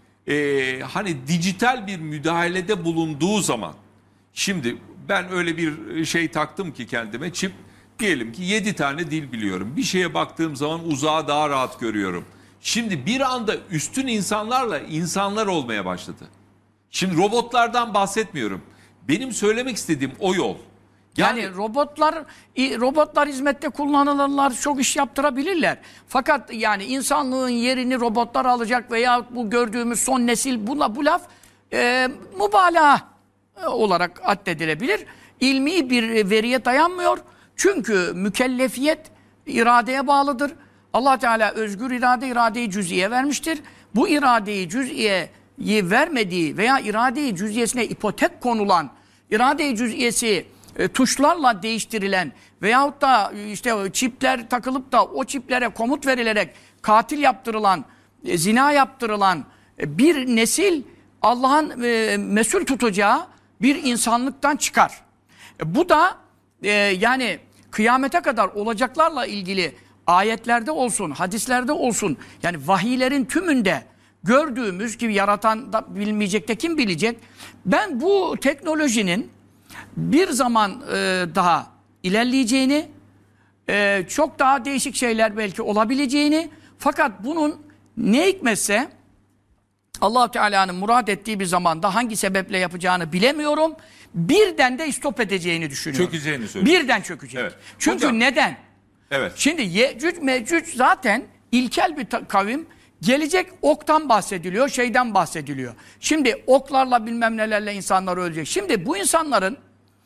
hani dijital bir müdahalede bulunduğu zaman şimdi ben öyle bir şey taktım ki kendime çip diyelim ki 7 tane dil biliyorum. Bir şeye baktığım zaman uzağı daha rahat görüyorum. Şimdi bir anda üstün insanlarla insanlar olmaya başladı. Şimdi robotlardan bahsetmiyorum. Benim söylemek istediğim o yol. Yani robotlar hizmette kullanılırlar, çok iş yaptırabilirler. Fakat yani insanlığın yerini robotlar alacak veya bu gördüğümüz son nesil bu laf mübalağa olarak addedilebilir. İlmi bir veriye dayanmıyor. Çünkü mükellefiyet iradeye bağlıdır. Allah Teala özgür iradeyi cüz'iye vermiştir. Bu iradeyi cüz'iyeyi vermediği veya iradeyi cüz'iyesine ipotek konulan, irade-i cüz'iyesi tuşlarla değiştirilen veyahut da işte çipler takılıp da o çiplere komut verilerek katil yaptırılan, zina yaptırılan bir nesil Allah'ın mesul tutacağı bir insanlıktan çıkar. Bu da yani kıyamete kadar olacaklarla ilgili ayetlerde olsun, hadislerde olsun, yani vahiylerin tümünde gördüğümüz gibi yaratan da bilmeyecek de kim bilecek? Ben bu teknolojinin bir zaman daha ilerleyeceğini, çok daha değişik şeyler belki olabileceğini, fakat bunun ne hikmetse Allah Teala'nın murad ettiği bir zamanda hangi sebeple yapacağını bilemiyorum. Birden de istop edeceğini düşünüyorum. Çökeceğini söylüyor. Birden çökecek. Evet. Çünkü hocam, neden? Evet. Şimdi Yecüc Mecüc zaten ilkel bir kavim. Gelecek oktan bahsediliyor, şeyden bahsediliyor. Şimdi oklarla bilmem nelerle insanlar ölecek. Şimdi bu insanların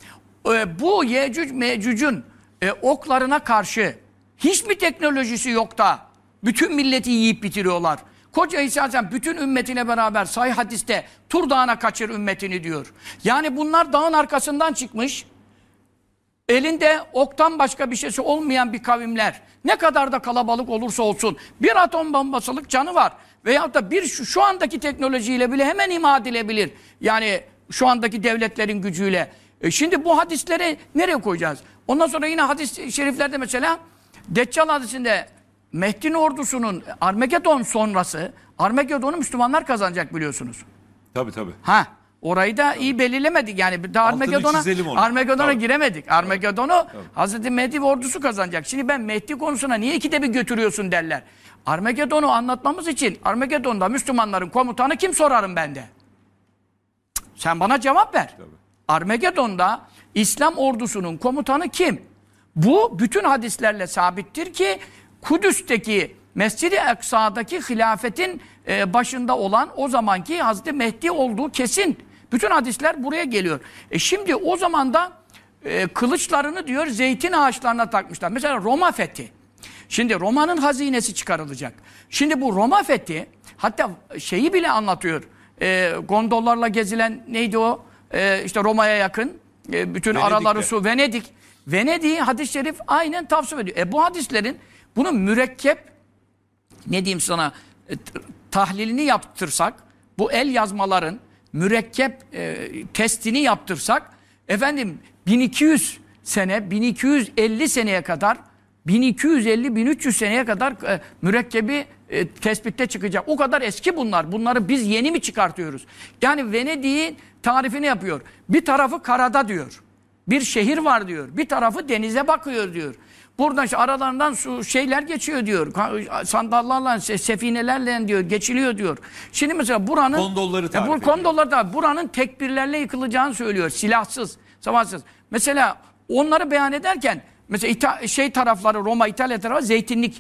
bu Yecüc Mecüc'ün oklarına karşı hiç mi teknolojisi yok da bütün milleti yiyip bitiriyorlar? Koca İsa Aleyhisselam bütün ümmetine beraber Sahih hadiste Tur Dağı'na kaçır ümmetini diyor. Yani bunlar dağın arkasından çıkmış. Elinde oktan başka bir şeysi olmayan bir kavimler. Ne kadar da kalabalık olursa olsun bir atom bombasılık canı var. Veyahut da bir şu andaki teknolojiyle bile hemen imha edilebilir. Yani şu andaki devletlerin gücüyle. Şimdi bu hadisleri nereye koyacağız? Ondan sonra yine hadis-i şeriflerde mesela Deccal hadisinde Mehdi'nin ordusunun Armagedon sonrası, Armagedon'u Müslümanlar kazanacak biliyorsunuz. Tabii tabii. Ha, orayı da iyi belirlemedik yani. Daha Armagedon'a giremedik. Armagedon'u Hazreti Mehdi ve ordusu kazanacak. Şimdi ben Mehdi konusuna niye ikide bir götürüyorsun derler. Armagedon'u anlatmamız için Armagedon'da Müslümanların komutanı kim sorarım ben de. Sen bana cevap ver. Tabii. Armagedon'da İslam ordusunun komutanı kim? Bu bütün hadislerle sabittir ki Kudüs'teki Mescid-i Aksa'daki hilafetin başında olan o zamanki Hazreti Mehdi olduğu kesin. Bütün hadisler buraya geliyor. Şimdi o zaman da kılıçlarını diyor zeytin ağaçlarına takmışlar. Mesela Roma fethi. Şimdi Roma'nın hazinesi çıkarılacak. Şimdi bu Roma fethi hatta şeyi bile anlatıyor. Gondollarla gezilen neydi o? İşte Roma'ya yakın. Bütün araları su. Venedik. Venedik'i hadis-i şerif aynen tavsiye ediyor. Bu hadislerin bunun mürekkep ne diyeyim sana tahlilini yaptırsak, bu el yazmaların mürekkep testini yaptırsak, efendim 1200 sene, 1250 seneye kadar, 1250-1300 seneye kadar mürekkebi tespitte çıkacak. O kadar eski bunlar. Bunları biz yeni mi çıkartıyoruz? Yani Venedik'in tarifini yapıyor. Bir tarafı karada diyor. Bir şehir var diyor. Bir tarafı denize bakıyor diyor. Buradan işte aralarından su şeyler geçiyor diyor. Sandallarla, sefinelerle diyor geçiliyor diyor. Şimdi mesela buranın kondolları tarif ediyor. Kondolları da buranın tekbirlerle yıkılacağını söylüyor. Silahsız, savaşsız. Mesela onları beyan ederken mesela şey tarafları Roma, İtalya tarafı zeytinlik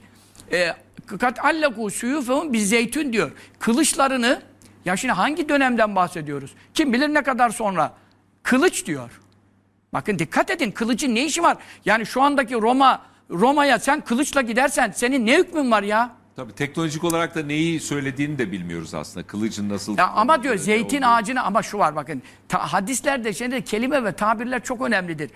kat allaku suyufehum biz zeytun diyor. Kılıçlarını ya şimdi hangi dönemden bahsediyoruz? Kim bilir ne kadar sonra? Kılıç diyor. Bakın dikkat edin, kılıcın ne işi var? Yani şu andaki Roma'ya sen kılıçla gidersen senin ne hükmün var ya? Tabii teknolojik olarak da neyi söylediğini de bilmiyoruz aslında. Kılıcın nasıl... Ya ama diyor zeytin ağacına ama şu var bakın. Hadislerde şimdi kelime ve tabirler çok önemlidir.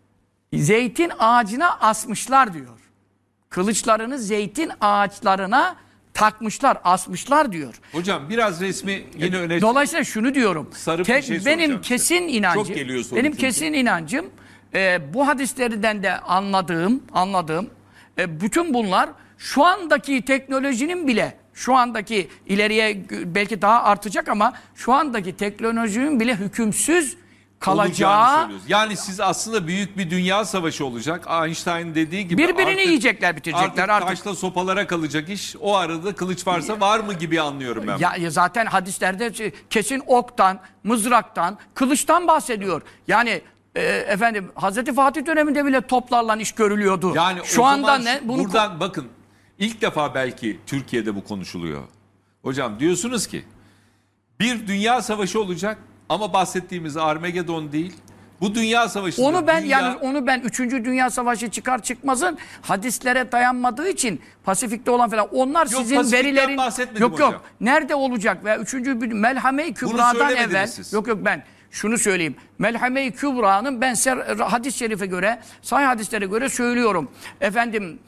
Zeytin ağacına asmışlar diyor. Kılıçlarını zeytin ağaçlarına takmışlar, asmışlar diyor. Hocam biraz resmi yine öne... Dolayısıyla şunu diyorum. Benim kesin inancım. Çok geliyor soru benim çünkü. kesin inancım bu hadislerden de anladığım bütün bunlar şu andaki teknolojinin bile şu andaki ileriye belki daha artacak ama şu andaki teknolojinin bile hükümsüz kalacağı. Yani siz aslında büyük bir dünya savaşı olacak. Einstein dediği gibi birbirini yiyecekler, bitirecekler artık. Taşla sopalara kalacak iş. O arada kılıç varsa var mı gibi anlıyorum ben. Ya zaten hadislerde kesin oktan, mızraktan, kılıçtan bahsediyor. Yani efendim Hazreti Fatih döneminde bile toplarla iş görülüyordu. Yani şu anda ne? Buradan bakın ilk defa belki Türkiye'de bu konuşuluyor. Hocam diyorsunuz ki bir dünya savaşı olacak. Ama bahsettiğimiz Armagedon değil. Bu dünya savaşı. Onu ben 3. Dünya Savaşı çıkar çıkmazın hadislere dayanmadığı için Pasifik'te olan falan onlar sizin verilerin yok. Nerede olacak veya 3. Melhame-i Kübra'dan evvel siz. Yok ben şunu söyleyeyim. Melhame-i Kübra'nın ben hadis-i şerife göre, sahih hadislere göre söylüyorum. Efendim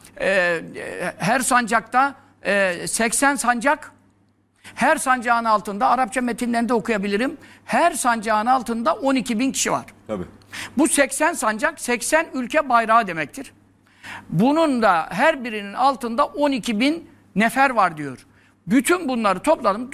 her sancakta 80 sancak. Her sancağın altında, Arapça metinlerinde okuyabilirim. Her sancağın altında 12.000 kişi var. Tabii. Bu 80 sancak, 80 ülke bayrağı demektir. Bunun da her birinin altında 12.000 nefer var diyor. Bütün bunları topladım.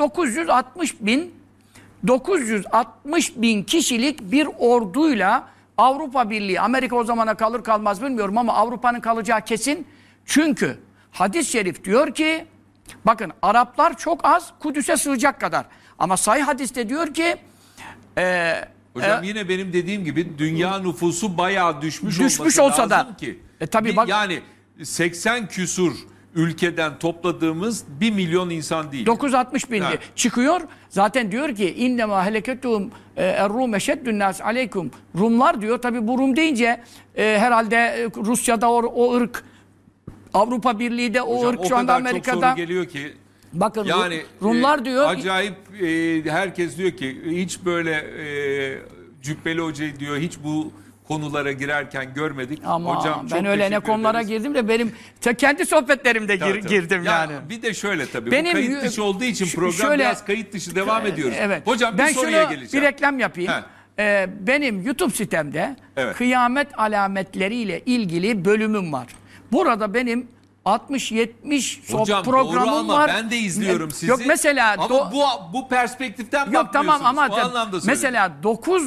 960 bin kişilik bir orduyla Avrupa Birliği, Amerika o zamana kalır kalmaz bilmiyorum ama Avrupa'nın kalacağı kesin. Çünkü hadis-i şerif diyor ki bakın Araplar çok az Kudüs'e sığacak kadar. Ama sahih hadiste diyor ki hocam yine benim dediğim gibi dünya nüfusu bayağı düşmüş olsa lazım da ki. Tabii bak, yani 80 küsur ülkeden topladığımız 1 milyon insan değil. 960 bin Evet. çıkıyor. Zaten diyor ki innema heleketum er-rum eşeddün nas aleykum. Rumlar diyor. Tabi bu Rum deyince herhalde Rusya'da o ırk, Avrupa Birliği de o Hocam, ırk o şu anda kadar çok Amerika'da. soru geliyor ki. Bakın Yani Rumlar diyor. acayip herkes diyor ki hiç böyle Cübbeli Hoca'yı diyor hiç bu konulara girerken görmedik. Ama Hocam, çok ben öyle ne teşekkür konulara ederiz. girdim de benim kendi sohbetlerimde Tabii, tabii. girdim yani. Bir de şöyle tabii Benim bu kayıt dışı olduğu için program şöyle- biraz kayıt dışı devam ediyoruz. Evet. Hocam ben bir soruya şunu geleceğim. bir reklam yapayım. Benim YouTube sitemde Evet. kıyamet alametleriyle ilgili bölümüm var. Burada benim 60-70 Hocam programım doğru ama var. ben de izliyorum sizi. Yok mesela ama bu perspektiften yok tamam bakmıyorsunuz. ama O anlamda söylüyorum. mesela 9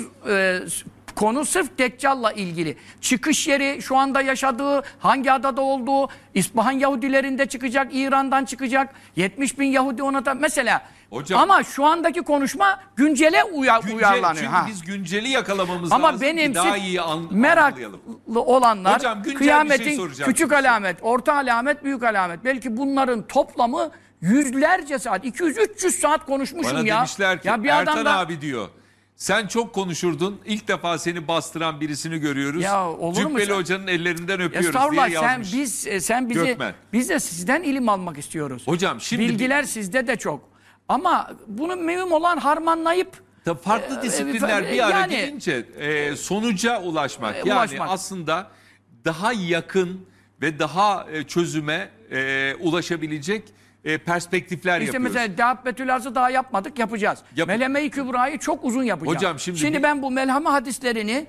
konu sırf Deccal'la ilgili. Çıkış yeri, şu anda yaşadığı, hangi adada olduğu, İspahan Yahudilerinde çıkacak, İran'dan çıkacak, 70 bin Yahudi ona da mesela. Hocam, ama şu andaki konuşma güncele uyarlanıyor. Çünkü Ha. biz günceli yakalamamız Ama lazım benim ki daha iyi algılayalım. meraklı olanlar Hocam, güncel bir şey kıyametin soracağım küçük size. alamet, orta alamet, büyük alamet. Belki bunların toplamı yüzlerce saat, 200-300 saat konuşmuşum Bana ya. demişler ki ya bir Ertan adam da abi diyor. Sen çok konuşurdun. İlk defa seni bastıran birisini görüyoruz. Ya olur mu Cübbeli sen? Hoca'nın ellerinden öpüyoruz Estağfurullah diye sen yazmış. sen bizi Gökmen. biz de sizden ilim almak istiyoruz. Hocam şimdi bilgiler sizde de çok. Ama bunu mühim olan harmanlayıp Tabii farklı disiplinler bir ara yani- gelince sonuca ulaşmak. Yani ulaşmak. aslında daha yakın ve daha çözüme ulaşabilecek perspektifler İşte yapıyoruz. mesela Dabbetül Arz'ı daha yapmadık, yapacağız. Meleme-i Kübra'yı çok uzun yapacağım. Hocam şimdi ben bu melhame hadislerini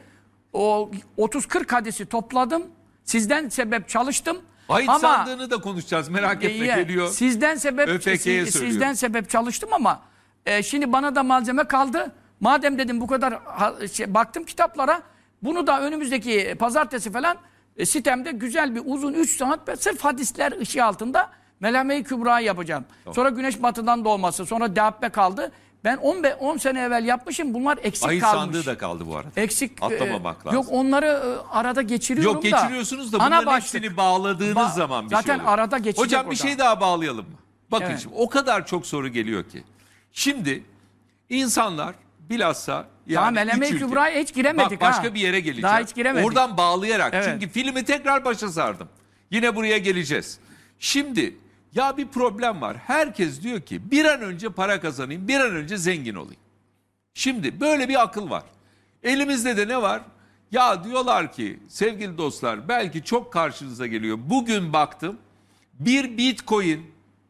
o 30-40 hadisi topladım. Sizden sebep çalıştım. Ait ama sandığını da konuşacağız. Merak etme geliyor. Sizden sebep ÖFK'ye sizden sebep çalıştım ama şimdi bana da malzeme kaldı. Madem dedim bu kadar baktım kitaplara, bunu da önümüzdeki pazartesi falan sitemde güzel bir uzun 3 saat sırf hadisler ışığı altında Melame-i Kübra'yı yapacağım. Tamam. Sonra güneş batıdan doğması, sonra Dabbe kaldı. Ben 10 sene evvel yapmışım. Bunlar eksik Ait kalmış. sandığı da kaldı bu arada. Eksik. Atlamamak lazım. Yok onları arada geçiriyorum Yok da. geçiriyorsunuz da bunların hepsini bağladığınız zaman bir zaten şey oluyor. arada geçecek. Hocam bir şey daha bağlayalım mı? Bakın Evet. şimdi o kadar çok soru geliyor ki. Şimdi insanlar bilhassa yani Meleme-i üç ülke- Kübra'ya hiç giremedik. Bak başka bir yere geleceğim. Daha hiç giremedik. Oradan bağlayarak. Evet. Çünkü filmi tekrar başa sardım. Yine buraya geleceğiz. Şimdi ya bir problem var. Herkes diyor ki bir an önce para kazanayım, bir an önce zengin olayım. Şimdi böyle bir akıl var. Elimizde de ne var? Ya diyorlar ki sevgili dostlar belki çok karşınıza geliyor. Bugün baktım bir bitcoin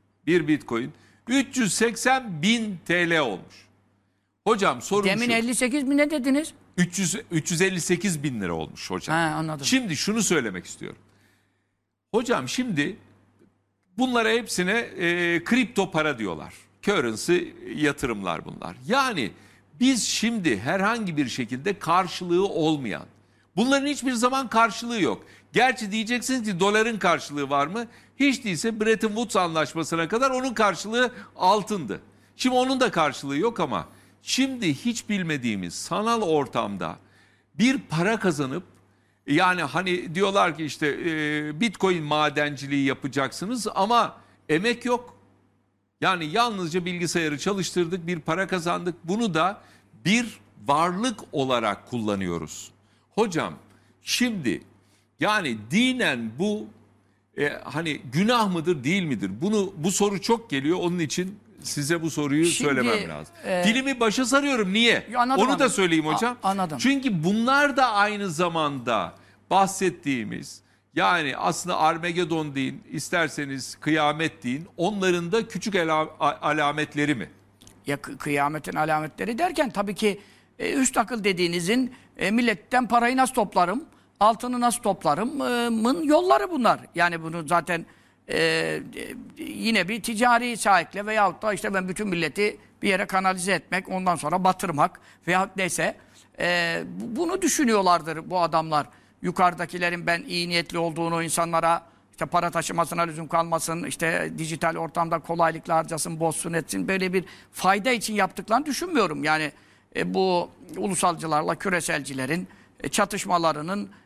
380 bin TL olmuş. Hocam sorun Demin şu. 58 mi ne dediniz? 358 bin lira olmuş hocam. Ha, anladım. Şimdi şunu söylemek istiyorum. Hocam şimdi bunlara hepsine kripto para diyorlar. Currency yatırımlar bunlar. Yani biz şimdi herhangi bir şekilde karşılığı olmayan, bunların hiçbir zaman karşılığı yok. Gerçi diyeceksiniz ki doların karşılığı var mı? Hiç değilse Bretton Woods anlaşmasına kadar onun karşılığı altındı. Şimdi onun da karşılığı yok ama şimdi hiç bilmediğimiz sanal ortamda bir para kazanıp yani hani diyorlar ki işte Bitcoin madenciliği yapacaksınız ama emek yok. Yani yalnızca bilgisayarı çalıştırdık, bir para kazandık. Bunu da bir varlık olarak kullanıyoruz. Hocam şimdi yani dinen bu hani günah mıdır değil midir? Bu soru çok geliyor. Onun için size bu soruyu söylemem lazım. Dilimi başa sarıyorum. Niye? Onu da söyleyeyim hocam. Anladım. Çünkü bunlar da aynı zamanda bahsettiğimiz yani aslında Armagedon deyin, isterseniz kıyamet deyin. Onların da küçük alametleri mi? Ya kıyametin alametleri derken tabii ki üst akıl dediğinizin milletten parayı nasıl toplarım, altını nasıl toplarımın yolları bunlar. Yani bunu zaten yine bir ticari sahikle veyahut da işte ben bütün milleti bir yere kanalize etmek, ondan sonra batırmak veyahut neyse bunu düşünüyorlardır bu adamlar. Yukarıdakilerin ben iyi niyetli olduğunu, insanlara işte para taşımasına lüzum kalmasın, işte dijital ortamda kolaylıkla harcasın, bozsun etsin, böyle bir fayda için yaptıklarını düşünmüyorum. Yani bu ulusalcılarla küreselcilerin çatışmalarının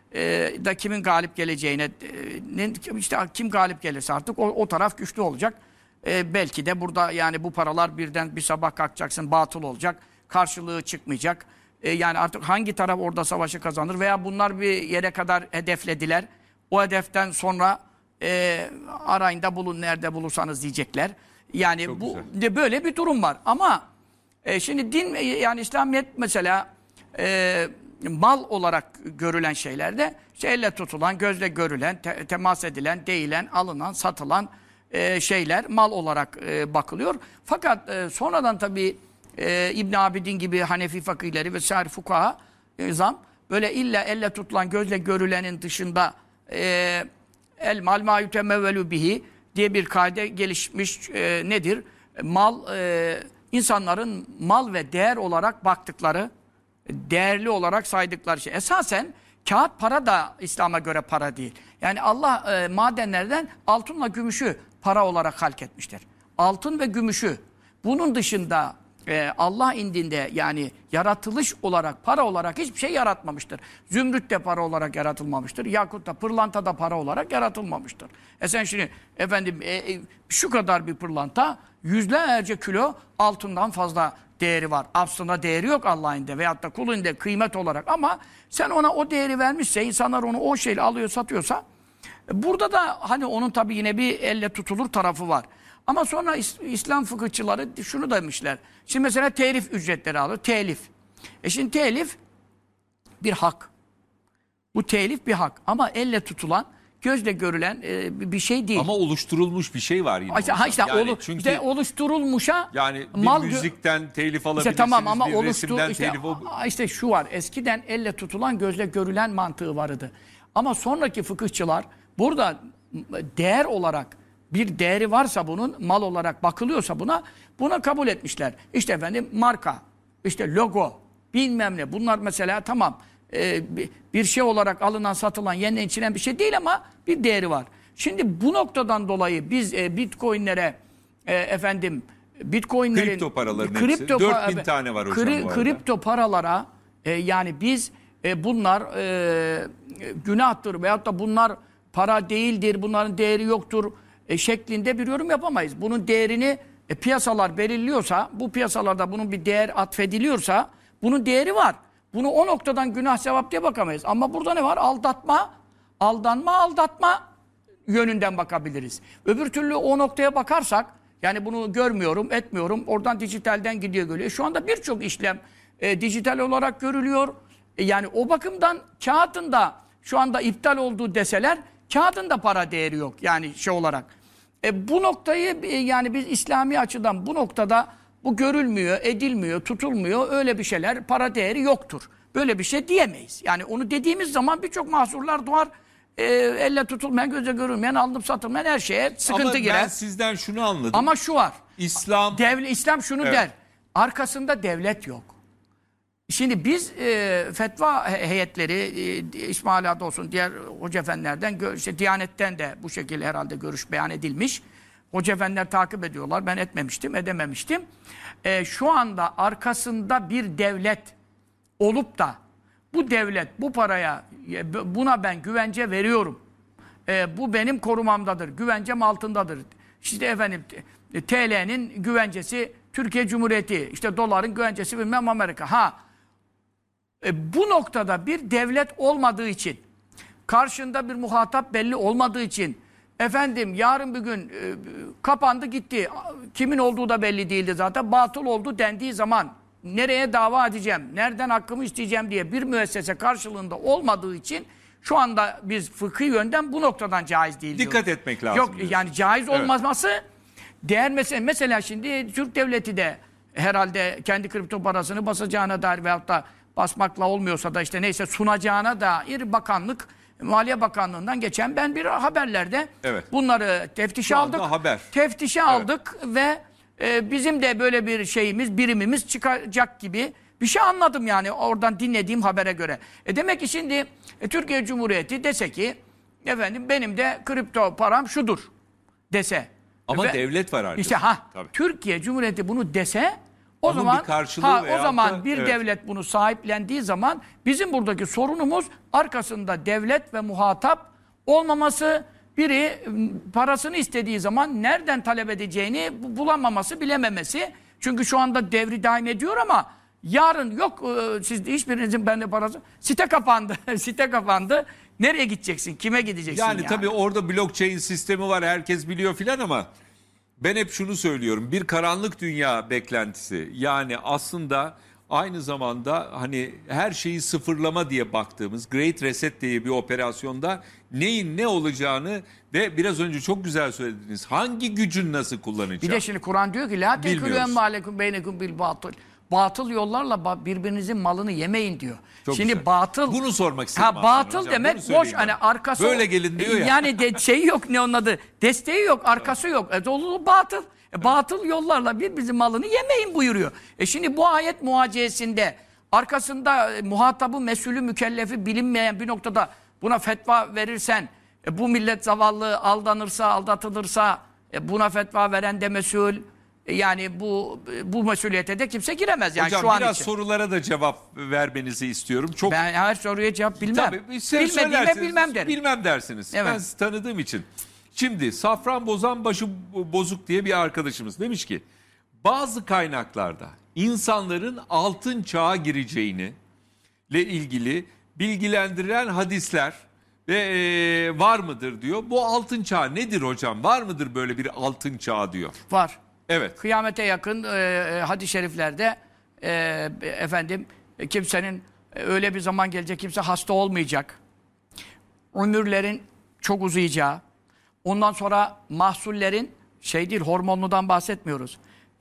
da kimin galip geleceğine işte kim galip gelirse artık o taraf güçlü olacak. Belki de burada yani bu paralar birden bir sabah kalkacaksın batıl olacak. Karşılığı çıkmayacak. Yani artık hangi taraf orada savaşı kazanır veya bunlar bir yere kadar hedeflediler. O hedeften sonra arayında bulun nerede bulursanız diyecekler. Yani çok bu güzel. böyle bir durum var. Ama şimdi din yani İslamiyet mesela mal olarak görülen şeylerde işte elle tutulan, gözle görülen, temas edilen, değilen, alınan, satılan şeyler mal olarak bakılıyor. Fakat sonradan tabii İbn Abidin gibi Hanefi fakihleri ve sair fukaha böyle illa elle tutulan, gözle görülenin dışında el mal ma yutemevvelu bihi diye bir kaide gelişmiş nedir? Mal insanların mal ve değer olarak baktıkları, değerli olarak saydıkları şey. Esasen kağıt para da İslam'a göre para değil. Yani Allah madenlerden altınla gümüşü para olarak halk etmiştir. Altın ve gümüşü. Bunun dışında Allah indinde yani yaratılış olarak, para olarak hiçbir şey yaratmamıştır. Zümrüt de para olarak yaratılmamıştır. Yakut da, pırlanta da para olarak yaratılmamıştır. Sen şimdi efendim şu kadar bir pırlanta yüzlerce kilo altından fazla değeri var. Aslında değeri yok Allah'ın indinde veyahut da kulun indinde kıymet olarak ama sen ona o değeri vermişse, insanlar onu o şeyle alıyor, satıyorsa burada da hani onun tabii yine bir elle tutulur tarafı var. Ama sonra İslam fıkıhçıları şunu demişler. Şimdi mesela telif ücretleri alıyor. Telif. Şimdi telif bir hak. Bu telif bir hak. Ama elle tutulan, gözle görülen bir şey değil. Ama oluşturulmuş bir şey var yine. Çünkü işte oluşturulmuşa yani bir mal müzikten telif alabilirsiniz, işte tamam, ama bir resimden telif işte şu var. Eskiden elle tutulan, gözle görülen mantığı vardı. Ama sonraki fıkıhçılar burada değer olarak bir değeri varsa bunun mal olarak bakılıyorsa buna kabul etmişler. İşte efendim marka, işte logo, bilmem ne. Bunlar mesela tamam bir şey olarak alınan, satılan, yeniden içilen bir şey değil ama bir değeri var. Şimdi bu noktadan dolayı biz Bitcoin'lere Bitcoin'lerin kripto paraların hepsi 4000 tane var hocam bu arada. Kripto paralara yani biz bunlar günahtır veyahut da bunlar para değildir, bunların değeri yoktur şeklinde bir yorum yapamayız. Bunun değerini piyasalar belirliyorsa, bu piyasalarda bunun bir değer atfediliyorsa bunun değeri var. Bunu o noktadan günah sevap diye bakamayız. Ama burada ne var? Aldatma yönünden bakabiliriz. Öbür türlü o noktaya bakarsak, yani bunu görmüyorum, etmiyorum, oradan dijitalden gidiyor geliyor. Şu anda birçok işlem dijital olarak görülüyor. Yani o bakımdan kağıdın da şu anda iptal olduğu deseler, kağıdın da para değeri yok yani şey olarak. Bu noktayı yani biz İslami açıdan bu noktada bu görülmüyor, edilmiyor, tutulmuyor. Öyle bir şeyler para değeri yoktur. Böyle bir şey diyemeyiz. Yani onu dediğimiz zaman birçok mahsurlar doğar. Elle tutulmayan, göze görülmeyen, alınıp satılmayan her şeye sıkıntı girer. Ama ben sizden şunu anladım. Ama şu var. İslam şunu der. Arkasında devlet yok. Şimdi biz fetva heyetleri İsmaila'da olsun diğer hoca efendilerden işte Diyanet'ten de bu şekilde herhalde görüş beyan edilmiş. Hoca efendiler takip ediyorlar. Ben etmemiştim, edememiştim. Şu anda arkasında bir devlet olup da bu devlet bu paraya buna ben güvence veriyorum. Bu benim korumamdadır. Güvencem altındadır. İşte efendim TL'nin güvencesi Türkiye Cumhuriyeti, işte doların güvencesi bilmem Amerika. Bu noktada bir devlet olmadığı için, karşında bir muhatap belli olmadığı için, efendim yarın bir gün kapandı gitti, kimin olduğu da belli değildi zaten, batıl oldu dendiği zaman nereye dava edeceğim, nereden hakkımı isteyeceğim diye bir müessese karşılığında olmadığı için şu anda biz fıkhi yönden bu noktadan caiz değil diyoruz. Dikkat etmek lazım. Yok diyorsun. Yani caiz olmaması değer mesela şimdi Türk devleti de herhalde kendi kripto parasını basacağına dair veyahut da basmakla olmuyorsa da işte neyse sunacağına dair bakanlık, Maliye Bakanlığı'ndan geçen ben bir haberlerde bunları teftişe aldık. Teftişe aldık ve bizim de böyle bir birimimiz çıkacak gibi bir şey anladım yani oradan dinlediğim habere göre. Demek ki şimdi Türkiye Cumhuriyeti dese ki efendim benim de kripto param şudur dese. Ama devlet var arkadaşlar. İşte Türkiye Cumhuriyeti bunu dese O Onun zaman bir karşılığı o veyahut zaman da- bir evet. devlet bunu sahiplendiği zaman bizim buradaki sorunumuz arkasında devlet ve muhatap olmaması, biri parasını istediği zaman nereden talep edeceğini bulamaması, bilememesi. Çünkü şu anda devri daim ediyor ama yarın yok siz hiçbirinizin bende parası. Site kapandı. Site kapandı. Nereye gideceksin? Kime gideceksin Yani tabii orada blockchain sistemi var, herkes biliyor filan ama ben hep şunu söylüyorum. Bir karanlık dünya beklentisi. Yani aslında aynı zamanda hani her şeyi sıfırlama diye baktığımız Great Reset diye bir operasyonda neyin ne olacağını ve biraz önce çok güzel söylediniz. Hangi gücün nasıl kullanacağını. Bir de şimdi Kur'an diyor ki la tekülü Bilmiyoruz. emmâlekum beynekum bil batıl. Batıl yollarla birbirinizin malını yemeyin diyor. Çok Şimdi güzel. batıl Bunu sormak istedim aslında batıl hocam. demek Bunu boş söyleyeyim hani ben. arkası Böyle gelin diyor ya. Yani şeyi yok ne onun adı? Desteği yok, arkası yok. Dolu batıl. Batıl yollarla birbirinizin malını yemeyin buyuruyor. Şimdi bu ayet muhacesinde arkasında muhatabı, mesulü, mükellefi bilinmeyen bir noktada buna fetva verirsen bu millet zavallı aldanırsa, aldatılırsa buna fetva veren de mesul. Yani bu mesuliyete de kimse giremez yani Hocam şu an biraz için. sorulara da cevap vermenizi istiyorum. Çok Ben her soruya cevap bilmem. Tabii, sen Bilmediğime söylersiniz, bilmem derim. Bilmem dersiniz. Evet. Ben sizi tanıdığım için. Şimdi Safran Bozanbaşı Bozuk diye bir arkadaşımız demiş ki bazı kaynaklarda insanların altın çağa gireceğini ile ilgili bilgilendiren hadisler ve var mıdır diyor. Bu altın çağ nedir hocam? Var mıdır böyle bir altın çağ diyor. Var. Evet. Kıyamete yakın hadis-i şeriflerde kimsenin öyle bir zaman gelecek kimse hasta olmayacak. Ömürlerin çok uzayacağı. Ondan sonra mahsullerin değil hormonludan bahsetmiyoruz.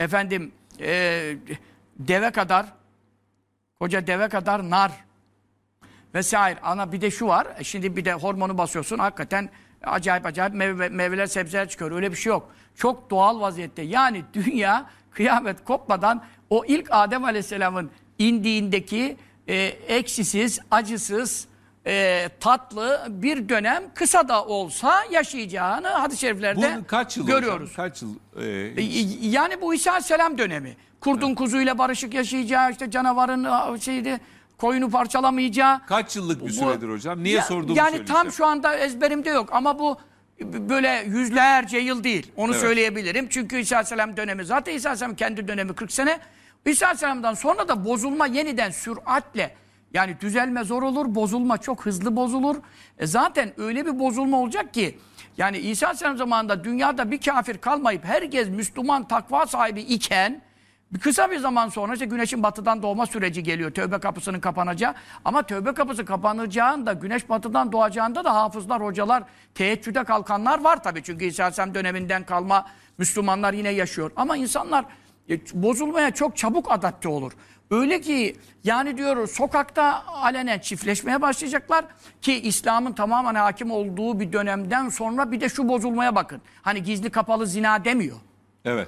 Deve kadar koca deve kadar nar vesaire. Ana bir de şu var. Şimdi bir de hormonu basıyorsun. Hakikaten acayip meyveler, sebzeler çıkıyor. Öyle bir şey yok. Çok doğal vaziyette. Yani dünya kıyamet kopmadan o ilk Adem Aleyhisselam'ın indiğindeki eksisiz, acısız, tatlı bir dönem kısa da olsa yaşayacağını hadis-i şeriflerde Bu kaç yıl görüyoruz. hocam? Kaç yıl? Yani bu İsa Aleyhisselam dönemi. Kurdun kuzuyla barışık yaşayacağı, işte canavarın koyunu parçalamayacağı. Kaç yıllık bir süredir hocam? Niye sorduğumu Yani söyleyeceğim. tam şu anda ezberimde yok ama bu böyle yüzlerce yıl değil. Onu Evet. söyleyebilirim. Çünkü İsa Aleyhisselam dönemi zaten İsa Aleyhisselam kendi dönemi 40 sene. İsa Aleyhisselam'dan sonra da bozulma yeniden süratle yani düzelme zor olur, bozulma çok hızlı bozulur. Zaten öyle bir bozulma olacak ki yani İsa Aleyhisselam zamanında dünyada bir kafir kalmayıp herkes Müslüman takva sahibi iken kısa bir zaman sonra işte güneşin batıdan doğma süreci geliyor. Tövbe kapısının kapanacağı. Ama tövbe kapısı kapanacağında, güneş batıdan doğacağında da hafızlar, hocalar, teheccüde kalkanlar var tabii. Çünkü İsa Aleyhisselam döneminden kalma Müslümanlar yine yaşıyor. Ama insanlar bozulmaya çok çabuk adapte olur. Öyle ki yani diyor sokakta alenen çiftleşmeye başlayacaklar ki İslam'ın tamamen hakim olduğu bir dönemden sonra bir de şu bozulmaya bakın. Hani gizli kapalı zina demiyor. Evet.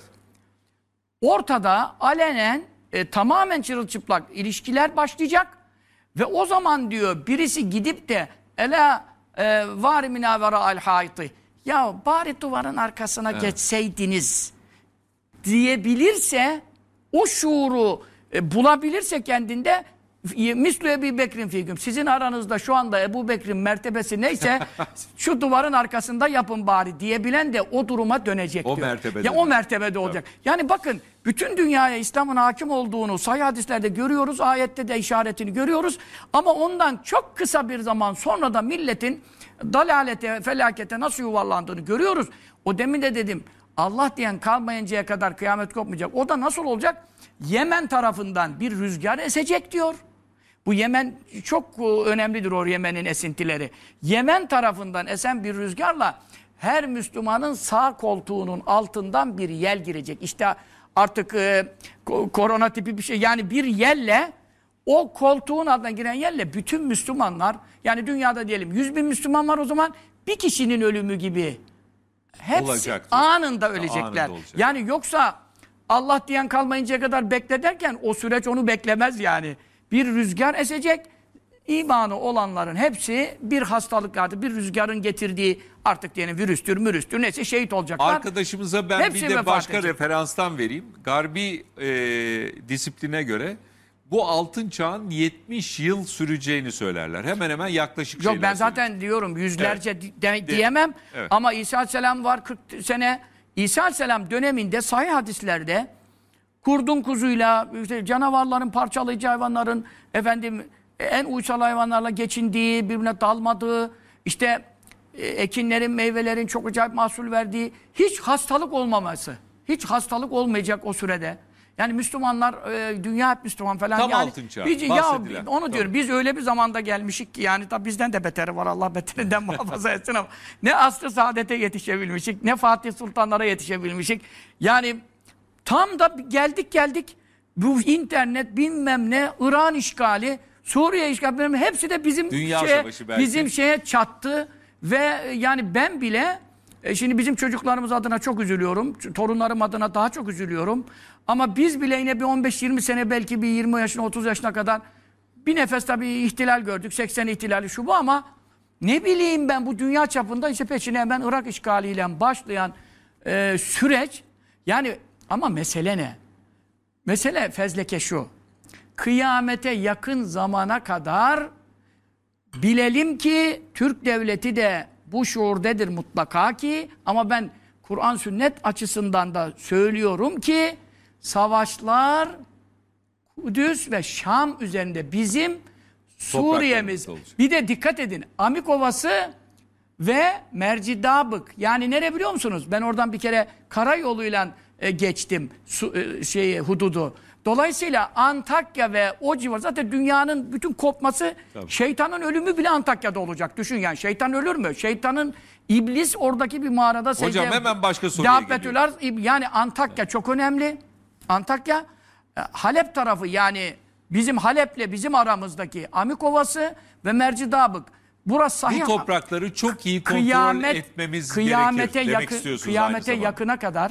Ortada alenen tamamen çırılçıplak ilişkiler başlayacak ve o zaman diyor birisi gidip de ela var minavera al hayti ya bari duvarın arkasına geçseydiniz diyebilirse o şuuru bulabilirse kendinde mislu Ebu Bekir'in fîgüm. Sizin aranızda şu anda Ebu Bekir'in mertebesi neyse şu duvarın arkasında yapın bari diyebilen de o duruma dönecek O diyor. mertebede. Ya o mertebede olacak. Yani bakın bütün dünyaya İslam'ın hakim olduğunu sahih hadislerde görüyoruz. Ayette de işaretini görüyoruz. Ama ondan çok kısa bir zaman sonra da milletin dalalete, felakete nasıl yuvarlandığını görüyoruz. O demin de dedim Allah diyen kalmayıncaya kadar kıyamet kopmayacak. O da nasıl olacak? Yemen tarafından bir rüzgar esecek diyor. Bu Yemen çok önemlidir o Yemen'in esintileri. Yemen tarafından esen bir rüzgarla her Müslümanın sağ koltuğunun altından bir yel girecek. İşte artık korona tipi bir şey. Yani bir yelle o koltuğun altından giren yelle bütün Müslümanlar yani dünyada diyelim 100.000 Müslüman var o zaman bir kişinin ölümü gibi hepsi Olacaktır. anında ölecekler. Anında olacak. Yani yoksa Allah diyen kalmayıncaya kadar bekle derken o süreç onu beklemez yani. Bir rüzgar esecek. imanı olanların hepsi bir hastalık artık bir rüzgarın getirdiği artık diyelim virüstür, mürüstür neyse şehit olacaklar. Arkadaşımıza ben Hepsi bir de vefat başka edecek. referanstan vereyim. Garbi disipline göre bu altın çağın 70 yıl süreceğini söylerler. Hemen hemen yaklaşık Yok şeyler ben zaten diyorum yüzlerce Evet. diyemem Evet. ama İsa Aleyhisselam var 40 sene. İsa Aleyhisselam döneminde sahih hadislerde kurdun kuzuyla, işte canavarların, parçalayıcı hayvanların efendim en uysal hayvanlarla geçindiği, birbirine dalmadığı, işte ekinlerin, meyvelerin çok acayip mahsul verdiği, hiç hastalık olmaması, hiç hastalık olmayacak o sürede. Yani Müslümanlar, dünya hep Müslüman falan. Tam yani, altın çağı, ya bahsedilen. onu diyorum, biz öyle bir zamanda gelmişik ki yani tabi bizden de beteri var, Allah beterinden muhafaza etsin ama ne asr-ı saadete yetişebilmişik, ne Fatih Sultanlara yetişebilmişik. Yani tam da geldik bu internet bilmem ne, İran işgali, Suriye işgali hepsi de bizim Dünya savaşı belki. bizim şeye çattı ve yani ben bile şimdi bizim çocuklarımız adına çok üzülüyorum. Torunlarım adına daha çok üzülüyorum. Ama biz bile yine bir 15-20 sene belki bir 20 yaşına 30 yaşına kadar bir nefes tabii ihtilal gördük. 80 ihtilali şu bu ama ne bileyim ben bu dünya çapında işte peşine hemen Irak işgaliyle başlayan süreç yani ama mesele ne? Mesele fezleke şu. Kıyamete yakın zamana kadar bilelim ki Türk devleti de bu şuurdedir mutlaka ki ama ben Kur'an sünnet açısından da söylüyorum ki savaşlar Kudüs ve Şam üzerinde bizim Suriye'miz. Bir de dikkat edin Amikovası ve Mercidabık yani nere biliyor musunuz? Ben oradan bir kere karayoluyla geçtim hududu. Dolayısıyla Antakya ve o civar zaten dünyanın bütün kopması şeytanın ölümü bile Antakya'da olacak. Düşün yani şeytan ölür mü? Şeytanın iblis oradaki bir mağarada Hocam hemen başka soruya geliyor. Yani Antakya çok önemli. Antakya Halep tarafı yani bizim Halep'le bizim aramızdaki Amikovası ve Mercidabık. Burası sahih. Bu toprakları çok iyi kontrol etmemiz gerekir demek istiyorsunuz kıyamete yakına kadar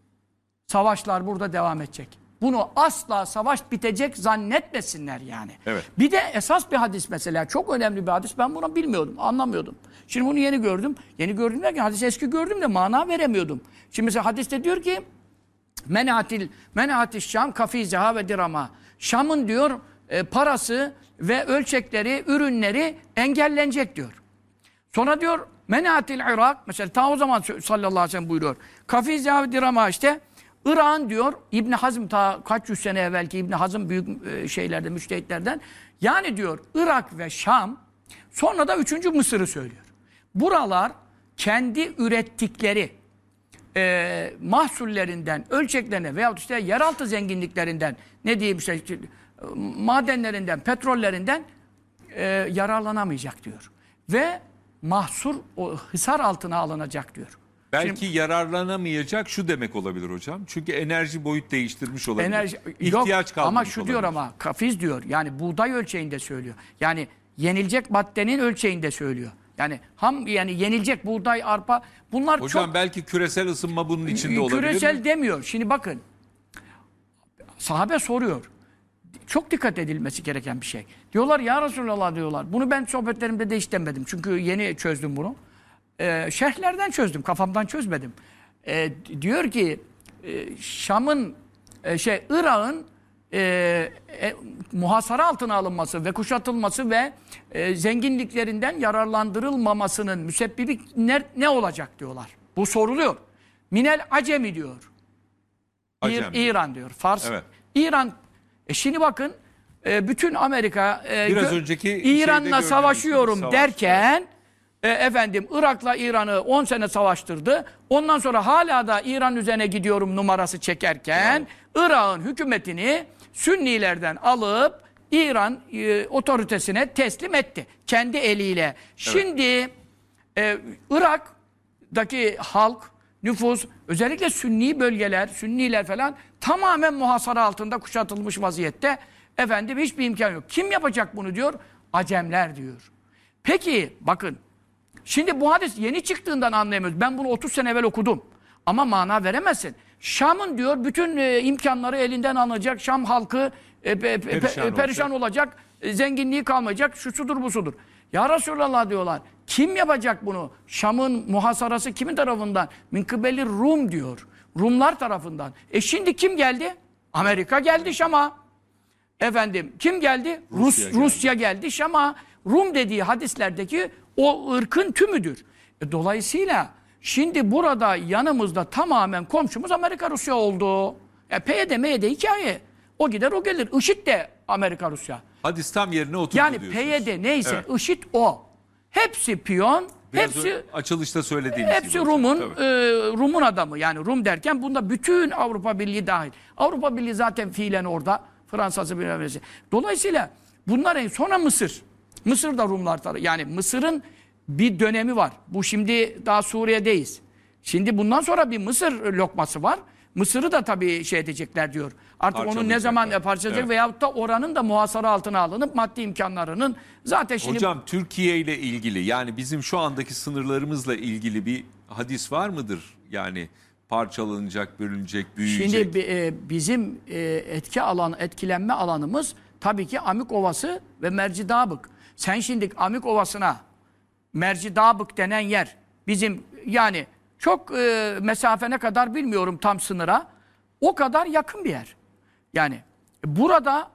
savaşlar burada devam edecek. Bunu asla savaş bitecek zannetmesinler yani. Evet. Bir de esas bir hadis mesela çok önemli bir hadis. Ben bunu bilmiyordum, anlamıyordum. Şimdi bunu yeni gördüm. Yeni gördüm derken hadis eski gördüm de mana veremiyordum. Şimdi mesela hadiste diyor ki menahatil Şam kafizeha ve dirama. Şam'ın diyor parası ve ölçekleri, ürünleri engellenecek diyor. Sonra diyor menahatil Irak mesela ta o zaman sallallahu aleyhi ve sellem buyuruyor. Kafizeha ve dirama işte İran diyor İbn Hazm ta kaç yüz sene evvelki İbn Hazm büyük şeylerden müştehitlerden yani diyor Irak ve Şam sonra da 3. Mısır'ı söylüyor. Buralar kendi ürettikleri mahsullerinden, ölçeklerine veyahut işte yeraltı zenginliklerinden ne diyeyim işte madenlerinden, petrollerinden yararlanamayacak diyor. Ve mahsur o hisar altına alınacak diyor. Belki yararlanamayacak şu demek olabilir hocam. Çünkü enerji boyut değiştirmiş olabilir. İhtiyaç kalmamış ama şu olabilir. diyor ama kafiz diyor. Yani buğday ölçeğinde söylüyor. Yani yenilecek maddenin ölçeğinde söylüyor. Yani yani yenilecek buğday, arpa bunlar hocam çok... belki küresel ısınma bunun içinde olabilir küresel mi? demiyor. Şimdi bakın. Sahabe soruyor. Çok dikkat edilmesi gereken bir şey. Diyorlar ya Resulallah diyorlar. Bunu ben sohbetlerimde de hiç demedim. Çünkü yeni çözdüm bunu. Şerhlerden çözdüm. Kafamdan çözmedim. Diyor ki Şam'ın Irak'ın muhasara altına alınması ve kuşatılması ve zenginliklerinden yararlandırılmamasının müsebbibi ne olacak diyorlar. Bu soruluyor. Minel acemi diyor. İran diyor. Fars. Evet. İran. Şimdi bakın bütün Amerika biraz önceki İran'la savaşıyorum derken efendim Irak'la İran'ı 10 sene savaştırdı. Ondan sonra hala da İran üzerine gidiyorum numarası çekerken Irak'ın hükümetini Sünnilerden alıp İran otoritesine teslim etti. Kendi eliyle. Şimdi Irak'daki halk, nüfus, özellikle Sünni bölgeler, Sünniler falan tamamen muhasara altında kuşatılmış vaziyette. Efendim hiçbir imkan yok. Kim yapacak bunu diyor? Acemler diyor. Peki bakın. Şimdi bu hadis yeni çıktığından anlayamıyoruz. Ben bunu 30 sene evvel okudum. Ama mana veremezsin. Şam'ın diyor bütün imkanları elinden alınacak. Şam halkı perişan olacak. zenginliği kalmayacak, şu sudur bu sudur. Ya Resulallah diyorlar, kim yapacak bunu? Şam'ın muhasarası kimin tarafından? Min kıbeli Rum diyor. Rumlar tarafından. Şimdi kim geldi? Amerika geldi Şam'a. Efendim kim geldi? Rusya geldi Şam'a. Rum dediği hadislerdeki o ırkın tümüdür. Dolayısıyla şimdi burada yanımızda tamamen komşumuz Amerika Rusya oldu. PYD, MYD hikaye. O gider o gelir. IŞİD de Amerika Rusya. Hadis tam yerine oturdu yani diyorsunuz. PYD neyse Evet. IŞİD o. Hepsi piyon. Biraz hepsi açılışta söylediğiniz hepsi gibi. Rum'un adamı. Yani Rum derken bunda bütün Avrupa Birliği dahil. Avrupa Birliği zaten fiilen orada. Fransa'sı bilmem. Dolayısıyla bunlar sonra Mısır. Mısır da Rumlar tarafı. Yani Mısır'ın bir dönemi var. Bu şimdi daha Suriye'deyiz. Şimdi bundan sonra bir Mısır lokması var. Mısır'ı da tabii şey edecekler diyor. Artık onu ne zaman parçalayacak, evet. Veyahut da oranın da muhasara altına alınıp maddi imkanlarının zaten şimdi... Hocam Türkiye ile ilgili yani bizim şu andaki sınırlarımızla ilgili bir hadis var mıdır? Yani parçalanacak, bölünecek, büyüyecek. Şimdi bizim etkilenme alanımız tabii ki Amik Ovası ve Mercidabık. Sen şimdi Amik Ovası'na Mercidabık denen yer bizim yani çok mesafene kadar bilmiyorum tam sınıra. O kadar yakın bir yer. Yani burada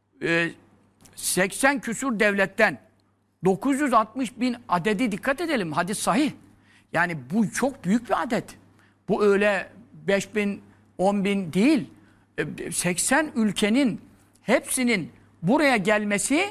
80 küsur devletten 960 bin adedi dikkat edelim. Hadis sahih. Yani bu çok büyük bir adet. Bu öyle 5 bin, 10 bin değil. 80 ülkenin hepsinin buraya gelmesi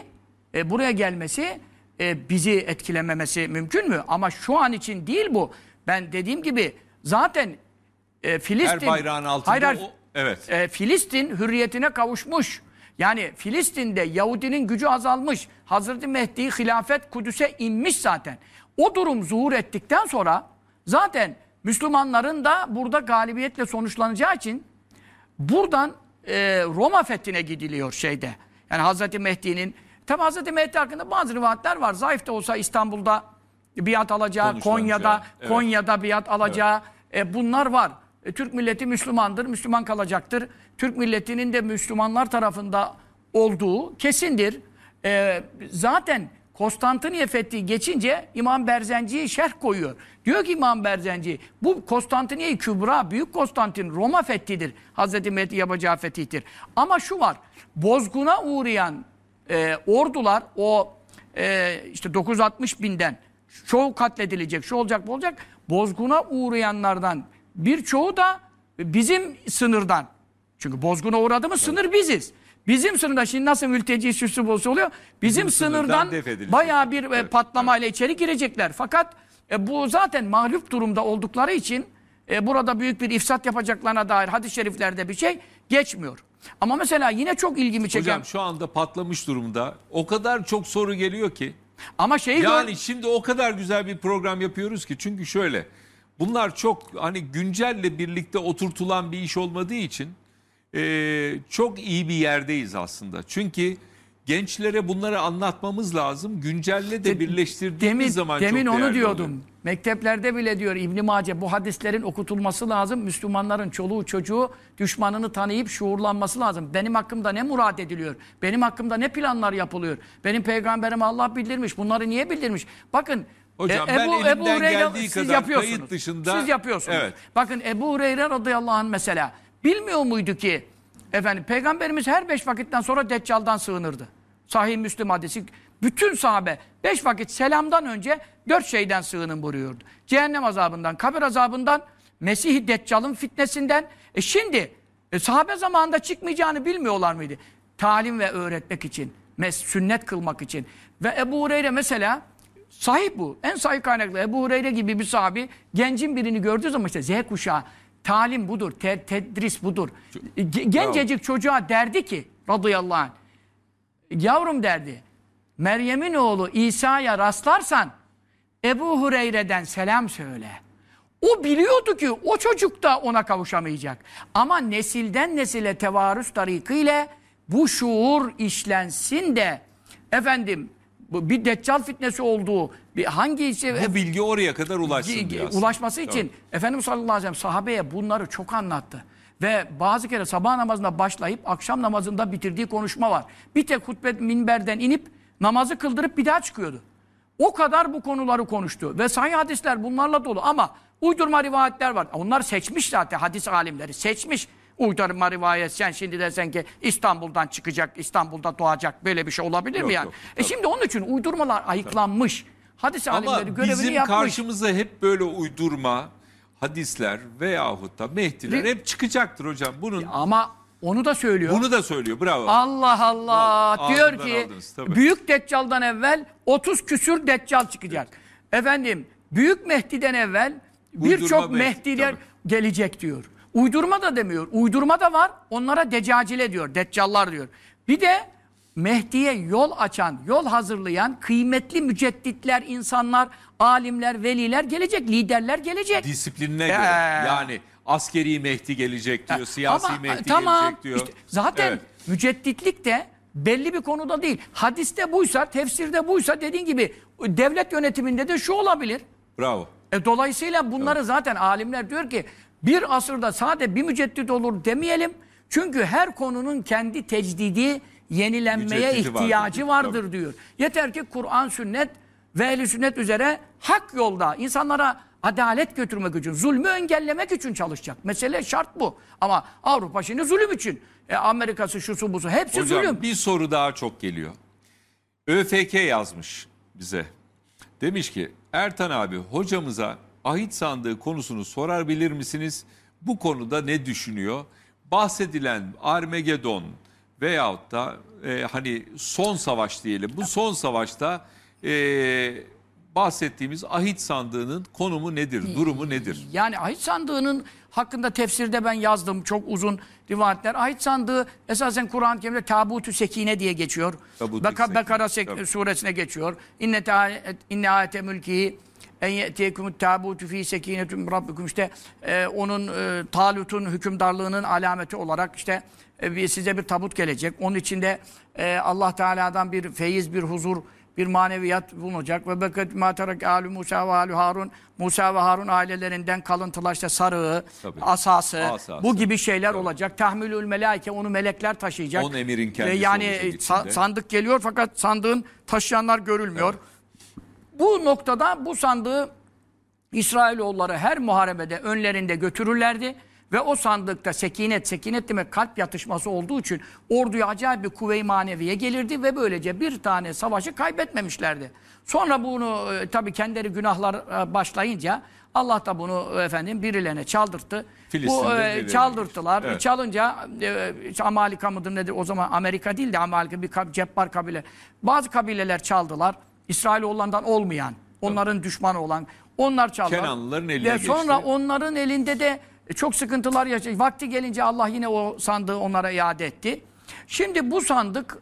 bizi etkilememesi mümkün mü? Ama şu an için değil bu. Ben dediğim gibi zaten Filistin... Her bayrağın altında evet. Filistin hürriyetine kavuşmuş. Yani Filistin'de Yahudinin gücü azalmış. Hazreti Mehdi hilafet Kudüs'e inmiş zaten. O durum zuhur ettikten sonra zaten Müslümanların da burada galibiyetle sonuçlanacağı için buradan Roma fethine gidiliyor şeyde. Yani Hazreti Mehdi'nin... Tabi Hazreti Mehdi hakkında bazı rivayetler var. Zayıf da olsa İstanbul'da biat alacağı, Konya'da biat alacağı bunlar var. Türk milleti Müslümandır, Müslüman kalacaktır. Türk milletinin de Müslümanlar tarafında olduğu kesindir. Zaten Konstantiniye fethi geçince İmam Berzenci'yi şerh koyuyor. Diyor ki İmam Berzenci, bu Konstantiniye Kübra, Büyük Konstantin, Roma fethidir. Hazreti Mehdi yapacağı fetihtir. Ama şu var, bozguna uğrayan ordular, işte 960 binden çoğu katledilecek, şu olacak, bu olacak. Bozguna uğrayanlardan birçoğu da bizim sınırdan. Çünkü bozguna uğradı mı sınır biziz. Bizim sınırda şimdi nasıl mülteci süslü bolsa oluyor? Bizim sınırdan bayağı bir patlamayla içeri girecekler. Fakat bu zaten mağlup durumda oldukları için burada büyük bir ifsat yapacaklarına dair hadis-i şeriflerde bir şey geçmiyor. Ama mesela yine çok ilgimi çeken... Hocam şu anda patlamış durumda. O kadar çok soru geliyor ki. Ama şimdi o kadar güzel bir program yapıyoruz ki. Çünkü şöyle, bunlar çok hani güncelle birlikte oturtulan bir iş olmadığı için çok iyi bir yerdeyiz aslında. Çünkü gençlere bunları anlatmamız lazım. Güncelle de birleştirdiğimiz zaman çok değerli onu diyordum. oluyor. Mekteplerde bile diyor İbn-i Mace bu hadislerin okutulması lazım. Müslümanların çoluğu çocuğu düşmanını tanıyıp şuurlanması lazım. Benim hakkımda ne murad ediliyor? Benim hakkımda ne planlar yapılıyor? Benim peygamberime Allah bildirmiş. Bunları niye bildirmiş? Bakın hocam ben elimden geldiği kadar kayıt dışında... Siz yapıyorsunuz. Evet. Bakın Ebu Hureyre radıyallahu anh mesela bilmiyor muydu ki Peygamberimiz her 5 vakitten sonra Deccal'dan sığınırdı. Sahih Müslim hadisi. Bütün sahabe 5 vakit selamdan önce 4 şeyden sığının buyuruyordu. Cehennem azabından, kabir azabından, Mesih-i Deccal'ın fitnesinden. Şimdi sahabe zamanında çıkmayacağını bilmiyorlar mıydı? Talim ve öğretmek için, sünnet kılmak için. Ve Ebu Hureyre mesela sahih bu. En sahih kaynaklı Ebu Hureyre gibi bir sahabi gencin birini gördüğü zaman işte Z kuşağı talim budur, tedris budur. Gencecik çocuğa derdi ki radıyallahu anh, yavrum derdi, Meryem'in oğlu İsa'ya rastlarsan Ebu Hureyre'den selam söyle. O biliyordu ki o çocuk da ona kavuşamayacak. Ama nesilden nesile tevarüs tarikıyla bu şuur işlensin de bir deccal fitnesi olduğu, bu bilgi oraya kadar ulaşsın biraz. Ulaşması için Efendimiz sallallahu aleyhi ve sellem sahabeye bunları çok anlattı. Ve bazı kere sabah namazında başlayıp akşam namazında bitirdiği konuşma var. Bir tek hutbe minberden inip namazı kıldırıp bir daha çıkıyordu. O kadar bu konuları konuştu. Ve sahih hadisler bunlarla dolu ama uydurma rivayetler var. Onlar seçmiş zaten, hadis alimleri seçmiş. Uydurma rivayet, sen şimdi desen ki İstanbul'dan çıkacak, İstanbul'da doğacak, böyle bir şey olabilir mi yani? Şimdi onun için uydurmalar ayıklanmış. Hadis alimleri görevini bizim yapmış. karşımıza hep böyle uydurma hadisler veyahut da Mehdiler hep çıkacaktır hocam. Ama onu da söylüyor. Bunu da söylüyor, bravo. Allah Allah. Diyor Ağzından ki aldınız, tabii. büyük deccaldan evvel 30 küsür deccal çıkacak. Efendim büyük Mehdi'den evvel birçok Mehdiler tabii. gelecek diyor. Uydurma da demiyor. Uydurma da var. Onlara decacile diyor. Deccallar diyor. Bir de Mehdi'ye yol açan, yol hazırlayan kıymetli mücedditler, insanlar, alimler, veliler gelecek. Liderler gelecek. Disiplinine göre. Yani askeri Mehdi gelecek diyor. Siyasi Ama, Mehdi tamam, gelecek diyor. işte zaten Evet. mücedditlik de belli bir konuda değil. Hadiste buysa, tefsirde buysa, dediğin gibi devlet yönetiminde de şu olabilir. Bravo. Dolayısıyla bunları zaten alimler diyor ki bir asırda sade bir müceddit olur demeyelim. Çünkü her konunun kendi tecdidi, yenilenmeye Müceddidi ihtiyacı vardır diyor. Yeter ki Kur'an, sünnet ve ehl-i sünnet üzere hak yolda insanlara adalet götürmek için, zulmü engellemek için çalışacak. Mesele şart bu. Ama Avrupa şimdi zulüm için. Amerika'sı, şusu busu hepsi Hocam zulüm. bir soru daha çok geliyor. ÖFK yazmış bize. Demiş ki Ertan abi hocamıza ahit sandığı konusunu sorabilir misiniz? Bu konuda ne düşünüyor? Bahsedilen Armagedon veyahut da hani son savaş diyelim. Bu son savaşta bahsettiğimiz ahit sandığının konumu nedir? Durumu nedir? Yani ahit sandığının hakkında tefsirde ben yazdım. Çok uzun rivayetler. Ahit sandığı esasen Kur'an-ı Kerim'de Tabut-ü Sekine diye geçiyor. Bekara suresine geçiyor. İnne ayete mülkihi en ye'tiyekumut tabutu fi sekinetum rabbikum, işte onun Talut'un hükümdarlığının alameti olarak işte size bir tabut gelecek. Onun içinde Allah Teala'dan bir feyiz, bir huzur, bir maneviyat bulunacak. Ve bekat materak alu Musa ve alu Harun, Musa ve Harun ailelerinden kalıntılar, işte sarığı, asası, bu gibi şeyler olacak. Tahmilül melaike, onu melekler taşıyacak. 10 emirin kendisi yani sandık geliyor fakat sandığın taşıyanlar görülmüyor. Evet. Bu noktada bu sandığı İsrailoğulları her muharebede önlerinde götürürlerdi. Ve o sandıkta sekinet demek kalp yatışması olduğu için orduya acayip bir kuvve-i maneviye gelirdi ve böylece bir tane savaşı kaybetmemişlerdi. Sonra bunu tabii kendileri günahlar başlayınca Allah da bunu birilerine çaldırttı. Bu çaldırttılar. Evet. Çalınca Amalika mıdır nedir? O zaman Amerika değil de Amalika bir cebbar kabile. Bazı kabileler çaldılar. İsrailoğullarından olmayan, onların düşmanı olan, onlar çaldılar. Kenanlıların eline geçti. Sonra onların elinde de çok sıkıntılar yaşadı. Vakti gelince Allah yine o sandığı onlara iade etti. Şimdi bu sandık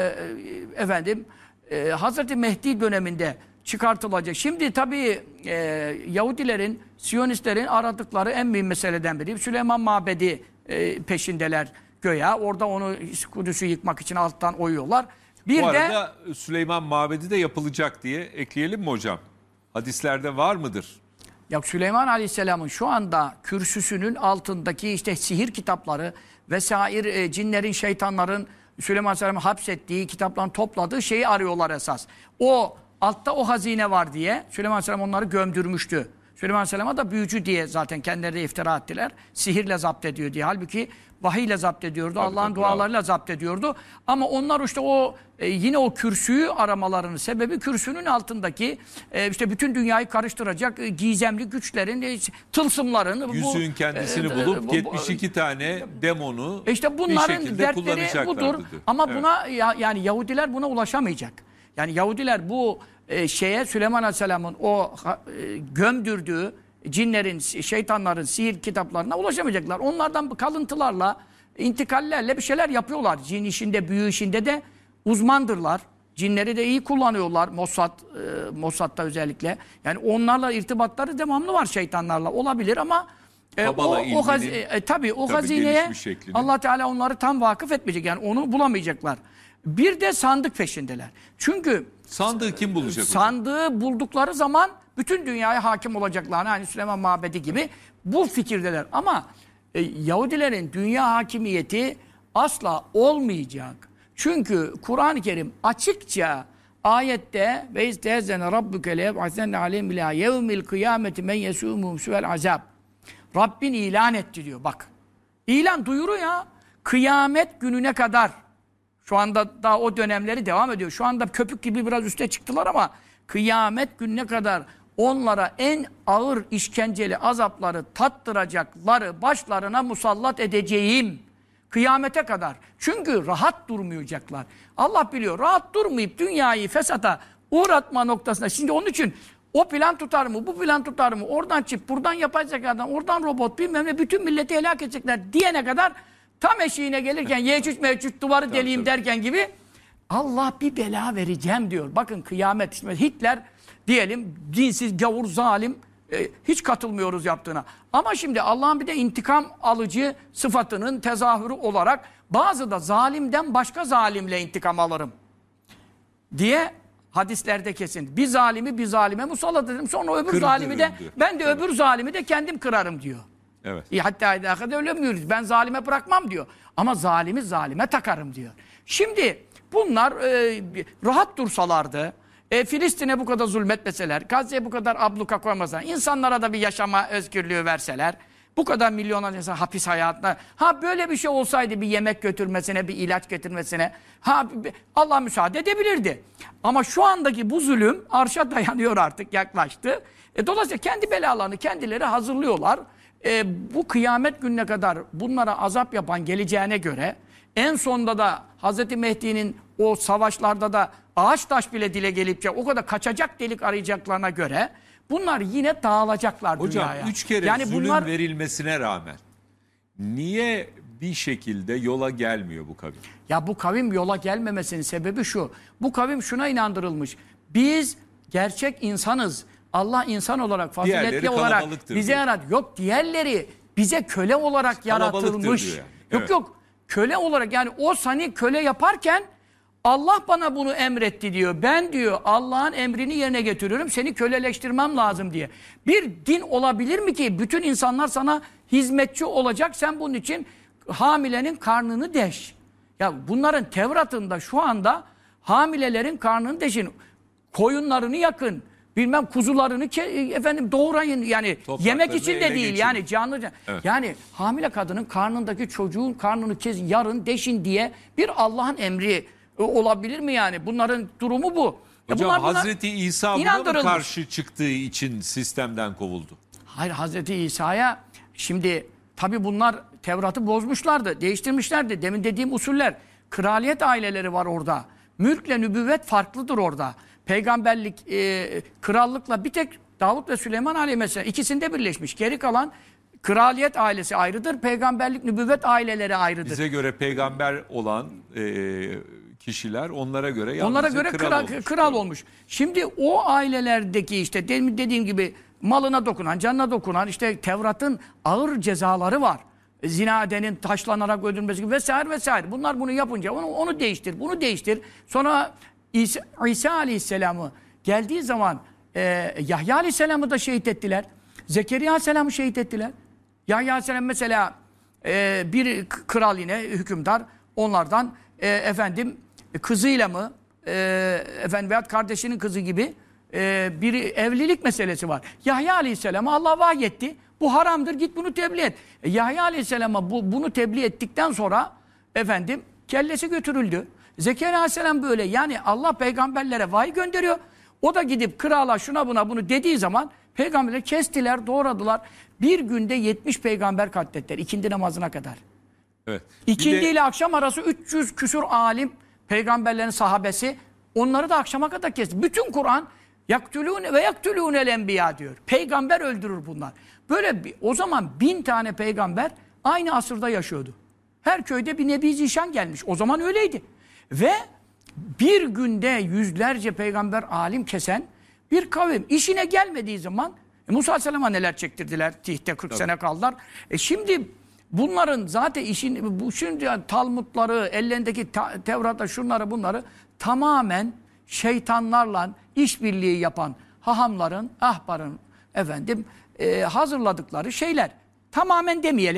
Hazreti Mehdi döneminde çıkartılacak. Şimdi tabii Yahudilerin, Siyonistlerin aradıkları en mühim meseleden biri Süleyman Mabedi peşindeler göya. Orada onu Kudüs'ü yıkmak için alttan oyuyorlar. Bu arada Süleyman Mabedi de yapılacak diye ekleyelim mi hocam? Hadislerde var mıdır? Ya Süleyman Aleyhisselam'ın şu anda kürsüsünün altındaki işte sihir kitapları vesaire cinlerin, şeytanların Süleyman Aleyhisselam'ı hapsettiği, kitapların topladığı şeyi arıyorlar esas. O altta o hazine var diye Süleyman Aleyhisselam onları gömdürmüştü. Süleyman Aleyhisselam'a da büyücü diye zaten kendileri de iftira ettiler. Sihirle zapt ediyor diye. Halbuki vahiyle zapt ediyordu. Allah'ın dualarıyla zapt ediyordu. Ama onlar işte o yine o kürsüyü aramalarının sebebi kürsünün altındaki işte bütün dünyayı karıştıracak gizemli güçlerin, tılsımların. Yüzüğün kendisini bulup 72 tane demonu işte bunların dertleri budur. Ama buna yani Yahudiler buna ulaşamayacak. Yani Yahudiler bu Süleyman Aleyhisselam'ın o gömdürdüğü cinlerin, şeytanların sihir kitaplarına ulaşamayacaklar. Onlardan kalıntılarla, intikallerle bir şeyler yapıyorlar. Cin işinde, büyü işinde de uzmandırlar. Cinleri de iyi kullanıyorlar. Mossad'da özellikle. Yani onlarla irtibatları devamlı var şeytanlarla. Olabilir ama tabii o hazineye Allah Teala onları tam vakıf etmeyecek. Yani onu bulamayacaklar. Bir de sandık peşindeler. Çünkü sandığı kim bulacak? Sandığı buldukları zaman bütün dünyaya hakim olacaklarını, hani Süleyman Mabedi gibi bu fikirdeler. Ama Yahudilerin dünya hakimiyeti asla olmayacak. Çünkü Kur'an-ı Kerim açıkça ayette ve istehzene rabbuke leyeb'asenne aleyhim ila yevmil kıyameti men yesûmuhum su'el azab. Rabbin ilan etti diyor bak. İlan duyuru ya. Kıyamet gününe kadar. Şu anda daha o dönemleri devam ediyor. Şu anda köpük gibi biraz üste çıktılar ama kıyamet gününe kadar onlara en ağır işkenceli azapları tattıracakları başlarına musallat edeceğim. Kıyamete kadar. Çünkü rahat durmayacaklar. Allah biliyor. Rahat durmayıp dünyayı fesata uğratma noktasında. Şimdi onun için o plan tutar mı? Bu plan tutar mı? Oradan çip, buradan yapay zekadan, oradan robot bilmem ne bütün milleti helak edecekler diyene kadar tam eşiğine gelirken Yecüc Mecüc duvarı deleyim derken gibi Allah bir bela vereceğim diyor. Bakın kıyamet. Hitler diyelim dinsiz, gavur, zalim hiç katılmıyoruz yaptığına. Ama şimdi Allah'ın bir de intikam alıcı sıfatının tezahürü olarak bazı da zalimden başka zalimle intikam alırım diye hadislerde kesin. Bir zalimi bir zalime musallat ederim. Sonra öbür zalimi de diyor. Ben de öbür zalimi de kendim kırarım diyor. Evet. Hatta idâkâde ölemiyoruz. Ben zalime bırakmam diyor. Ama zalimi zalime takarım diyor. Şimdi bunlar rahat dursalardı, Filistin'e bu kadar zulmetmeseler, Gazze'ye bu kadar abluka koymasalar, insanlara da bir yaşama özgürlüğü verseler, bu kadar milyonlarca insan hapis hayatında, böyle bir şey olsaydı bir yemek götürmesine, bir ilaç getirmesine, Allah müsaade edebilirdi. Ama şu andaki bu zulüm arşa dayanıyor artık, yaklaştı. Dolayısıyla kendi belalarını kendileri hazırlıyorlar. Bu kıyamet gününe kadar bunlara azap yapan geleceğine göre, en sonunda da Hz. Mehdi'nin o savaşlarda da ağaç taş bile dile gelipçe o kadar kaçacak delik arayacaklarına göre bunlar yine dağılacaklar dünyaya. Hocam 3 kere yani zulüm verilmesine rağmen niye bir şekilde yola gelmiyor bu kavim? Ya bu kavim yola gelmemesinin sebebi şu. Bu kavim şuna inandırılmış. Biz gerçek insanız. Allah insan olarak, faziletli olarak bize yarattı. Yok diğerleri bize köle olarak yaratılmış. Yani. Evet. Yok. Köle olarak yani o seni köle yaparken Allah bana bunu emretti diyor. Ben diyor Allah'ın emrini yerine getiriyorum. Seni köleleştirmem lazım diye. Bir din olabilir mi ki bütün insanlar sana hizmetçi olacak? Sen bunun için hamilenin karnını deş. Ya bunların Tevrat'ında şu anda hamilelerin karnını deşin. Koyunlarını yakın. Bilmem kuzularını doğrayın yani yemek için de değil yani canlı. Evet. Yani hamile kadının karnındaki çocuğun karnını kesin yarın deşin diye bir Allah'ın emri olabilir mi yani? Bunların durumu bu. Hocam Hazreti İsa buna mı karşı çıktığı için sistemden kovuldu? Hayır Hazreti İsa'ya şimdi tabii bunlar Tevrat'ı bozmuşlardı, değiştirmişlerdi. Demin dediğim usuller. Kraliyet aileleri var orada. Mülkle nübüvvet farklıdır orada. Peygamberlik, krallıkla bir tek Davut ve Süleyman Aleyhisselam ikisinde birleşmiş. Geri kalan kraliyet ailesi ayrıdır. Peygamberlik, nübüvvet aileleri ayrıdır. Bize göre peygamber olan kişiler onlara göre kral olmuş. Şimdi o ailelerdeki işte dediğim gibi malına dokunan, canına dokunan işte Tevrat'ın ağır cezaları var. Zina edenin taşlanarak öldürülmesi gibi vesaire vesaire. Bunlar bunu yapınca onu değiştir, bunu değiştir. Sonra İsa Aleyhisselam'ı geldiği zaman Yahya Aleyhisselam'ı da şehit ettiler. Zekeriya Aleyhisselam'ı şehit ettiler. Yahya Aleyhisselam mesela bir kral yine hükümdar onlardan kızıyla mı veyahut kardeşinin kızı gibi bir evlilik meselesi var. Yahya Aleyhisselam'a Allah vahyetti. Bu haramdır git bunu tebliğ et. Yahya Aleyhisselam'a bunu tebliğ ettikten sonra kellesi götürüldü. Zekeriya Aleyhisselam böyle yani Allah peygamberlere vahiy gönderiyor. O da gidip krala şuna buna bunu dediği zaman peygamberleri kestiler, doğradılar. Bir günde 70 peygamber katlettiler ikindi namazına kadar. Evet. İkindi ile akşam arası 300 küsur alim peygamberlerin sahabesi onları da akşama kadar kesti. Bütün Kur'an yaktulûne ve yaktulûnel enbiya diyor. Peygamber öldürür bunlar. Böyle o zaman 1000 tane peygamber aynı asırda yaşıyordu. Her köyde bir Nebi Zişan gelmiş. O zaman öyleydi. Ve bir günde yüzlerce peygamber alim kesen bir kavim işine gelmediği zaman Musa Aleyhisselam'a neler çektirdiler? Tihte 40 sene kaldılar. Şimdi bunların zaten şimdi Talmudları, ellerindeki Tevrat'ta şunları bunları tamamen şeytanlarla işbirliği yapan hahamların, ahbarın hazırladıkları şeyler. Tamamen demeyelim.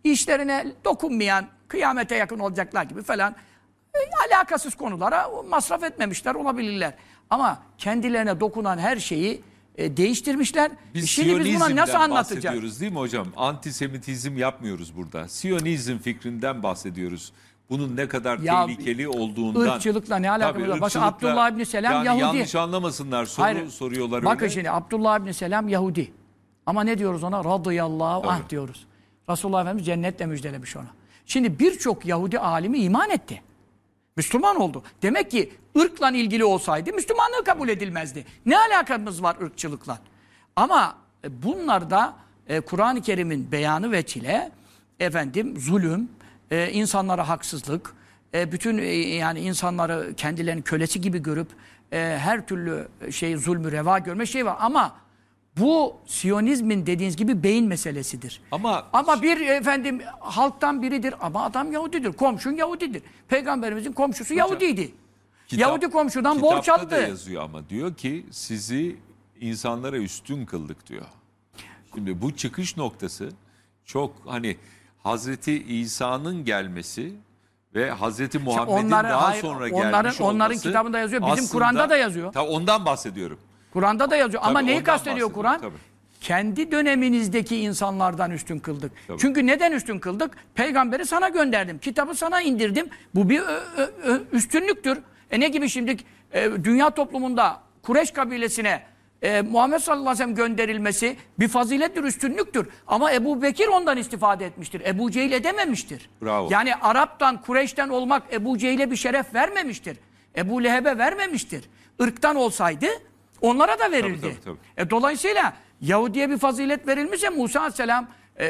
işlerine dokunmayan, kıyamete yakın olacaklar gibi falan alakasız konulara masraf etmemişler olabilirler. Ama kendilerine dokunan her şeyi değiştirmişler. Biz Şimdi biz buna nasıl anlatacağız? bahsediyoruz değil mi hocam? Antisemitizm yapmıyoruz burada. Siyonizm fikrinden bahsediyoruz. Bunun ne kadar tehlikeli olduğundan. Irkçılıkla ne alakası var? Bakın Abdullah İbni Selam yani Yahudi. Yanlış anlamasınlar, soruyorlar Bakın öyle. şimdi Abdullah İbni Selam Yahudi. Ama ne diyoruz ona? Radıyallahu anh diyoruz. Resulullah Efendimiz cennetle müjdelemiş ona. Şimdi birçok Yahudi alimi iman etti. Müslüman oldu. Demek ki ırkla ilgili olsaydı Müslümanlığı kabul edilmezdi. Ne alakamız var ırkçılıkla? Ama bunlarda Kur'an-ı Kerim'in beyanı ve çile, zulüm, insanlara haksızlık, bütün yani insanları kendilerinin kölesi gibi görüp her türlü zulmü reva görme var. Ama bu Siyonizmin dediğiniz gibi beyin meselesidir. Ama bir halktan biridir ama adam Yahudidir. Komşun Yahudidir. Peygamberimizin komşusu Yahudiydi. Yahudi komşudan borç aldı. Kitapta da yazıyor ama diyor ki sizi insanlara üstün kıldık diyor. Şimdi bu çıkış noktası çok Hazreti İsa'nın gelmesi ve Hazreti Muhammed'in daha sonra gelmiş olması. Onların kitabında yazıyor. Bizim Kur'an'da da yazıyor. Ondan bahsediyorum. Kur'an'da da yazıyor. Ama neyi kastediyor Kur'an? Tabii. Kendi döneminizdeki insanlardan üstün kıldık. Tabii. Çünkü neden üstün kıldık? Peygamberi sana gönderdim. Kitabı sana indirdim. Bu bir üstünlüktür. Ne gibi şimdi dünya toplumunda Kureyş kabilesine Muhammed sallallahu aleyhi ve sellem gönderilmesi bir fazilettir, üstünlüktür. Ama Ebu Bekir ondan istifade etmiştir. Ebu Cehil edememiştir. Bravo. Yani Arap'tan, Kureyş'ten olmak Ebu Cehil'e bir şeref vermemiştir. Ebu Leheb'e vermemiştir. Irktan olsaydı onlara da verildi. Tabii. Dolayısıyla Yahudi'ye bir fazilet verilmişse Musa aleyhisselam,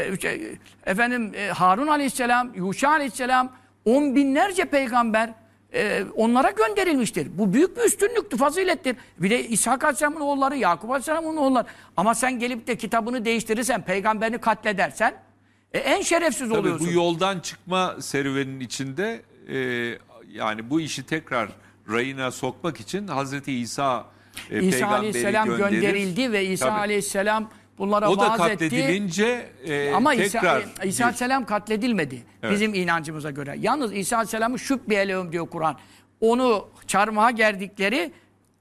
Harun aleyhisselam, Yuşa aleyhisselam, on binlerce peygamber onlara gönderilmiştir. Bu büyük bir üstünlüktür, fazilettir. Bir de İshak aleyhisselamın oğulları, Yakup aleyhisselamın oğulları. Ama sen gelip de kitabını değiştirirsen, peygamberini katledersen en şerefsiz oluyorsun. Bu yoldan çıkma serüvenin içinde yani bu işi tekrar rayına sokmak için Hazreti İsa aleyhisselam gönderildi ve İsa aleyhisselam bunlara vaaz etti. O da katledilince ama tekrar... İsa aleyhisselam katledilmedi. Evet. Bizim inancımıza göre. Yalnız İsa aleyhisselamı şübbi elehum diyor Kur'an. Onu çarmıha gerdikleri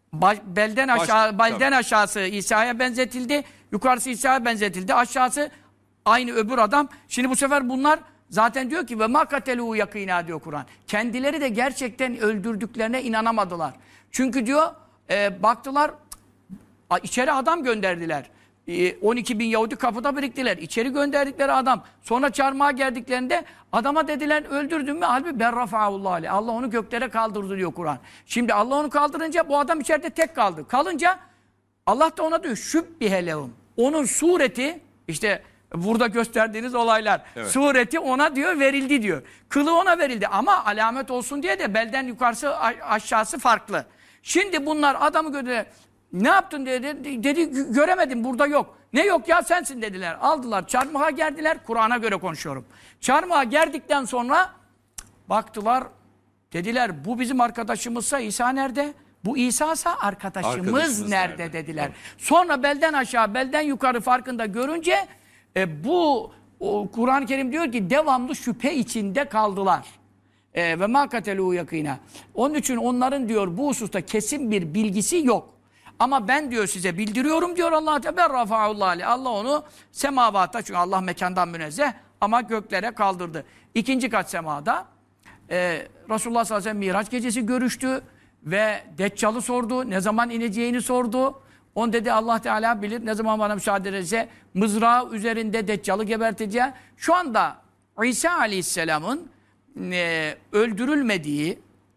belden aşağısı İsa'ya benzetildi. Yukarısı İsa'ya benzetildi. Aşağısı aynı öbür adam. Şimdi bu sefer bunlar zaten diyor ki ve ma katelû yakînâ diyor Kur'an. Kendileri de gerçekten öldürdüklerine inanamadılar. Çünkü diyor baktılar içeri adam gönderdiler. 12 bin Yahudi kapıda biriktiler. İçeri gönderdikleri adam. Sonra çarmıha geldiklerinde adama dediler öldürdün mü? Halbuki berrafa'ullah aleyh. Allah onu göklere kaldırdı diyor Kur'an. Şimdi Allah onu kaldırınca bu adam içeride tek kaldı. Kalınca Allah da ona diyor şübbiheleum. Onun sureti işte burada gösterdiğiniz olaylar. Evet. Sureti ona diyor verildi diyor. Kılı ona verildi ama alamet olsun diye de belden yukarısı aşağısı farklı. Şimdi bunlar adamı gördüler. Ne yaptın dedi göremedim burada yok. Ne yok ya sensin dediler. Aldılar çarmıha gerdiler. Kur'an'a göre konuşuyorum. Çarmıha gerdikten sonra baktılar dediler bu bizim arkadaşımızsa İsa nerede? Bu İsa'sa arkadaşımız nerede dediler. Evet. Sonra belden aşağı belden yukarı farkında görünce bu Kur'an-ı Kerim diyor ki devamlı şüphe içinde kaldılar. Ve ma katelû yakînâ. Onun için onların diyor bu hususta kesin bir bilgisi yok. Ama ben diyor size bildiriyorum diyor Allah Teala. Allah onu semavata çünkü Allah mekandan münezzeh ama göklere kaldırdı. İkinci kat semada Resulullah sallallahu aleyhi ve sellem Miraç gecesi görüştü ve Deccal'ı sordu. Ne zaman ineceğini sordu. On dedi Allah Teala bilir. Ne zaman bana müsaade ederse mızrağı üzerinde Deccal'ı geberteceği. Şu anda İsa aleyhisselamın öldürülmediği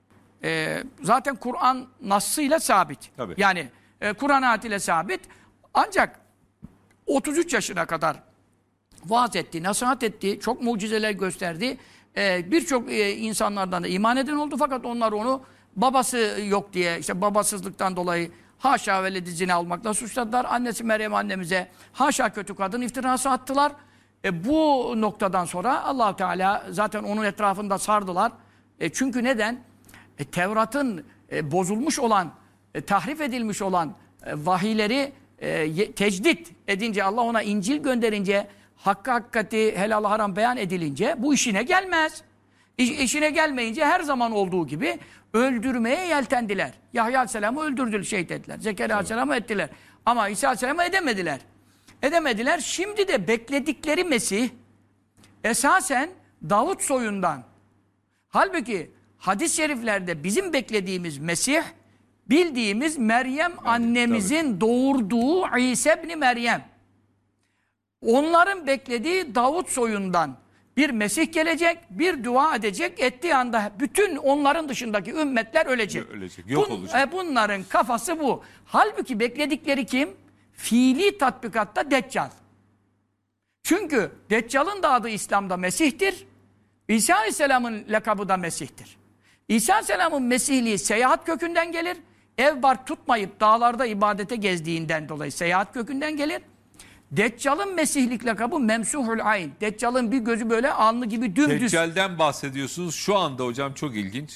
zaten Kur'an nassıyla sabit. Tabii. Yani Kur'an ayetiyle sabit. Ancak 33 yaşına kadar vaaz etti, nasihat etti, çok mucizeler gösterdi. Birçok insanlardan da iman eden oldu fakat onlar onu babası yok diye işte babasızlıktan dolayı haşa veledi zina almakla suçladılar. Annesi Meryem annemize haşa kötü kadın iftirası attılar. Bu noktadan sonra Allah Teala zaten onun etrafında sardılar. Çünkü neden? Tevrat'ın bozulmuş olan, tahrif edilmiş olan vahiyleri tecdit edince Allah ona İncil gönderince hakkı hakikati helal haram beyan edilince bu işine gelmez. İşine gelmeyince her zaman olduğu gibi öldürmeye yeltendiler. Yahya Aleyhisselam'ı öldürdüler, şehit ettiler. Zekeriya Aleyhisselam'ı ettiler. Ama İsa Aleyhisselam'ı edemediler. Edemediler. Şimdi de bekledikleri Mesih esasen Davut soyundan. Halbuki hadis-i şeriflerde bizim beklediğimiz Mesih, bildiğimiz Meryem annemizin doğurduğu İsa ibn Meryem. Onların beklediği Davut soyundan bir Mesih gelecek, bir dua edecek, ettiği anda bütün onların dışındaki ümmetler ölecek. Yok olacak. Bunların kafası bu. Halbuki bekledikleri kim? Fiili tatbikatta Deccal. Çünkü Deccal'ın da adı İslam'da Mesih'tir. İsa Aleyhisselam'ın lakabı da Mesih'tir. İsa Aleyhisselam'ın Mesihliği seyahat kökünden gelir. Ev bar tutmayıp dağlarda ibadete gezdiğinden dolayı seyahat kökünden gelir. Deccal'ın Mesihlik lakabı Memsuhul Ayn. Deccal'ın bir gözü böyle alnı gibi dümdüz. Deccal'den bahsediyorsunuz. Şu anda hocam çok ilginç.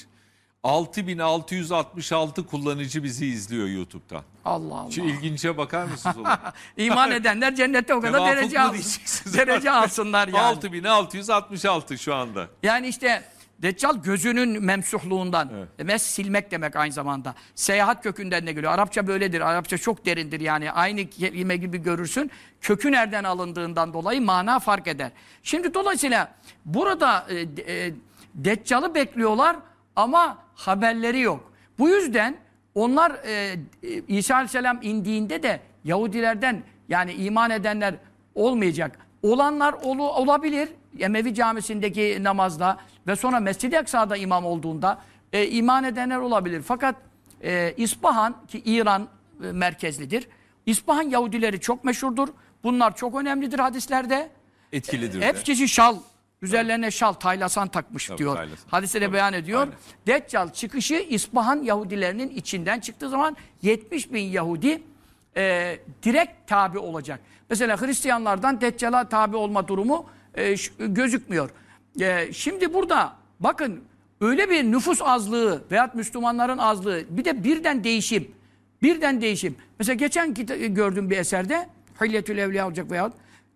6666 kullanıcı bizi izliyor YouTube'dan. Allah Allah. Şu ilgince bakar mısınız ona? İman edenler cennette o kadar derece alsınlar yani. 6666 şu anda. Yani işte Deccal gözünün memsuhluğundan. Mes silmek demek aynı zamanda. Seyahat kökünden de geliyor. Arapça böyledir. Arapça çok derindir yani. Aynı kelime gibi görürsün. Kökü nereden alındığından dolayı mana fark eder. Şimdi dolayısıyla burada Deccal'ı bekliyorlar ama haberleri yok. Bu yüzden onlar İsa Aleyhisselam indiğinde de Yahudilerden yani iman edenler olmayacak. Olanlar olabilir. Emevi Camisi'ndeki namazda ve sonra Mescid-i Aksa'da imam olduğunda iman edenler olabilir. Fakat İspahan ki İran merkezlidir. İspahan Yahudileri çok meşhurdur. Bunlar çok önemlidir hadislerde. Etkilidir de. Hepsi şal. Üzerlerine şal, taylasan takmış Tabii, diyor. taylasan. Hadiste de beyan ediyor. Aynen. Deccal çıkışı İspahan Yahudilerinin içinden çıktığı zaman 70 bin Yahudi direkt tabi olacak. Mesela Hristiyanlardan Deccal'a tabi olma durumu gözükmüyor. Şimdi burada bakın öyle bir nüfus azlığı veyahut Müslümanların azlığı bir de birden değişim. Birden değişim. Mesela geçen gördüğüm bir eserde Hilyetül Evliya olacak veyahut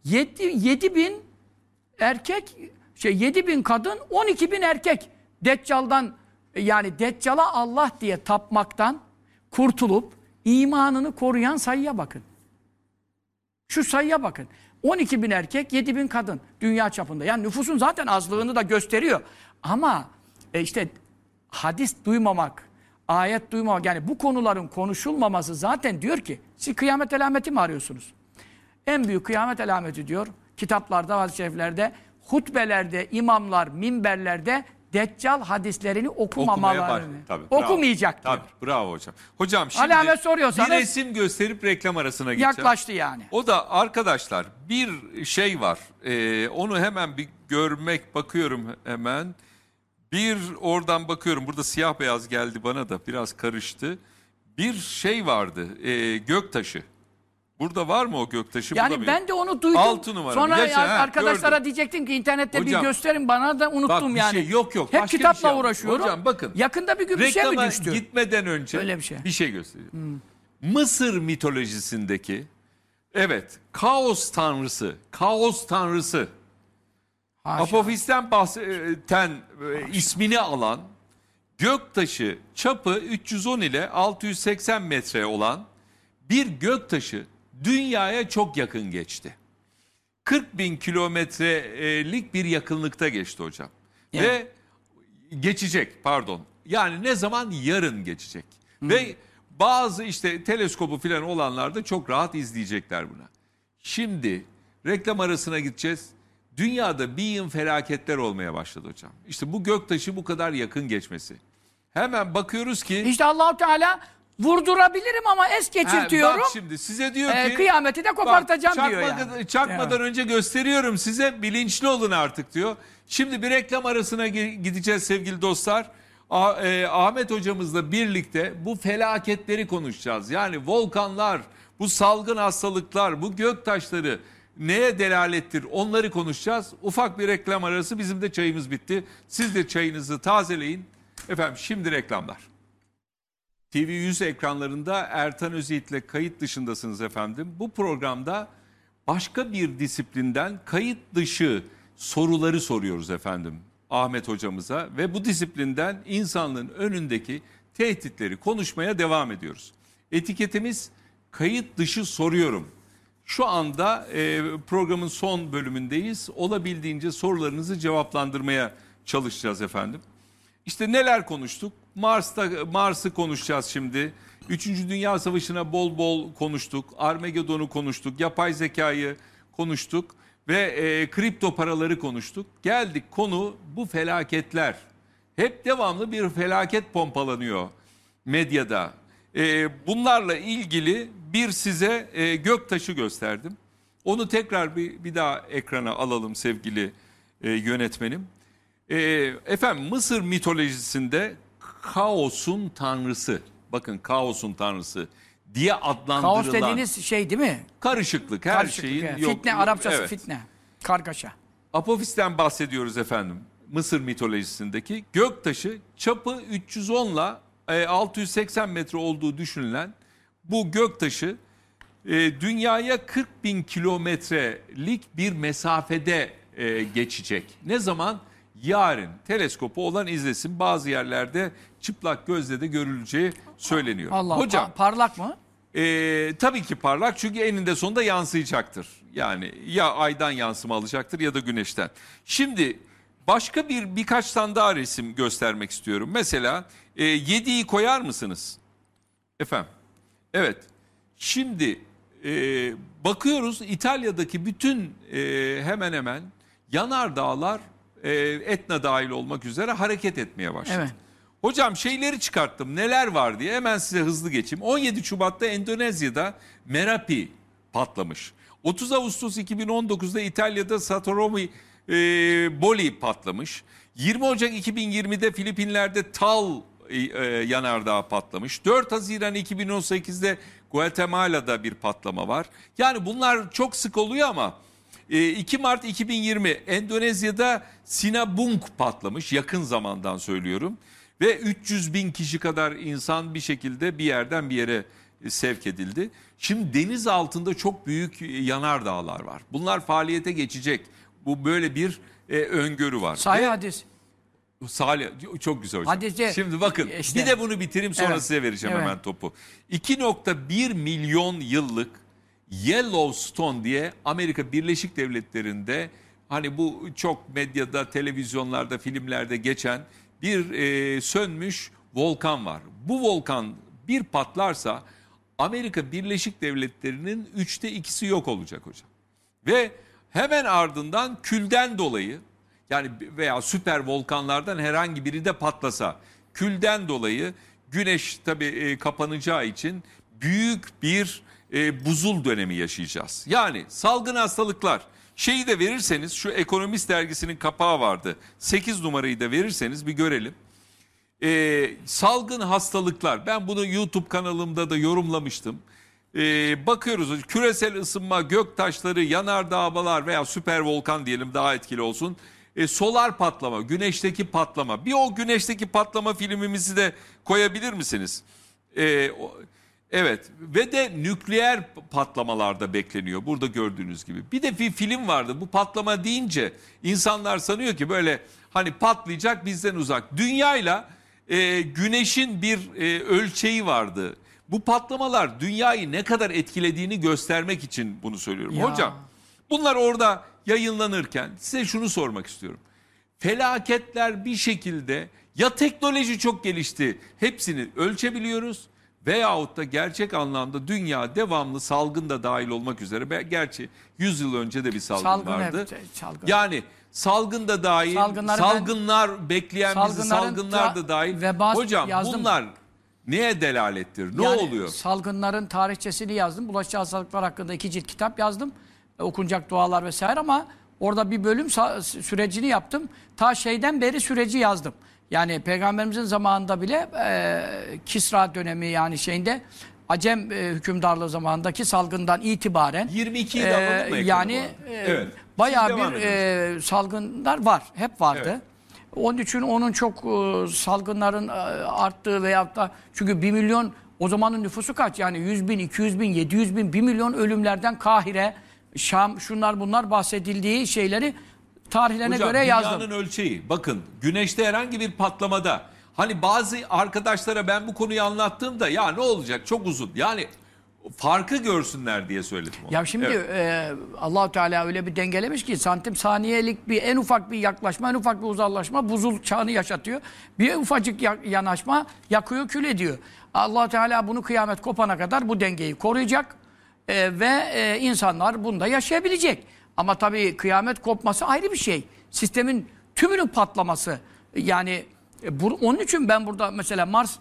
7 bin erkek 7 bin kadın 12 bin erkek Deccal'dan yani Deccal'a Allah diye tapmaktan kurtulup imanını koruyan sayıya bakın. Şu sayıya bakın. 12 bin erkek, 7 bin kadın dünya çapında. Yani nüfusun zaten azlığını da gösteriyor. Ama işte hadis duymamak, ayet duymamak yani bu konuların konuşulmaması zaten diyor ki siz kıyamet alameti mi arıyorsunuz? En büyük kıyamet alameti diyor kitaplarda, hadis-i şeriflerde, hutbelerde, imamlar, minberlerde Deccal hadislerini okumamalarını. Okumayacak diyor. Tabii, bravo hocam. Hocam şimdi alamet soruyorsanız, bir resim gösterip reklam arasına gideceğim. Yaklaştı yani. O da arkadaşlar bir şey var. Onu hemen bir görmek bakıyorum hemen. Bir oradan bakıyorum. Burada siyah beyaz geldi bana da biraz karıştı. Bir şey vardı. Göktaşı. Burada var mı o göktaşı? Yani ben de onu duydum. 6 numara. Sonra arkadaşlara gördüm. diyecektim ki internette Hocam, bir gösterin bana da unuttum bak, yani. Şey, yok. Hep başka kitapla bir şey uğraşıyorum. Hocam bakın. Yakında bir gün bir şey mi Reklama düştü? gitmeden önce Öyle bir şey göstereyim. Mısır mitolojisindeki kaos tanrısı Haşa. Apofis'ten bahseden ismini alan göktaşı çapı 310 ile 680 metre olan bir göktaşı dünyaya çok yakın geçti. 40 bin kilometrelik bir yakınlıkta geçti hocam. Yani. Ve geçecek pardon. Yani ne zaman? Yarın geçecek. Ve bazı işte teleskobu falan olanlar da çok rahat izleyecekler buna. Şimdi reklam arasına gideceğiz. Dünyada bir yığın felaketler olmaya başladı hocam. İşte bu göktaşı bu kadar yakın geçmesi. Hemen bakıyoruz ki... İşte Allah-u Teala vurdurabilirim ama es geçirtiyorum. Bak şimdi size diyor ki... Kıyameti de kopartacağım diyor yani. Çakmadan önce gösteriyorum size, bilinçli olun artık diyor. Şimdi bir reklam arasına gideceğiz sevgili dostlar. Ahmet hocamızla birlikte bu felaketleri konuşacağız. Yani volkanlar, bu salgın hastalıklar, bu göktaşları neye delalettir onları konuşacağız. Ufak bir reklam arası, bizim de çayımız bitti. Siz de çayınızı tazeleyin. Efendim şimdi reklamlar. TV100 ekranlarında Ertan Özyiğit'le kayıt dışındasınız efendim. Bu programda başka bir disiplinden kayıt dışı soruları soruyoruz efendim Ahmet hocamıza ve bu disiplinden insanlığın önündeki tehditleri konuşmaya devam ediyoruz. Etiketimiz kayıt dışı soruyorum. Şu anda programın son bölümündeyiz. Olabildiğince sorularınızı cevaplandırmaya çalışacağız efendim. İşte neler konuştuk? Mars'ı konuşacağız şimdi. Üçüncü Dünya Savaşı'na bol bol konuştuk. Armageddon'u konuştuk. Yapay zekayı konuştuk. Ve kripto paraları konuştuk. Geldik konu bu felaketler. Hep devamlı bir felaket pompalanıyor medyada. Bunlarla ilgili bir size göktaşı gösterdim. Onu tekrar bir daha ekrana alalım sevgili yönetmenim. Efendim Mısır mitolojisinde kaosun tanrısı, bakın kaosun tanrısı diye adlandırılan. Kaos dediğiniz şey değil mi? Karışıklık, her Karışıklık, şeyin evet. yok. Fitne, Arapçası evet. fitne, kargaşa. Apofis'ten bahsediyoruz efendim. Mısır mitolojisindeki göktaşı çapı 310 ile 680 metre olduğu düşünülen bu göktaşı dünyaya 40 bin kilometrelik bir mesafede geçecek. Ne zaman? Yarın teleskopu olan izlesin. Bazı yerlerde çıplak gözle de görüleceği söyleniyor. Allah, hocam parlak mı? tabii ki parlak çünkü eninde sonunda yansıyacaktır. Yani ya aydan yansıma alacaktır ya da güneşten. Şimdi başka birkaç tane daha resim göstermek istiyorum. Mesela 7'yi koyar mısınız? Efendim. Evet. Şimdi bakıyoruz İtalya'daki bütün hemen hemen yanardağlar Etna dahil olmak üzere hareket etmeye başladı. Evet. Hocam şeyleri çıkarttım neler var diye hemen size hızlı geçeyim. 17 Şubat'ta Endonezya'da Merapi patlamış. 30 Ağustos 2019'da İtalya'da Satoromi Boli patlamış. 20 Ocak 2020'de Filipinler'de Tal yanardağı patlamış. 4 Haziran 2018'de Guatemala'da bir patlama var. Yani bunlar çok sık oluyor ama 2 Mart 2020 Endonezya'da Sinabung patlamış. Yakın zamandan söylüyorum. Ve 300 bin kişi kadar insan bir şekilde bir yerden bir yere sevk edildi. Şimdi deniz altında çok büyük yanardağlar var. Bunlar faaliyete geçecek. Bu böyle bir öngörü var. Sahih hadis. Salih, çok güzel hocam. Hadise, şimdi bakın işte. bir de bunu bitireyim sonra Evet, size vereceğim evet. hemen topu. 2,1 milyon yıllık Yellowstone diye Amerika Birleşik Devletleri'nde hani bu çok medyada, televizyonlarda, filmlerde geçen bir sönmüş volkan var. Bu volkan bir patlarsa Amerika Birleşik Devletleri'nin 2/3 yok olacak hocam. Ve hemen ardından külden dolayı yani veya süper volkanlardan herhangi biri de patlasa külden dolayı güneş tabii kapanacağı için büyük bir buzul dönemi yaşayacağız. Yani salgın hastalıklar şeyi de verirseniz şu Ekonomist dergisinin kapağı vardı 8 numarayı da verirseniz bir görelim. Salgın hastalıklar ben bunu YouTube kanalımda da yorumlamıştım. Bakıyoruz küresel ısınma, göktaşları, yanardağlar veya süper volkan diyelim daha etkili olsun. Solar patlama, güneşteki patlama. Bir o güneşteki patlama filmimizi de koyabilir misiniz? Evet ve de nükleer patlamalarda bekleniyor burada gördüğünüz gibi. Bir de bir film vardı bu patlama deyince insanlar sanıyor ki böyle hani patlayacak bizden uzak. Dünyayla güneşin bir ölçeği vardı. Bu patlamalar dünyayı ne kadar etkilediğini göstermek için bunu söylüyorum. Ya. Hocam bunlar orada yayınlanırken size şunu sormak istiyorum. Felaketler bir şekilde ya teknoloji çok gelişti hepsini ölçebiliyoruz veyahut da gerçek anlamda dünya devamlı salgın da dahil olmak üzere gerçi 100 yıl önce de bir salgın vardı. Salgın. Yani salgın da dahil, salgınlar bekleyen bizi salgınlar da dahil. Hocam yazdım. Bunlar neye delalettir? Ne yani, oluyor? Salgınların tarihçesini yazdım. Bulaşıcı hastalıklar hakkında 2 cilt kitap yazdım. Okunacak dualar vesaire ama orada bir bölüm sürecini yaptım. Ta şeyden beri süreci yazdım. Yani Peygamberimizin zamanında bile Kisra dönemi yani şeyinde Acem hükümdarlığı zamanındaki salgından itibaren 22'yi de alalım mı yani evet. bayağı bir salgınlar var. Hep vardı. Evet. Onun için onun çok salgınların arttığı veyahut da çünkü 1 milyon o zamanın nüfusu kaç? Yani 100 bin, 200 bin, 700 bin, 1 milyon ölümlerden Kahire Şam, şunlar bunlar bahsedildiği şeyleri tarihlerine Hocam, göre yazdım. dünyanın ölçeği. Bakın, güneşte herhangi bir patlamada, hani bazı arkadaşlara ben bu konuyu anlattığımda ya ne olacak, çok uzun. Yani farkı görsünler diye söyledim onu. Ya şimdi Evet. Allah-u Teala öyle bir dengelemiş ki santim saniyelik bir en ufak bir yaklaşma, en ufak bir uzaklaşma buzul çağını yaşatıyor. Bir ufacık yanaşma yakıyor, kül ediyor. Allah-u Teala bunu kıyamet kopana kadar bu dengeyi koruyacak ve insanlar bunda yaşayabilecek. Ama tabii kıyamet kopması ayrı bir şey. Sistemin tümünün patlaması. Yani onun için ben burada mesela Mars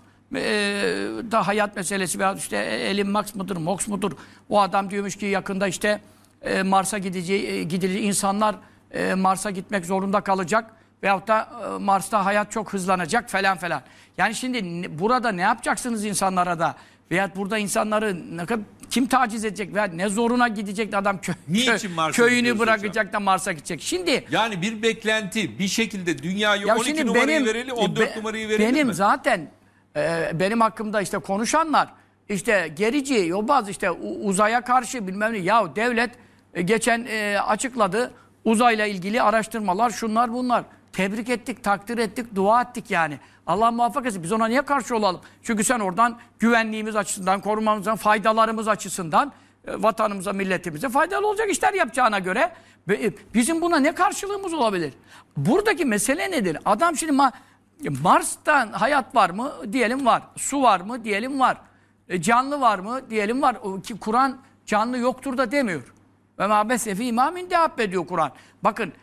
da hayat meselesi veya işte Elon Musk mıdır, Mox mudur? O adam diyormuş ki yakında işte Mars'a gidilecek insanlar Mars'a gitmek zorunda kalacak veyahut da Mars'ta hayat çok hızlanacak falan falan. Yani şimdi burada ne yapacaksınız insanlara da? Veyahut burada insanları kim taciz edecek veya ne zoruna gidecek de adam köyünü bırakacak hocam da Mars'a gidecek. Şimdi yani bir beklenti, bir şekilde dünyayı 12 numarayı verelim, 14 numarayı verelim benim mi? Zaten benim hakkımda işte konuşanlar işte gerici, yobaz, işte uzaya karşı bilmem ne. Ya devlet geçen açıkladı uzayla ilgili araştırmalar, şunlar bunlar. Tebrik ettik, takdir ettik, dua ettik yani. Allah muvaffak etsin. Biz ona niye karşı olalım? Çünkü sen oradan güvenliğimiz açısından, korumamızdan, faydalarımız açısından vatanımıza, milletimize faydalı olacak işler yapacağına göre bizim buna ne karşılığımız olabilir? Buradaki mesele nedir? Adam şimdi Mars'tan hayat var mı? Diyelim var. Su var mı? Diyelim var. Canlı var mı? Diyelim var. Ki Kur'an canlı yoktur da demiyor. Ve mâ besse fî mâ min dâbbe diyor Kur'an. Bakın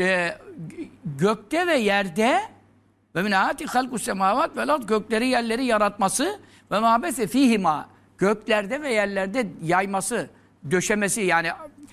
gökte ve yerde ve min âti halkus semâvât vel ard, gökleri yerleri yaratması ve mâ besse fîhimâ, göklerde ve yerlerde yayması, döşemesi yani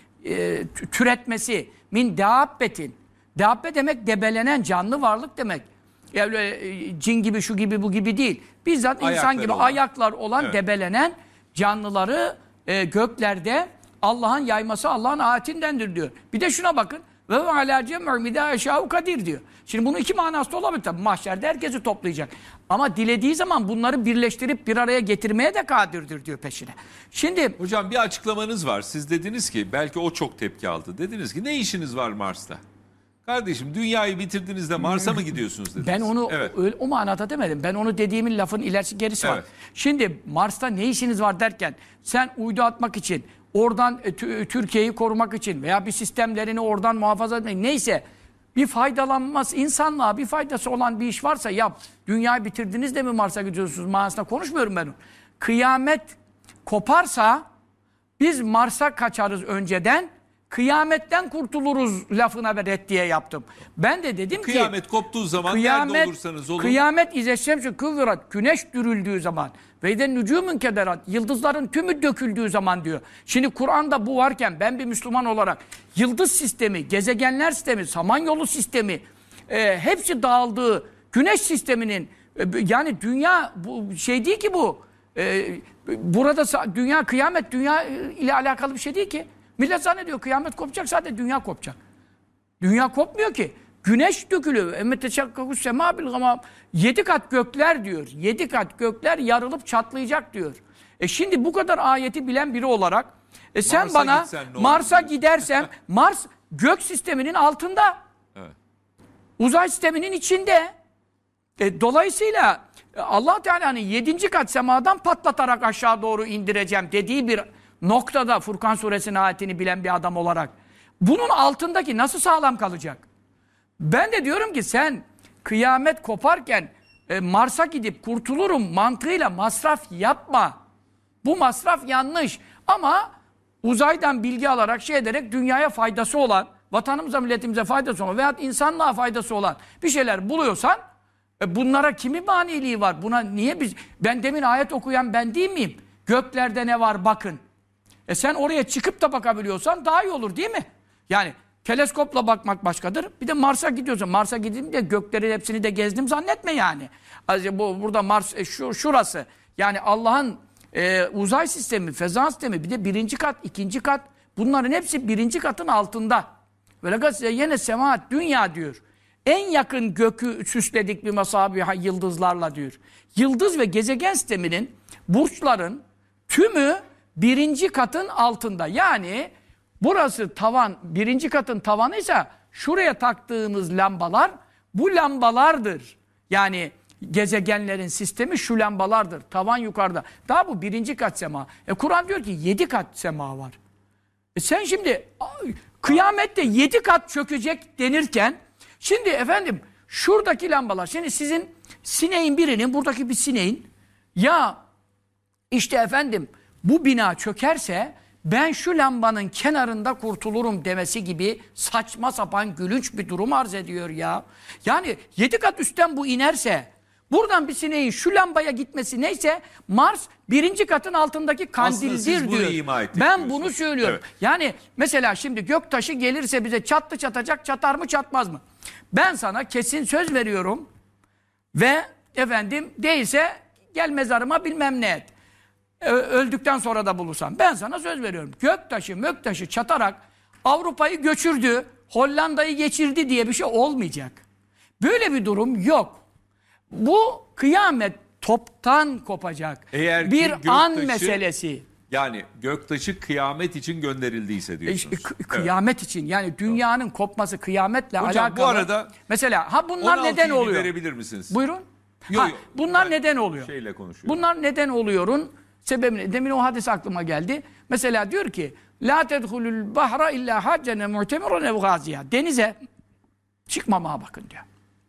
türetmesi min dâbbetin. Dâbbe demek debelenen canlı varlık demek. Yani cin gibi, şu gibi, bu gibi değil. Bizzat insan gibi ayaklar olan evet, debelenen canlıları göklerde Allah'ın yayması Allah'ın ayetindendir diyor. Bir de şuna bakın. Ve alâ cem'u midâ eşâhu kadir diyor. Şimdi bunun iki manası da olabilir tabii. Mahşerde herkesi toplayacak. Ama dilediği zaman bunları birleştirip bir araya getirmeye de kadirdir diyor peşine. Şimdi hocam bir açıklamanız var. Siz dediniz ki, belki o çok tepki aldı. Dediniz ki ne işiniz var Mars'ta? Kardeşim dünyayı bitirdiğinizde Mars'a mı gidiyorsunuz dediniz. Ben onu o manada demedim. Ben onu dediğimin lafın ilerisi gerisi var. Şimdi Mars'ta ne işiniz var derken sen uydu atmak için, oradan Türkiye'yi korumak için veya bir sistemlerini oradan muhafaza etmek neyse bir faydalanmaz, insanlığa bir faydası olan bir iş varsa yap. Dünyayı bitirdiniz de mi Mars'a gidiyorsunuz manasında konuşmuyorum ben onu. Kıyamet koparsa biz Mars'a kaçarız önceden. Kıyametten kurtuluruz lafına ve reddiye yaptım. Ben de dedim ki kıyamet koptuğu zaman nerede olursanız olun. Kıyamet izeşşemşü kıvırat, güneş dürüldüğü zaman ve de nücûmün kederat, yıldızların tümü döküldüğü zaman diyor. Şimdi Kur'an'da bu varken ben bir Müslüman olarak yıldız sistemi, gezegenler sistemi, samanyolu sistemi hepsi dağıldığı güneş sisteminin yani dünya bu şey değil ki bu. Burada dünya kıyamet dünya ile alakalı bir şey değil ki. Millet zannediyor kıyamet kopacak, zaten dünya kopacak. Dünya kopmuyor ki. Güneş dökülüyor. Emmeteşakkakus semâ bil gamâm. 7 kat gökler diyor. 7 kat gökler yarılıp çatlayacak diyor. Şimdi bu kadar ayeti bilen biri olarak sen Mars'a bana Mars'a gidersem Mars gök sisteminin altında. Evet. Uzay sisteminin içinde. Dolayısıyla Allah Teala'nın 7. kat semadan patlatarak aşağı doğru indireceğim dediği bir noktada Furkan suresinin ayetini bilen bir adam olarak bunun altındaki nasıl sağlam kalacak? Ben de diyorum ki sen kıyamet koparken Mars'a gidip kurtulurum mantığıyla masraf yapma. Bu masraf yanlış. Ama uzaydan bilgi alarak şey ederek dünyaya faydası olan, vatanımıza milletimize faydası olan veyahut insanlığa faydası olan bir şeyler buluyorsan bunlara kimin maniliği var? Buna niye ben demin ayet okuyan ben değil miyim? Göklerde ne var bakın. Sen oraya çıkıp da bakabiliyorsan daha iyi olur değil mi? Yani teleskopla bakmak başkadır. Bir de Mars'a gidiyorsun. Mars'a gideyim de göklerin hepsini de gezdim zannetme yani. Burada Mars şurası. Yani Allah'ın uzay sistemi, feza sistemi bir de 1. kat, 2. kat bunların hepsi 1. katın altında. Ve yine semaat dünya diyor. En yakın gökü süsledik bir masabiha yıldızlarla diyor. Yıldız ve gezegen sisteminin burçların tümü 1. katın altında. Yani Burası tavan, birinci katın tavanıysa şuraya taktığınız lambalar bu lambalardır. Yani gezegenlerin sistemi şu lambalardır. Tavan yukarıda. Daha bu birinci kat sema. Kur'an diyor ki 7 kat sema var. Sen şimdi kıyamette 7 kat çökecek denirken şimdi efendim şuradaki lambalar, şimdi sizin sineğin birinin, buradaki bir sineğin ya işte efendim bu bina çökerse ben şu lambanın kenarında kurtulurum demesi gibi saçma sapan gülünç bir durum arz ediyor ya. Yani 7 kat üstten bu inerse buradan bir sineğin şu lambaya gitmesi neyse Mars birinci katın altındaki kandildir diyor. Ben bunu söylüyorum. Evet. Yani mesela şimdi göktaşı gelirse bize çattı çatacak, çatar mı çatmaz mı? Ben sana kesin söz veriyorum ve efendim değilse gel mezarıma bilmem ne et. Öldükten sonra da bulursam. Ben sana söz veriyorum. Göktaşı möktaşı çatarak Avrupa'yı göçürdü, Hollanda'yı geçirdi diye bir şey olmayacak. Böyle bir durum yok. Bu kıyamet toptan kopacak. Eğer bir göktaşı, an meselesi. Yani göktaşı kıyamet için gönderildiyse diyorsunuz. Kıyamet evet. için. Yani dünyanın kopması kıyametle hocam, alakalı. Bu arada mesela bunlar neden oluyor? Verebilir misiniz? Buyurun. Yok, bunlar neden oluyor? Bunlar neden oluyorun sebebini. Demin o hadis aklıma geldi. Mesela diyor ki la tedhulul bahra illa haccene mu'temiran ev gaziya. Denize çıkmamaya bakın diyor.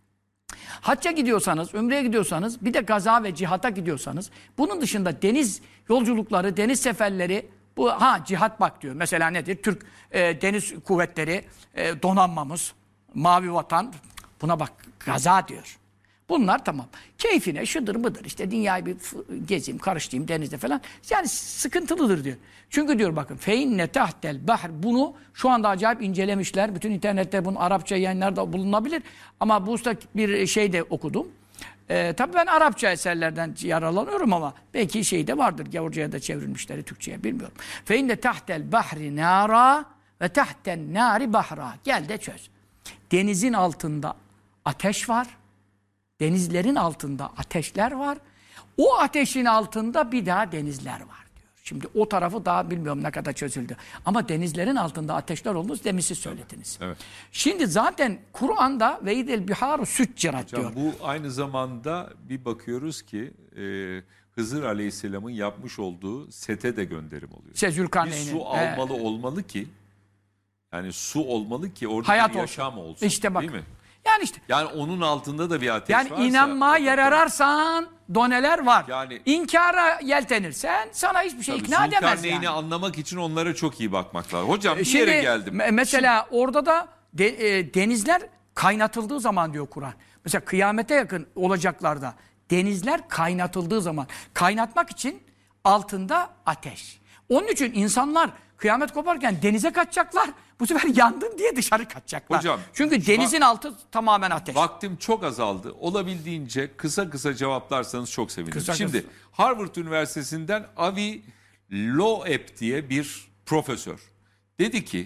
Hacca gidiyorsanız, ömreye gidiyorsanız, bir de gaza ve cihata gidiyorsanız, bunun dışında deniz yolculukları, deniz seferleri, bu cihat bak diyor. Mesela nedir? Türk deniz kuvvetleri, donanmamız, mavi vatan, buna bak gaza diyor. Bunlar tamam. Keyfine şıdır bıdır işte dünyayı bir gezeyim, karıştırayım denizde falan. Yani sıkıntılıdır diyor. Çünkü diyor bakın feinne tahtel bahr, bunu şu anda acayip incelemişler. Bütün internette bunun Arapça yayınlarda bulunabilir. Ama bu usta bir şey de okudum. Tabii ben Arapça eserlerden yararlanıyorum ama belki şey de vardır. Gavurca'ya da çevrilmişleri Türkçe'ye bilmiyorum. Feinne tahtel bahri nara ve tahten nari bahra. Gel de çöz. Denizin altında ateş var. Denizlerin altında ateşler var. O ateşin altında bir daha denizler var diyor. Şimdi o tarafı daha bilmiyorum ne kadar çözüldü. Ama denizlerin altında ateşler olduğunu demin siz söylediniz. Evet. Şimdi zaten Kur'an'da veydel biharu süccirat diyor. Bu aynı zamanda bir bakıyoruz ki Hızır Aleyhisselam'ın yapmış olduğu sete de gönderim oluyor. Zülkarneyn'in. Bir su almalı olmalı ki, yani su olmalı ki orada hayat bir yaşam olsun. İşte bak. Değil mi? Yani işte. Yani onun altında da bir ateş varsa. Yani inanmaya yer ararsan doneler var. Yani İnkara yeltenirsen sana hiçbir şey ikna edemez yani. Zülkarneyn'i anlamak için onlara çok iyi bakmak lazım. Hocam bir yere geldim. Mesela orada da denizler kaynatıldığı zaman diyor Kur'an. Mesela kıyamete yakın olacaklarda denizler kaynatıldığı zaman. Kaynatmak için altında ateş. Onun için insanlar kıyamet koparken denize kaçacaklar. Bu sefer yandın diye dışarı kaçacaklar. Hocam, çünkü denizin altı tamamen ateş. Vaktim çok azaldı. Olabildiğince kısa cevaplarsanız çok sevinirim. Şimdi Harvard Üniversitesi'nden Avi Loeb diye bir profesör dedi ki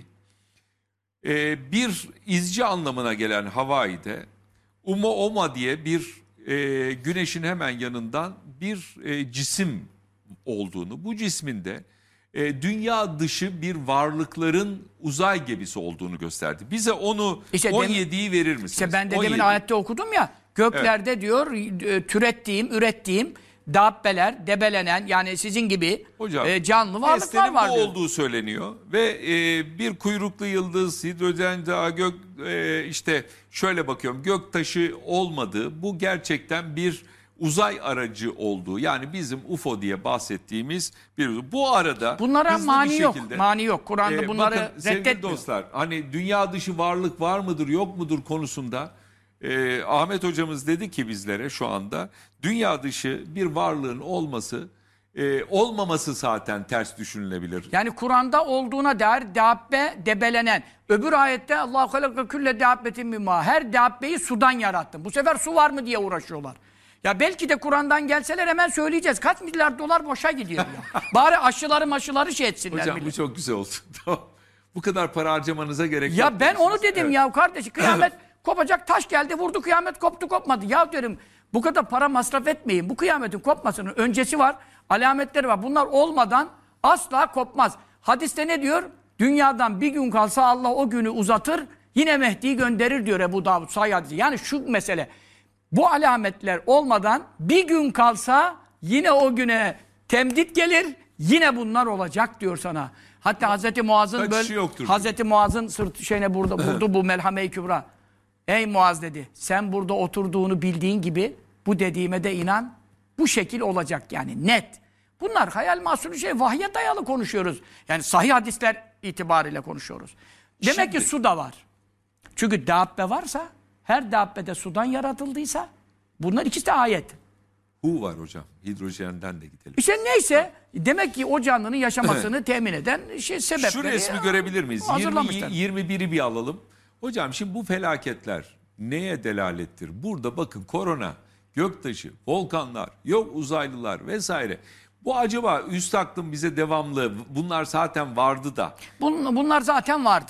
bir izci anlamına gelen Hawaii'de Oumuamua diye bir güneşin hemen yanından bir cisim olduğunu, bu cismin de dünya dışı bir varlıkların uzay gemisi olduğunu gösterdi. Bize onu işte 17'yi verir misiniz? İşte ben de demin ayette okudum ya. Göklerde evet. diyor ürettiğim dabbeler, debelenen yani sizin gibi hocam, canlı varlıklar var diyor. Bu olduğu söyleniyor ve bir kuyruklu yıldız, hidrojen dağı, işte şöyle bakıyorum göktaşı olmadığı, bu gerçekten bir uzay aracı olduğu, yani bizim UFO diye bahsettiğimiz bir, bu arada bunlara mani yok. Mani yok. Kur'an'da bunları bakın, sevgili reddetmiyor. Dostlar, hani dünya dışı varlık var mıdır yok mudur konusunda Ahmet hocamız dedi ki bizlere şu anda dünya dışı bir varlığın olmaması zaten ters düşünülebilir. Yani Kur'an'da olduğuna dair dabbe debelenen. Öbür ayette Allahu halaka külle dabbetin mimma. Her dabbeyi sudan yarattım. Bu sefer su var mı diye uğraşıyorlar. Ya belki de Kur'an'dan gelseler hemen söyleyeceğiz. Kaç milyar dolar boşa gidiyor ya. Bari aşıları şey etsinler. Hocam bile. Bu çok güzel oldu. Bu kadar para harcamanıza gerek yok. Ya ben onu dedim evet. Ya kardeşim kıyamet kopacak, taş geldi vurdu, kıyamet koptu kopmadı. Ya derim bu kadar para masraf etmeyin. Bu kıyametin kopmasının öncesi var, alametleri var. Bunlar olmadan asla kopmaz. Hadiste ne diyor? Dünyadan bir gün kalsa Allah o günü uzatır. Yine Mehdi'yi gönderir diyor Ebu Davud Sahih hadisi. Yani şu mesele. Bu alametler olmadan bir gün kalsa yine o güne temdit gelir. Yine bunlar olacak diyor sana. Hatta Hazreti Muaz'ın Hazreti Muaz'ın sırt şeyine vurdu bu Melhame-i Kübra. Ey Muaz dedi. Sen burada oturduğunu bildiğin gibi bu dediğime de inan. Bu şekil olacak yani net. Bunlar hayal mahsulü şey. Vahye dayalı konuşuyoruz. Yani sahih hadisler itibariyle konuşuyoruz. Demek ki su da var. Çünkü dabbe varsa, her dabbede sudan yaratıldıysa bunlar ikisi de ayet. Hu var hocam. Hidrojenden de gidelim. İşte neyse demek ki o canlının yaşamasını temin eden sebepleri. Şu resmi görebilir miyiz? 21'i bir alalım. Hocam şimdi bu felaketler neye delalettir? Burada bakın korona, göktaşı, volkanlar, yok uzaylılar vesaire. Bu acaba üst aklım bize devamlı bunlar zaten vardı da. Bunlar zaten vardı.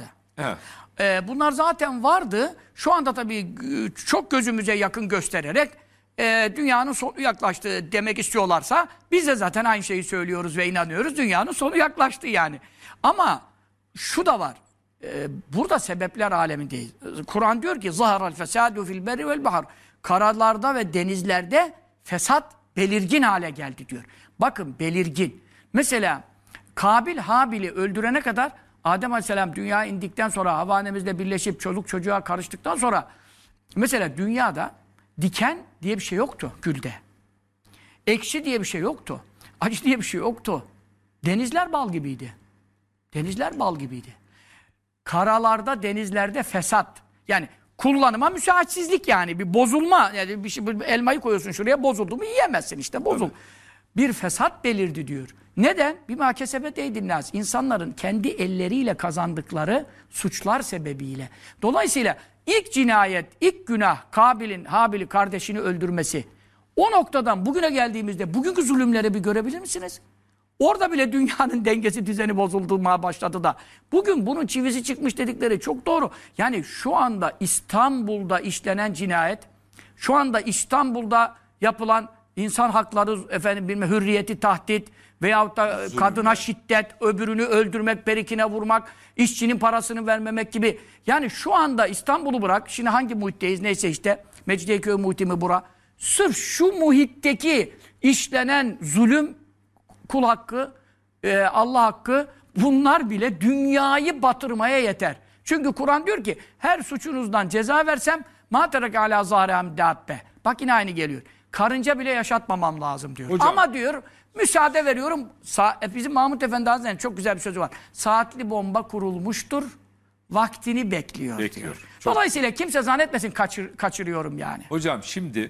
Bunlar zaten vardı. Şu anda tabii çok gözümüze yakın göstererek dünyanın sonu yaklaştı demek istiyorlarsa biz de zaten aynı şeyi söylüyoruz ve inanıyoruz. Dünyanın sonu yaklaştı yani. Ama şu da var. Burada sebepler alemindeyiz. Kur'an diyor ki zaharal fesadu fil berri vel bahr. Karalarda ve denizlerde fesat belirgin hale geldi diyor. Bakın belirgin. Mesela Kabil Habil'i öldürene kadar Adem Aleyhisselam dünyaya indikten sonra Havva annemizle birleşip çocuk çocuğa karıştıktan sonra mesela dünyada diken diye bir şey yoktu gülde. Ekşi diye bir şey yoktu. Acı diye bir şey yoktu. Denizler bal gibiydi. Denizler bal gibiydi. Karalarda, denizlerde fesat. Yani kullanıma müsaatsizlik yani. Bir bozulma. Yani bir elmayı koyuyorsun şuraya, bozuldu mu yiyemezsin işte. Bozul. Bir fesat belirdi diyor. Neden? Bir kesebet eydin-nâs. İnsanların kendi elleriyle kazandıkları suçlar sebebiyle. Dolayısıyla ilk cinayet, ilk günah Kabil'in Habil'i kardeşini öldürmesi. O noktadan bugüne geldiğimizde bugünkü zulümleri bir görebilir misiniz? Orada bile dünyanın dengesi, düzeni bozulmaya başladı da. Bugün bunun çivisi çıkmış dedikleri çok doğru. Yani şu anda İstanbul'da işlenen cinayet, şu anda İstanbul'da yapılan insan hakları, hürriyeti tahdit veyahut da kadına şiddet, öbürünü öldürmek, berikine vurmak, işçinin parasını vermemek gibi. Yani şu anda İstanbul'u bırak, şimdi hangi muhitteyiz neyse işte, Mecidiyeköy muhiti mi bura? Sırf şu muhitteki işlenen zulüm, kul hakkı, Allah hakkı, bunlar bile dünyayı batırmaya yeter. Çünkü Kur'an diyor ki her suçunuzdan ceza versem mâ terek alâ zârehâm dâbbe. Bak yine aynı geliyor. Karınca bile yaşatmamam lazım diyor. Hocam. Ama diyor müsaade veriyorum. Bizim Mahmut Efendi Hazretleri'nin çok güzel bir sözü var. Saatli bomba kurulmuştur. Vaktini bekliyor diyor. Dolayısıyla kimse zannetmesin kaçırıyorum yani. Hocam şimdi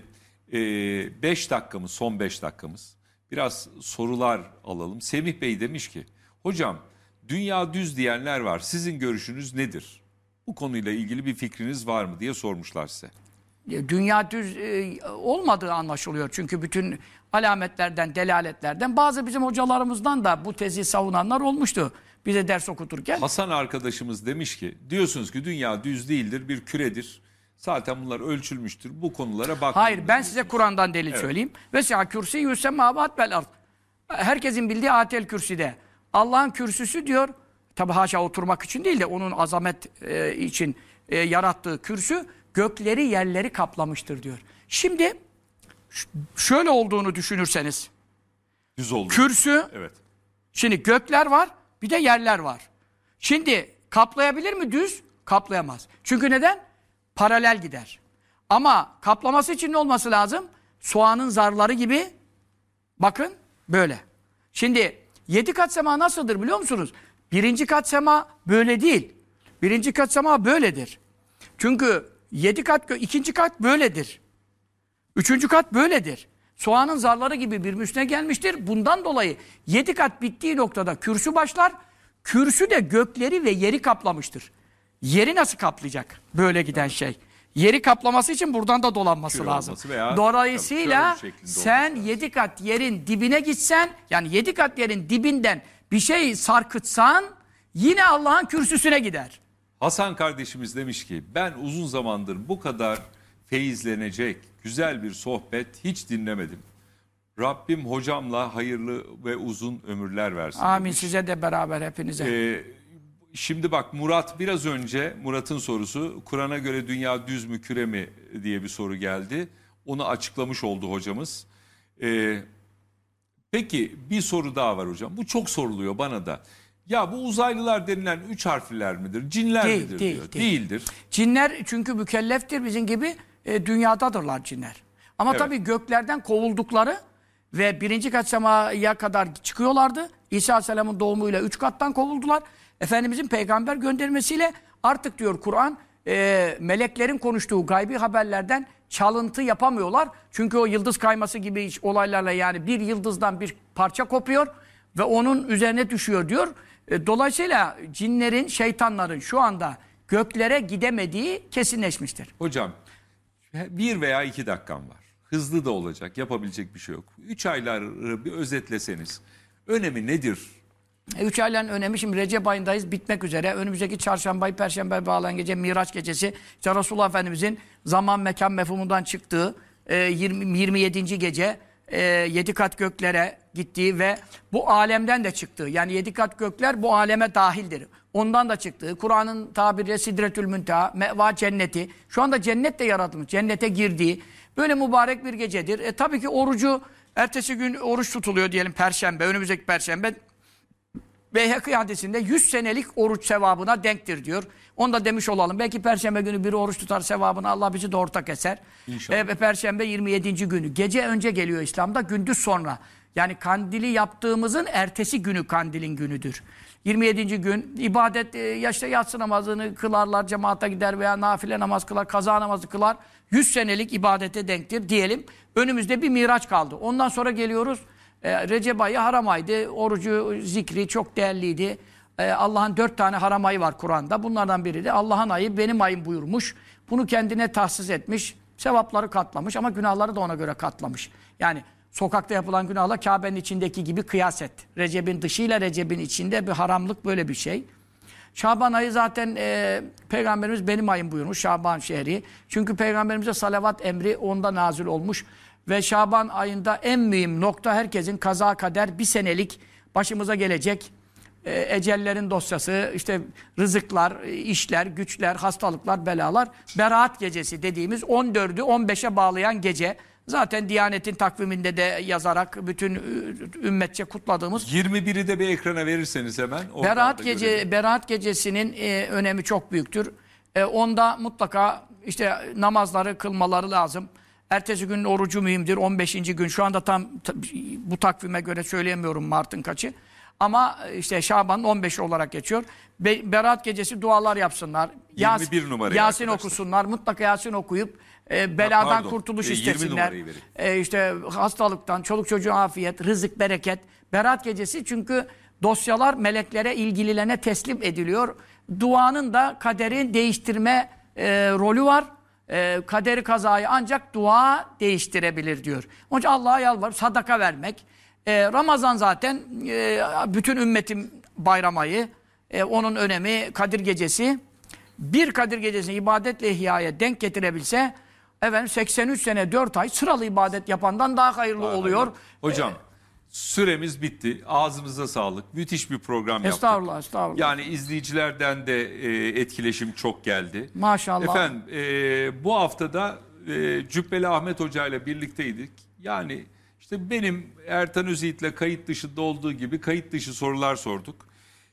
5 dakikamız, son 5 dakikamız. Biraz sorular alalım. Semih Bey demiş ki, hocam dünya düz diyenler var. Sizin görüşünüz nedir? Bu konuyla ilgili bir fikriniz var mı diye sormuşlar size. Dünya düz olmadığı anlaşılıyor. Çünkü bütün alametlerden, delaletlerden bazı bizim hocalarımızdan da bu tezi savunanlar olmuştu. Bize ders okuturken. Hasan arkadaşımız demiş ki, diyorsunuz ki dünya düz değildir, bir küredir. Zaten bunlar ölçülmüştür. Bu konulara bakmayın. Hayır, ben size Kur'an'dan delil söyleyeyim. Vesâ kürsi yüssemâvât vel ard. Herkesin bildiği atel kürsüde. Allah'ın kürsüsü diyor, tabi haşa oturmak için değil de onun azamet için yarattığı kürsü gökleri yerleri kaplamıştır diyor. Şimdi şöyle olduğunu düşünürseniz. Düz oldu. Kürsü, evet. Şimdi gökler var, bir de yerler var. Şimdi kaplayabilir mi düz? Kaplayamaz. Çünkü neden? Paralel gider. Ama kaplaması için ne olması lazım? Soğanın zarları gibi, bakın böyle. Şimdi 7 kat sema nasıldır biliyor musunuz? 1. kat sema böyle değil. 1. kat sema böyledir. Çünkü 7 kat, 2. kat böyledir. 3. kat böyledir. Soğanın zarları gibi bir üstüne gelmiştir. Bundan dolayı 7 kat bittiği noktada kürsü başlar. Kürsü de gökleri ve yeri kaplamıştır. Yeri nasıl kaplayacak böyle giden şey? Yeri kaplaması için buradan da dolanması lazım. Dolayısıyla sen 7 kat yerin dibine gitsen, yani 7 kat yerin dibinden bir şey sarkıtsan yine Allah'ın kürsüsüne gider. Hasan kardeşimiz demiş ki, ben uzun zamandır bu kadar feyizlenecek güzel bir sohbet hiç dinlemedim. Rabbim hocamla hayırlı ve uzun ömürler versin. Amin, demiş. size de beraber hepinize. Şimdi bak Murat biraz önce Murat'ın sorusu Kur'an'a göre dünya düz mü küre mi diye bir soru geldi. Onu açıklamış oldu hocamız. Peki bir soru daha var hocam. Bu çok soruluyor bana da. Ya bu uzaylılar denilen 3 harfliler midir? Cinler midir diyor. Değildir. Cinler çünkü mükelleftir bizim gibi dünyadadırlar cinler. Ama Evet. tabii göklerden kovuldukları ve 1. kat semaya kadar çıkıyorlardı. İsa Aleyhisselam'ın doğumuyla 3 kattan kovuldular. Efendimizin peygamber göndermesiyle artık diyor Kur'an meleklerin konuştuğu gaybi haberlerden çalıntı yapamıyorlar. Çünkü o yıldız kayması gibi olaylarla yani bir yıldızdan bir parça kopuyor ve onun üzerine düşüyor diyor. Dolayısıyla cinlerin, şeytanların şu anda göklere gidemediği kesinleşmiştir. Hocam 1 veya 2 dakikam var. Hızlı da olacak. Yapabilecek bir şey yok. 3 ayları bir özetleseniz. Önemi nedir? 3 ayların önemi şimdi Recep ayındayız bitmek üzere. Önümüzdeki çarşambayı perşembe bağlayan gece Miraç gecesi. İşte Resulullah Efendimizin zaman mekan mefhumundan çıktığı 27. gece 7 kat göklere gittiği ve bu alemden de çıktığı. Yani 7 kat gökler bu aleme dahildir. Ondan da çıktığı. Kur'an'ın tabiriyle Sidretül Münteha, meva cenneti. Şu anda cennet de yaratılmış. Cennete girdiği. Böyle mübarek bir gecedir. Tabii ki orucu ertesi gün oruç tutuluyor diyelim perşembe. Önümüzdeki perşembe. Beyhekî hadisinde 100 senelik oruç sevabına denktir diyor. Onu da demiş olalım. Belki perşembe günü biri oruç tutar sevabını Allah bizi de ortak eser. İnşallah. Perşembe 27. günü. Gece önce geliyor İslam'da, gündüz sonra. Yani kandili yaptığımızın ertesi günü kandilin günüdür. 27. gün ibadet ya işte yatsı namazını kılarlar, cemaate gider veya nafile namaz kılar, kaza namazı kılar. 100 senelik ibadete denktir diyelim. Önümüzde bir Miraç kaldı. Ondan sonra geliyoruz. Recep ayı haram aydı. Orucu, zikri çok değerliydi. Allah'ın 4 tane haram ayı var Kur'an'da. Bunlardan biri de Allah'ın ayı benim ayım buyurmuş. Bunu kendine tahsis etmiş. Sevapları katlamış ama günahları da ona göre katlamış. Yani sokakta yapılan günahla Kabe'nin içindeki gibi kıyas et. Recep'in dışıyla Recep'in içinde bir haramlık böyle bir şey. Şaban ayı zaten Peygamberimiz benim ayım buyurmuş. Şaban şehri. Çünkü Peygamberimize salavat emri onda nazil olmuş. Ve Şaban ayında en mühim nokta herkesin kaza kader bir senelik başımıza gelecek ecellerin dosyası, işte rızıklar, işler, güçler, hastalıklar, belalar. Berat gecesi dediğimiz 14'ü 15'e bağlayan gece. Zaten Diyanet'in takviminde de yazarak bütün ümmetçe kutladığımız. 21'i de bir ekrana verirseniz hemen. Berat gecesinin önemi çok büyüktür. Onda mutlaka işte namazları kılmaları lazım. Ertesi günün orucu mühimdir. 15. gün. Şu anda tam bu takvime göre söyleyemiyorum Mart'ın kaçı. Ama işte Şaban'ın 15 olarak geçiyor. Berat gecesi dualar yapsınlar. 21 numara Yasin arkadaşlar. okusunlar. Mutlaka Yasin okuyup beladan kurtuluş 20 istesinler. numarayı İşte hastalıktan, çoluk çocuğa afiyet, rızık, bereket. Berat gecesi çünkü dosyalar meleklere, ilgililerine teslim ediliyor. Duanın da kaderi değiştirme rolü var. Kaderi kazayı ancak dua değiştirebilir diyor. Onun için Allah'a yalvar, sadaka vermek. Ramazan zaten bütün ümmetin bayram ayı. Onun önemi Kadir Gecesi. Bir Kadir Gecesi'ni ibadetle ihyaya denk getirebilse 83 sene 4 ay sıralı ibadet yapandan daha hayırlı oluyor. Hocam süremiz bitti. Ağzınıza sağlık. Müthiş bir program yaptık. Estağfurullah, estağfurullah. Yani izleyicilerden de etkileşim çok geldi. Maşallah. Efendim bu haftada Cübbeli Ahmet Hoca ile birlikteydik. Yani işte benim Ertan Özyiğit'le kayıt dışında olduğu gibi kayıt dışı sorular sorduk.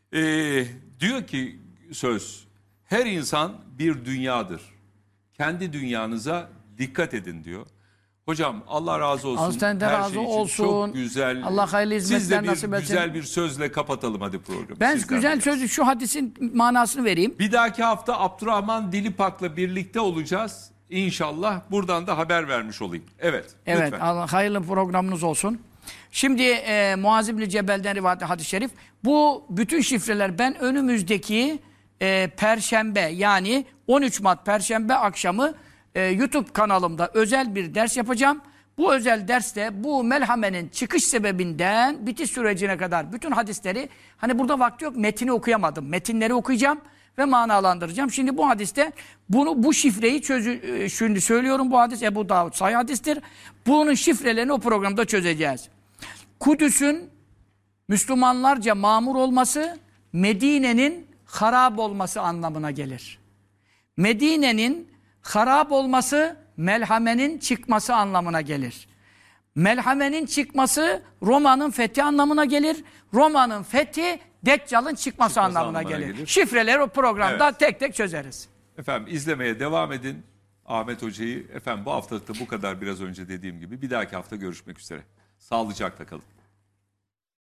Diyor ki söz, her insan bir dünyadır. Kendi dünyanıza dikkat edin diyor. Hocam Allah razı olsun. Allah'tan da her razı şey için olsun. çok güzel. Allah hayırlı hizmetler Siz de nasip etsin. güzel bir sözle kapatalım hadi programı. Ben Sizden güzel de. sözü şu hadisin manasını vereyim. Bir dahaki hafta Abdurrahman Dilipak'la birlikte olacağız. İnşallah buradan da haber vermiş olayım. Evet. Evet, Lütfen. Allah hayırlı programınız olsun. Şimdi Muaz İbni Cebel'den rivayet hadis-i şerif. Bu bütün şifreler ben önümüzdeki Perşembe yani 13 Mart Perşembe akşamı YouTube kanalımda özel bir ders yapacağım. Bu özel derste bu melhamenin çıkış sebebinden bitiş sürecine kadar bütün hadisleri, hani burada vakti yok metini okuyamadım. Metinleri okuyacağım ve manalandıracağım. Şimdi bu hadiste bu şifreyi şimdi söylüyorum, bu hadis Ebu Davud sahih hadistir. Bunun şifrelerini o programda çözeceğiz. Kudüs'ün Müslümanlarca mamur olması, Medine'nin harap olması anlamına gelir. Medine'nin harap olması melhamenin çıkması anlamına gelir. Melhamenin çıkması Roma'nın fethi anlamına gelir. Roma'nın fethi Deccal'ın çıkması anlamına gelir. Şifreleri o programda tek tek çözeriz. Efendim izlemeye devam edin Ahmet Hoca'yı. Efendim bu haftalık da bu kadar, biraz önce dediğim gibi. Bir dahaki hafta görüşmek üzere. Sağlıcakla kalın.